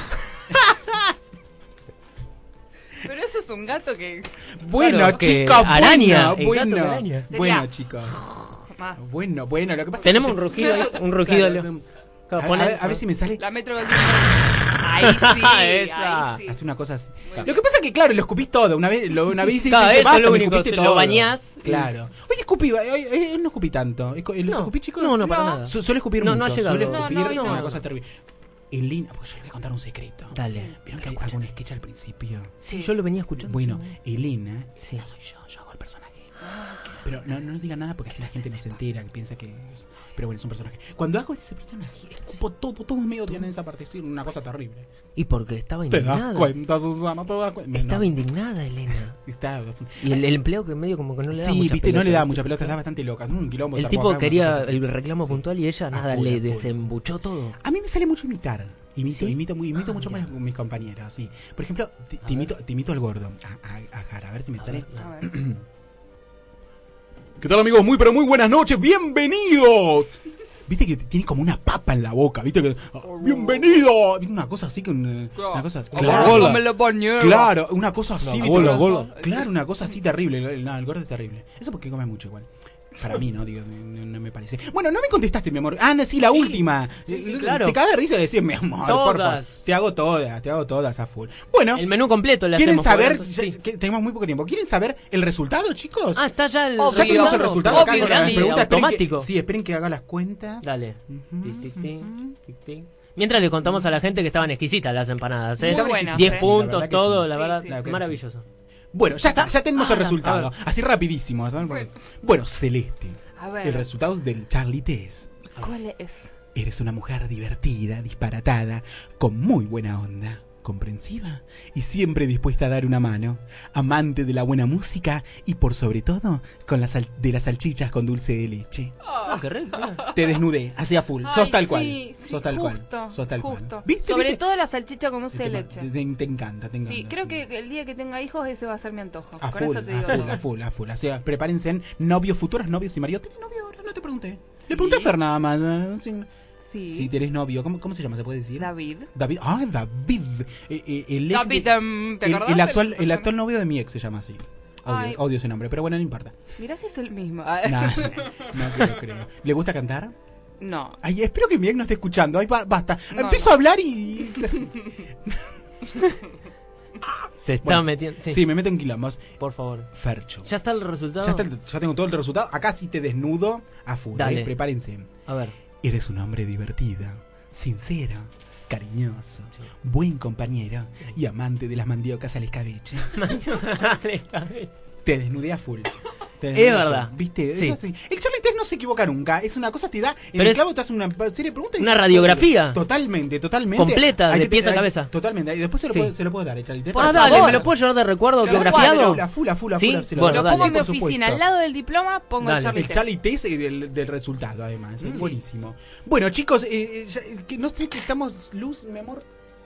Pero eso es un gato que... Bueno, Claro, que chicos, araña, el bueno, gato que bueno, araña. bueno, Sería- chicos. Más. Bueno, lo que pasa Tenemos es que un rugido, Claro, un rugido. claro, Claro, a pone- ver si me sale. La Metro Goldwyn Mayer. Ahí sí, Esa. ahí sí. Hace una cosa así. Bueno. Lo que pasa es que, claro, lo escupís todo. Una vez hice Claro, eso es basta, lo me único, escupiste si todo. lo bañás. Claro. Oye, escupí, no escupí tanto. ¿Los No. escupí, chicos? No, para nada. Suele escupir No, mucho. no ha llegado. Suele escupir, No, una no. cosa terrible. Elena, pues yo le voy a contar un secreto. Dale. ¿Vieron que hay algún sketch al principio? Sí, yo lo venía escuchando. Bueno, Elena, Sí. no soy yo hago el personaje. Pero no digan nada porque así la gente no se entera, que piensa que... Pero bueno, es un personaje. Cuando hago ese personaje, escupo todo medio tiene esa parte, sí, una cosa terrible. Y porque estaba ¿Te indignada. das cuenta, Susana? ¿Te das cuenta? Estaba No. indignada, Elena. Está... Y el empleado que medio como que no le daba Sí, mucha viste, pelota. no le daba mucha pelota, estaba bastante loca. Un quilombo se El armó tipo acá, quería una cosa. el reclamo puntual y ella nada, full, le a full. desembuchó todo. A mí me sale mucho imitar. Imito mucho mira. con mis compañeros, sí. Por ejemplo, te imito al gordo. A Jara, a ver si me sale. A ver. ¿Qué tal, amigos? Muy, pero muy buenas noches. ¡Bienvenidos! Viste que tiene como una papa en la boca, viste que... ¡Bienvenido! ¿Viste una cosa así que una cosa... Come la bañera. Claro, una cosa así. La ¿viste? gola. Claro, una cosa así terrible. No, el gordo es terrible. Eso porque come mucho igual. Para mí, ¿no? Digo, no me parece. Bueno, no me contestaste, mi amor. Ah, no, sí, la última. sí, claro. Te cagas de risa y decís, mi amor, Todas. por favor. Te hago todas a full. Bueno, El menú completo le ¿quieren hacemos. saber? por Ya- eso, sí. que tenemos muy poco tiempo. ¿Quieren saber el resultado, chicos? Ah, está ya el Obvio. ya tenemos el resultado acá con las Obviously. preguntas. Esperen Automático. sí, esperen que haga las cuentas. Dale. Tic, tic, tic, tic, tic. Mientras le contamos a la gente que estaban exquisitas las empanadas, ¿eh? Muy buenas, 10 ¿eh? puntos, La verdad que todo, sí. la Sí, verdad, sí, sí. maravilloso. Bueno, ya está, ya tenemos el Ah, resultado. a Así rapidísimo. ¿no? Bueno, Celeste. A ver. El resultado del Charlie Test. ¿Cuál es? Eres una mujer divertida, disparatada, con muy buena onda, comprensiva y siempre dispuesta a dar una mano, amante de la buena música y por sobre todo con de las salchichas con dulce de leche. Ah, qué rico. Te desnudé, hacia full, Ay, sos tal cual. sí, sí, sos tal justo, cual. Sos tal justo. cual. ¿Viste? Sobre ¿Viste? todo la salchicha con dulce de Te- leche. Te encanta, te encanta. Sí, creo que el día que tenga hijos ese va a ser mi antojo. A Con full, eso te digo a full, todo. a full, a full. O sea, prepárense en novios, futuros novios y maridos. ¿Tenés novio ahora? No te pregunté. Le pregunté a Fer nada más. Sí. Si tenés novio, ¿cómo se llama? ¿Se puede decir? David. David. Ah, David. El ex David, de- ¿te acordás? el actual novio de mi ex se llama así. Ay. Odio ese nombre, pero bueno, no importa. Mirá si es el mismo. No creo. ¿Le gusta cantar? No. Ay, espero que mi ex no esté escuchando. Ay, basta. No, Empiezo a hablar y... Se está Bueno, metiendo. Sí, me meto en quilombos. Por favor. Fercho. ¿Ya está el resultado? Ya tengo todo el resultado. Acá sí te desnudo a full. Dale. Prepárense. A ver. Eres un hombre divertido, sincero, cariñoso, buen compañero y amante de las mandiocas al escabeche. Te desnudé a full. Es verdad. ¿Viste? Sí. Es así. El Charlie Test no se equivoca nunca. Es una cosa, te da. En Pero el es clavo te hace una serie de preguntas. una radiografía. Totalmente. Completa, Hay de que- pies a hay que- cabeza. Totalmente. Y después se lo puedo dar, Charlie. Ah, dale, ¿me lo puedo llevar de recuerdo autografiado? La full, ¿Sí? se Bueno, Lo dale. pongo en mi por oficina, supuesto. al lado del diploma pongo el Charlie El Test. Charlie Test del resultado, además. Es buenísimo. Bueno, chicos, que no sé que estamos. Luz, mi amor.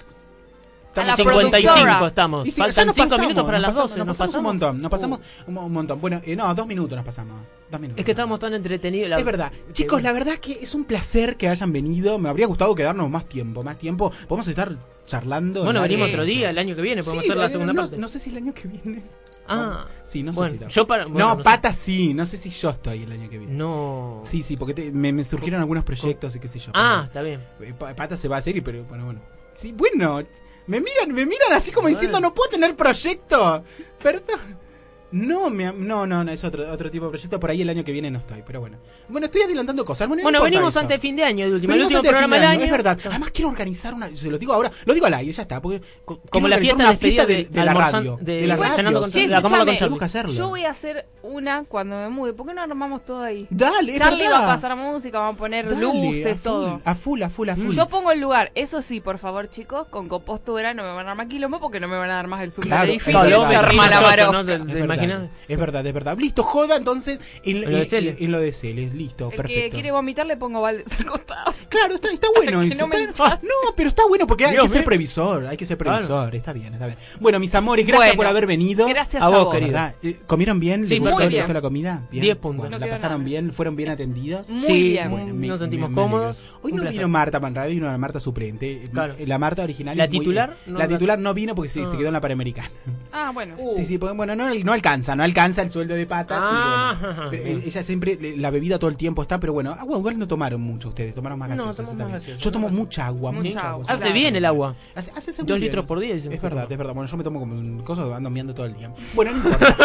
A la 55 productora. estamos. Y sí, Faltan ya nos 5 pasamos, minutos para las 12. Nos pasamos un montón. Nos pasamos un montón. Bueno, no, 2 minutos nos pasamos. 2 minutos. Es que estamos tan entretenidos. Es verdad. Chicos, la verdad que es un placer que hayan venido. Me habría gustado quedarnos más tiempo. Podemos estar charlando. Bueno, ¿sabes? venimos otro día, el año que viene, podemos Sí, hacer la segunda parte. No sé si el año que viene. Ah, sí, no sé bueno, si tampoco. yo para- bueno, no, no sé. Pata sí, no sé si yo estoy el año que viene. No. Sí, porque me surgieron algunos proyectos y qué sé yo. Ah, está bien. Pata se va a hacer, pero bueno. Sí, bueno, me miran así como diciendo, no puedo tener proyecto. Perdón. No, es otro tipo de proyecto. Por ahí el año que viene no estoy, pero bueno. Bueno, estoy adelantando cosas. Bueno, no Bueno, importa venimos eso. antes de fin de año, de última. El Venimos último antes de fin programa de del año, año. es verdad. Además quiero organizar una, se lo digo ahora, lo digo al aire, ya está, porque Como la fiesta de despedida de la almorzan- radio, de la Llenando con radio. Charlie, la comamos con escúchame, Charlie. Tengo que hacerlo. Yo voy a hacer una cuando me mude. ¿Por qué no armamos todo ahí? Dale, es Charlie verdad. va a pasar música, va a poner Dale, luces, a full, todo. A full. Yo pongo el lugar. Eso sí, por favor, chicos, con compostura no me van a dar más quilombo porque no me van a dar más el zoom del edificio. claro, se arma la marosca. ¿no? ¿Te imaginas? Es verdad. Listo, joda entonces en lo de Celes. en lo de Celes, listo, El perfecto. que quiere vomitar le pongo baldes al costado. Claro, está bueno Que eso. no me No, pero está bueno porque hay Dios que ser mío. previsor, Claro. está bien. Bueno, mis amores, gracias Bueno, por haber venido. gracias A a vos, vos. querido. ¿Verdad? ¿Comieron bien? Sí, ¿Les muy gustó, bien. la comida? 10 puntos. Bueno, No ¿la quedó pasaron nada. bien? ¿Fueron bien atendidos? Muy Sí, bien. nos sentimos me cómodos. alegro. Hoy Un no placer. vino Marta Manrada, vino la Marta suplente. Claro. La Marta original. ¿La es muy- titular? No, la la- titular no vino porque se Ah. quedó en la Panamericana. Ah, bueno. Sí, porque, bueno, no alcanza el sueldo de patas. y Ah, bueno. Pero ella siempre, la bebida todo el tiempo está, pero bueno, agua igual no tomaron mucho ustedes, tomaron más No, gaseosas. tomamos está bien. gaseosa, Yo tomo tomamos mucha agua, Mucha mucha agua. agua. Hace bien el agua. Hace 2 litros por día. dicen. Es verdad. Bueno, yo me tomo como un coso, ando meando todo el día. Bueno, no importa.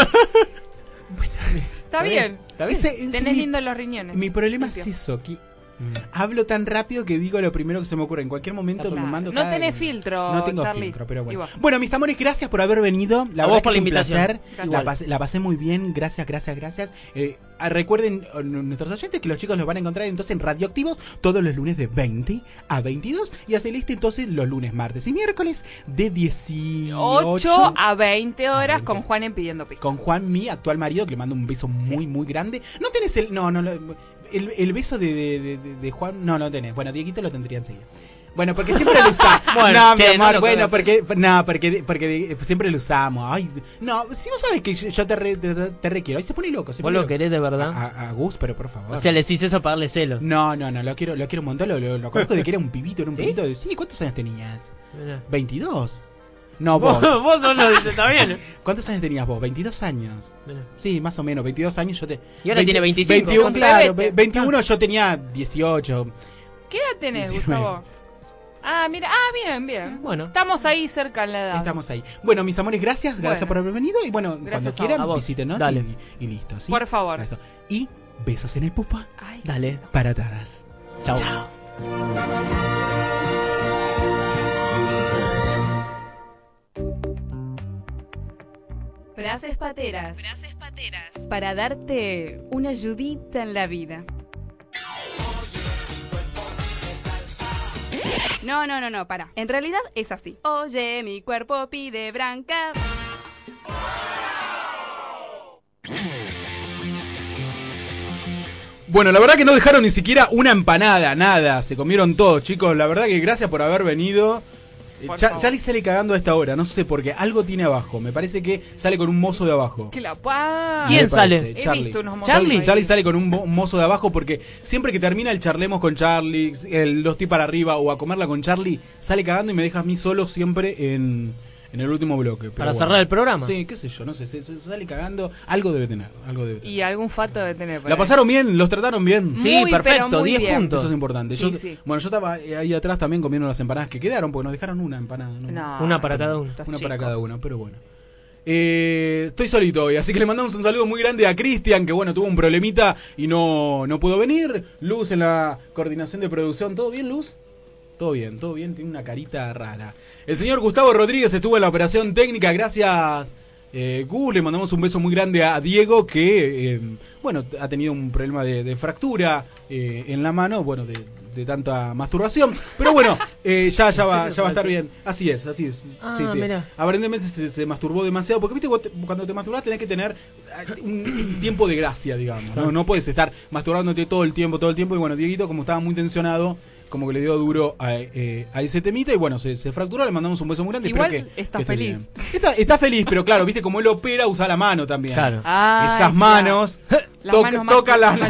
Está bien. ¿Está bien? Ese Tenés mi- lindos los riñones. Mi problema es Limpio. eso, que hablo tan rápido que digo lo primero que se me ocurre. En cualquier momento me Claro. mando No cada- tenés filtro, No tengo Charlie. filtro, pero bueno. Igual. Bueno, mis amores, gracias por haber venido. La A verdad vos que por es la un invitación. placer. Gracias. La pasé muy bien. Gracias. Recuerden nuestros oyentes que los chicos los van a encontrar entonces en Radioactivos todos los lunes de 20 a 22 y a Celeste entonces los lunes, martes y miércoles de 18 8 a 20 horas 20. con Juan en Pidiendo Pico. con Juan, mi actual marido, que le mando un beso muy grande. No tenés el beso de Juan, no tenés. Bueno, Dieguito lo tendría enseguida. Bueno, porque siempre lo usamos. Bueno, no, mi che, no amor, lo bueno, conozco. porque siempre lo usamos. Ay, no, si vos sabes que yo te requiero. Ahí se pone loco. Se ¿Vos pone lo loco. querés de verdad? A Gus, pero por favor. O sea, le decís eso para darle celos. No, lo quiero un montón. Lo conozco de que era un pibito, era un pibito. Sí, ¿cuántos años tenías? Mirá. 22. No, vos. Vos solo dices, está bien. ¿Cuántos años tenías vos? 22 años. Mirá. Sí, más o menos, 22 años yo te... Y ahora tiene 25. 21, claro, Bebete. 21 yo tenía 18. ¿Qué edad tenés, 19. Gustavo? Ah, mira. Bien. Bueno. Estamos ahí cerca en la edad. Estamos ahí. Bueno, mis amores, gracias Bueno. por haber venido. Y bueno, Gracias cuando a quieran, vos. visítenos Dale. y listo. ¿sí? Por favor. Listo. Y besos en el pupa Ay, Dale. para todas. Chao. Frases pateras. Para darte una ayudita en la vida. No, para. En realidad es así. Oye, mi cuerpo pide branca. Bueno, la verdad que no dejaron ni siquiera una empanada, nada. Se comieron todo, chicos. La verdad que gracias por haber venido. Por favor. Charlie sale cagando a esta hora, no sé por qué. Algo tiene abajo. Me parece que sale con un mozo de abajo. que la pa. ¿Quién Me sale? parece, He Charlie. visto unos mozos Charlie, ahí. Charlie sale con un mozo de abajo porque siempre que termina el charlemos con Charlie, el dos para arriba o a comerla con Charlie, sale cagando y me deja a mí solo siempre en el último bloque. Pero Para bueno. cerrar el programa. Sí, qué sé yo, no sé, se sale cagando, algo debe tener. Y algún fato de tener. por ¿La ahí. pasaron bien? ¿Los trataron bien? Sí, Muy, perfecto, pero muy 10 bien. puntos. Eso es importante. Sí, yo, sí. Bueno, yo estaba ahí atrás también comiendo las empanadas que quedaron, porque nos dejaron una empanada. ¿no? No, Una para cada uno. estos Una para chicos. cada uno, pero bueno. Estoy solito hoy, así que le mandamos un saludo muy grande a Cristian, que bueno, tuvo un problemita y no pudo venir. Luz en la coordinación de producción. ¿Todo bien, Luz? Todo bien, tiene una carita rara. El señor Gustavo Rodríguez estuvo en la operación técnica, gracias Gu. Le mandamos un beso muy grande a Diego que, bueno, ha tenido un problema de fractura en la mano, bueno, de tanta masturbación. Pero bueno, ya va a estar bien. Así es. Sí. Mirá. Aparentemente se masturbó demasiado. Porque viste, cuando te masturbas tenés que tener un tiempo de gracia, digamos. Claro. No puedes estar masturbándote todo el tiempo. Y bueno, Dieguito, como estaba muy tensionado, como que le dio duro a ese temita. Y bueno, se fracturó. Le mandamos un beso muy grande. Igual Espero que está esté feliz. bien. Está feliz, pero claro, viste, como él opera, usa la mano también. Claro. Esas manos. Toca las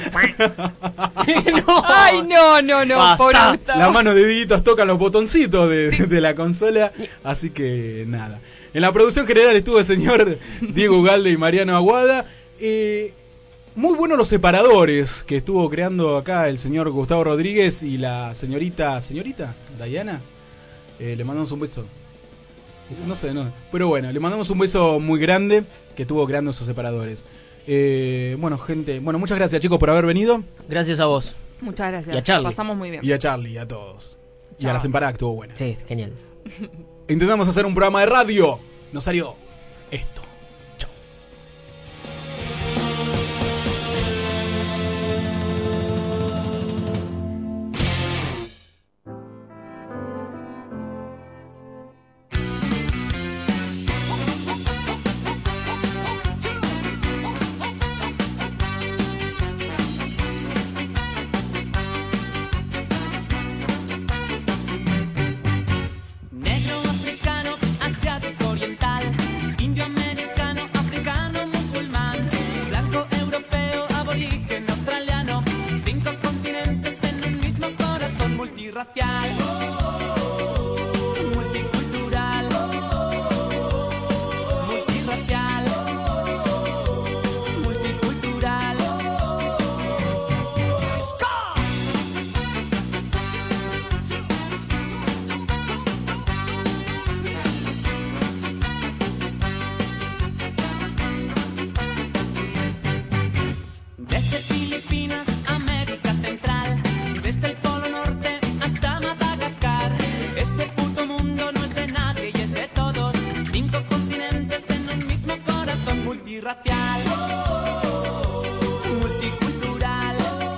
Ay, no, pobre Basta. Gustavo. Las manos de deditos tocan los botoncitos de la consola. Así que nada. En la producción general estuvo el señor Diego Ugalde y Mariano Aguada. Muy buenos los separadores que estuvo creando acá el señor Gustavo Rodríguez y la señorita Dayana. Le mandamos un beso. No sé, no. Pero bueno, le mandamos un beso muy grande que estuvo creando esos separadores. Bueno, gente, muchas gracias, chicos, por haber venido. Gracias a vos. Muchas gracias. Y a Charlie. Pasamos muy bien. Y a Charlie, a todos. Y a las empanadas que estuvo buena. Sí, genial. Intentamos hacer un programa de radio. Nos salió esto. Negro, africano, asiático, oriental, indio, americano, africano, musulmán, blanco, europeo, aborigen, australiano, 5 continentes en un mismo corazón multirracial, multicultural, multirracial, multicultural. Desde Filipinas, América Central, desde el Polo Norte hasta Madagascar, este puto mundo no es de nadie y es de todos. 5 continentes en un mismo corazón multirracial, multicultural,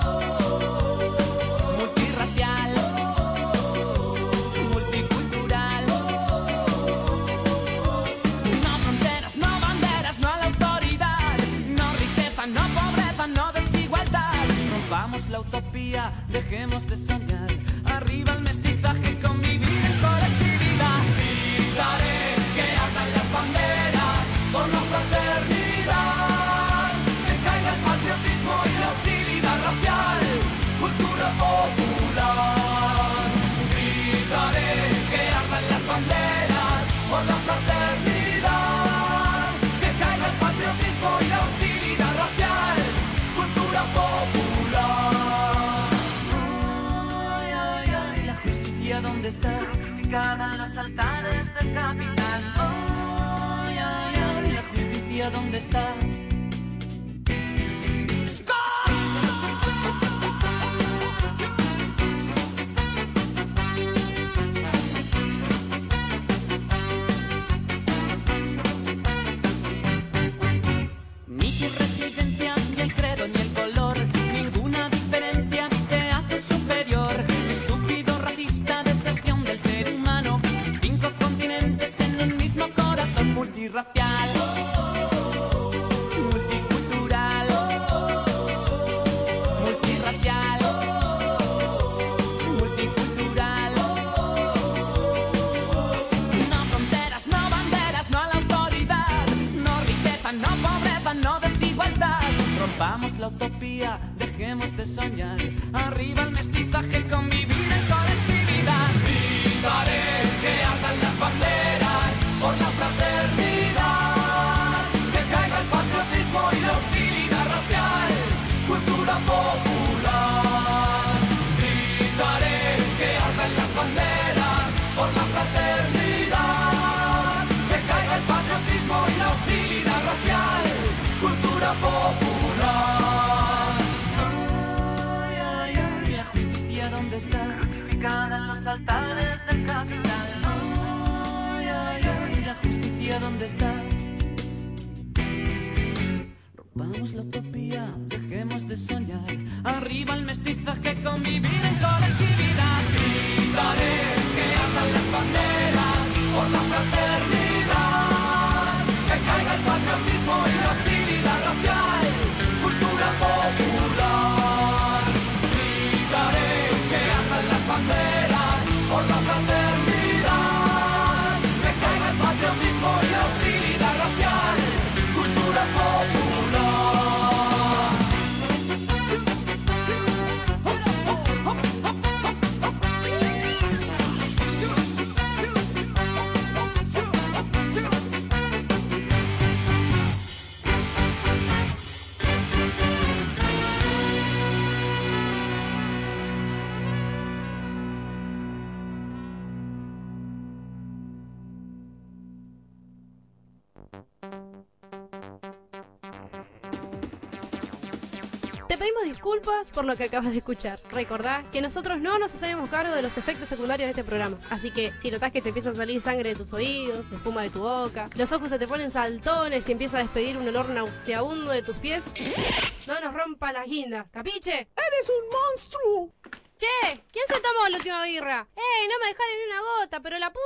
multirracial, multicultural. No fronteras, no banderas, no a la autoridad, no riqueza, no pobreza, no desigualdad. Rompamos la utopía, dejemos de soñar. Arriba el mestizaje, convivir en colectividad. Gritaré que ardan las banderas por la fraternidad. Que caiga el patriotismo y la hostilidad racial. Cultura popular. Gritaré que ardan las banderas por la fraternidad. Que caiga el patriotismo y la hostilidad racial. Cultura popular. Ay, ay, ay, la justicia ¿dónde está? Crucificada en los altares del capital. Ay, ay, ay, la justicia ¿dónde está? Ni tu residencia, ni el credo, ni el color, ninguna diferencia te hace superior. Estúpido, racista, deserción del ser humano. 5 continentes en un mismo corazón multirracial, multicultural, multirracial, multicultural. No fronteras, no banderas, no a la autoridad, no riqueza, no pobreza, no desigualdad. Rompamos la utopía, dejemos de soñar. Arriba el mestizaje, convivir en colectividad. Gritaré que ardan las banderas por la fraternidad. Que caiga el patriotismo y la hostilidad racial. Cultura popular. Gritaré que ardan las banderas por la fraternidad. Que caiga el patriotismo y la hostilidad racial. Cultura popular. Ay, ay, ay, la justicia ¿dónde está? Crucificada en los altares del capital. Ay, ay, ay, la justicia ¿dónde está? Rompamos la utopía, dejemos de soñar. Arriba el mestizaje, convivir en colectividad. Gritaré que ardan las banderas por la fraternidad. Que caiga el patriotismo y la hostilidad racial. Cultura popular. Gritaré que ardan las banderas por la fraternidad. Que caiga el patriotismo y la hostilidad racial. Cultura popular. Te pedimos disculpas por lo que acabas de escuchar. Recordá que nosotros no nos hacemos cargo de los efectos secundarios de este programa. Así que si notás que te empieza a salir sangre de tus oídos, espuma de tu boca, los ojos se te ponen saltones y empieza a despedir un olor nauseabundo de tus pies, no nos rompa las guindas, ¿capiche? ¡Eres un monstruo! Che, ¿quién se tomó la última birra? ¡Ey, no me dejaron ni una gota, pero la puta...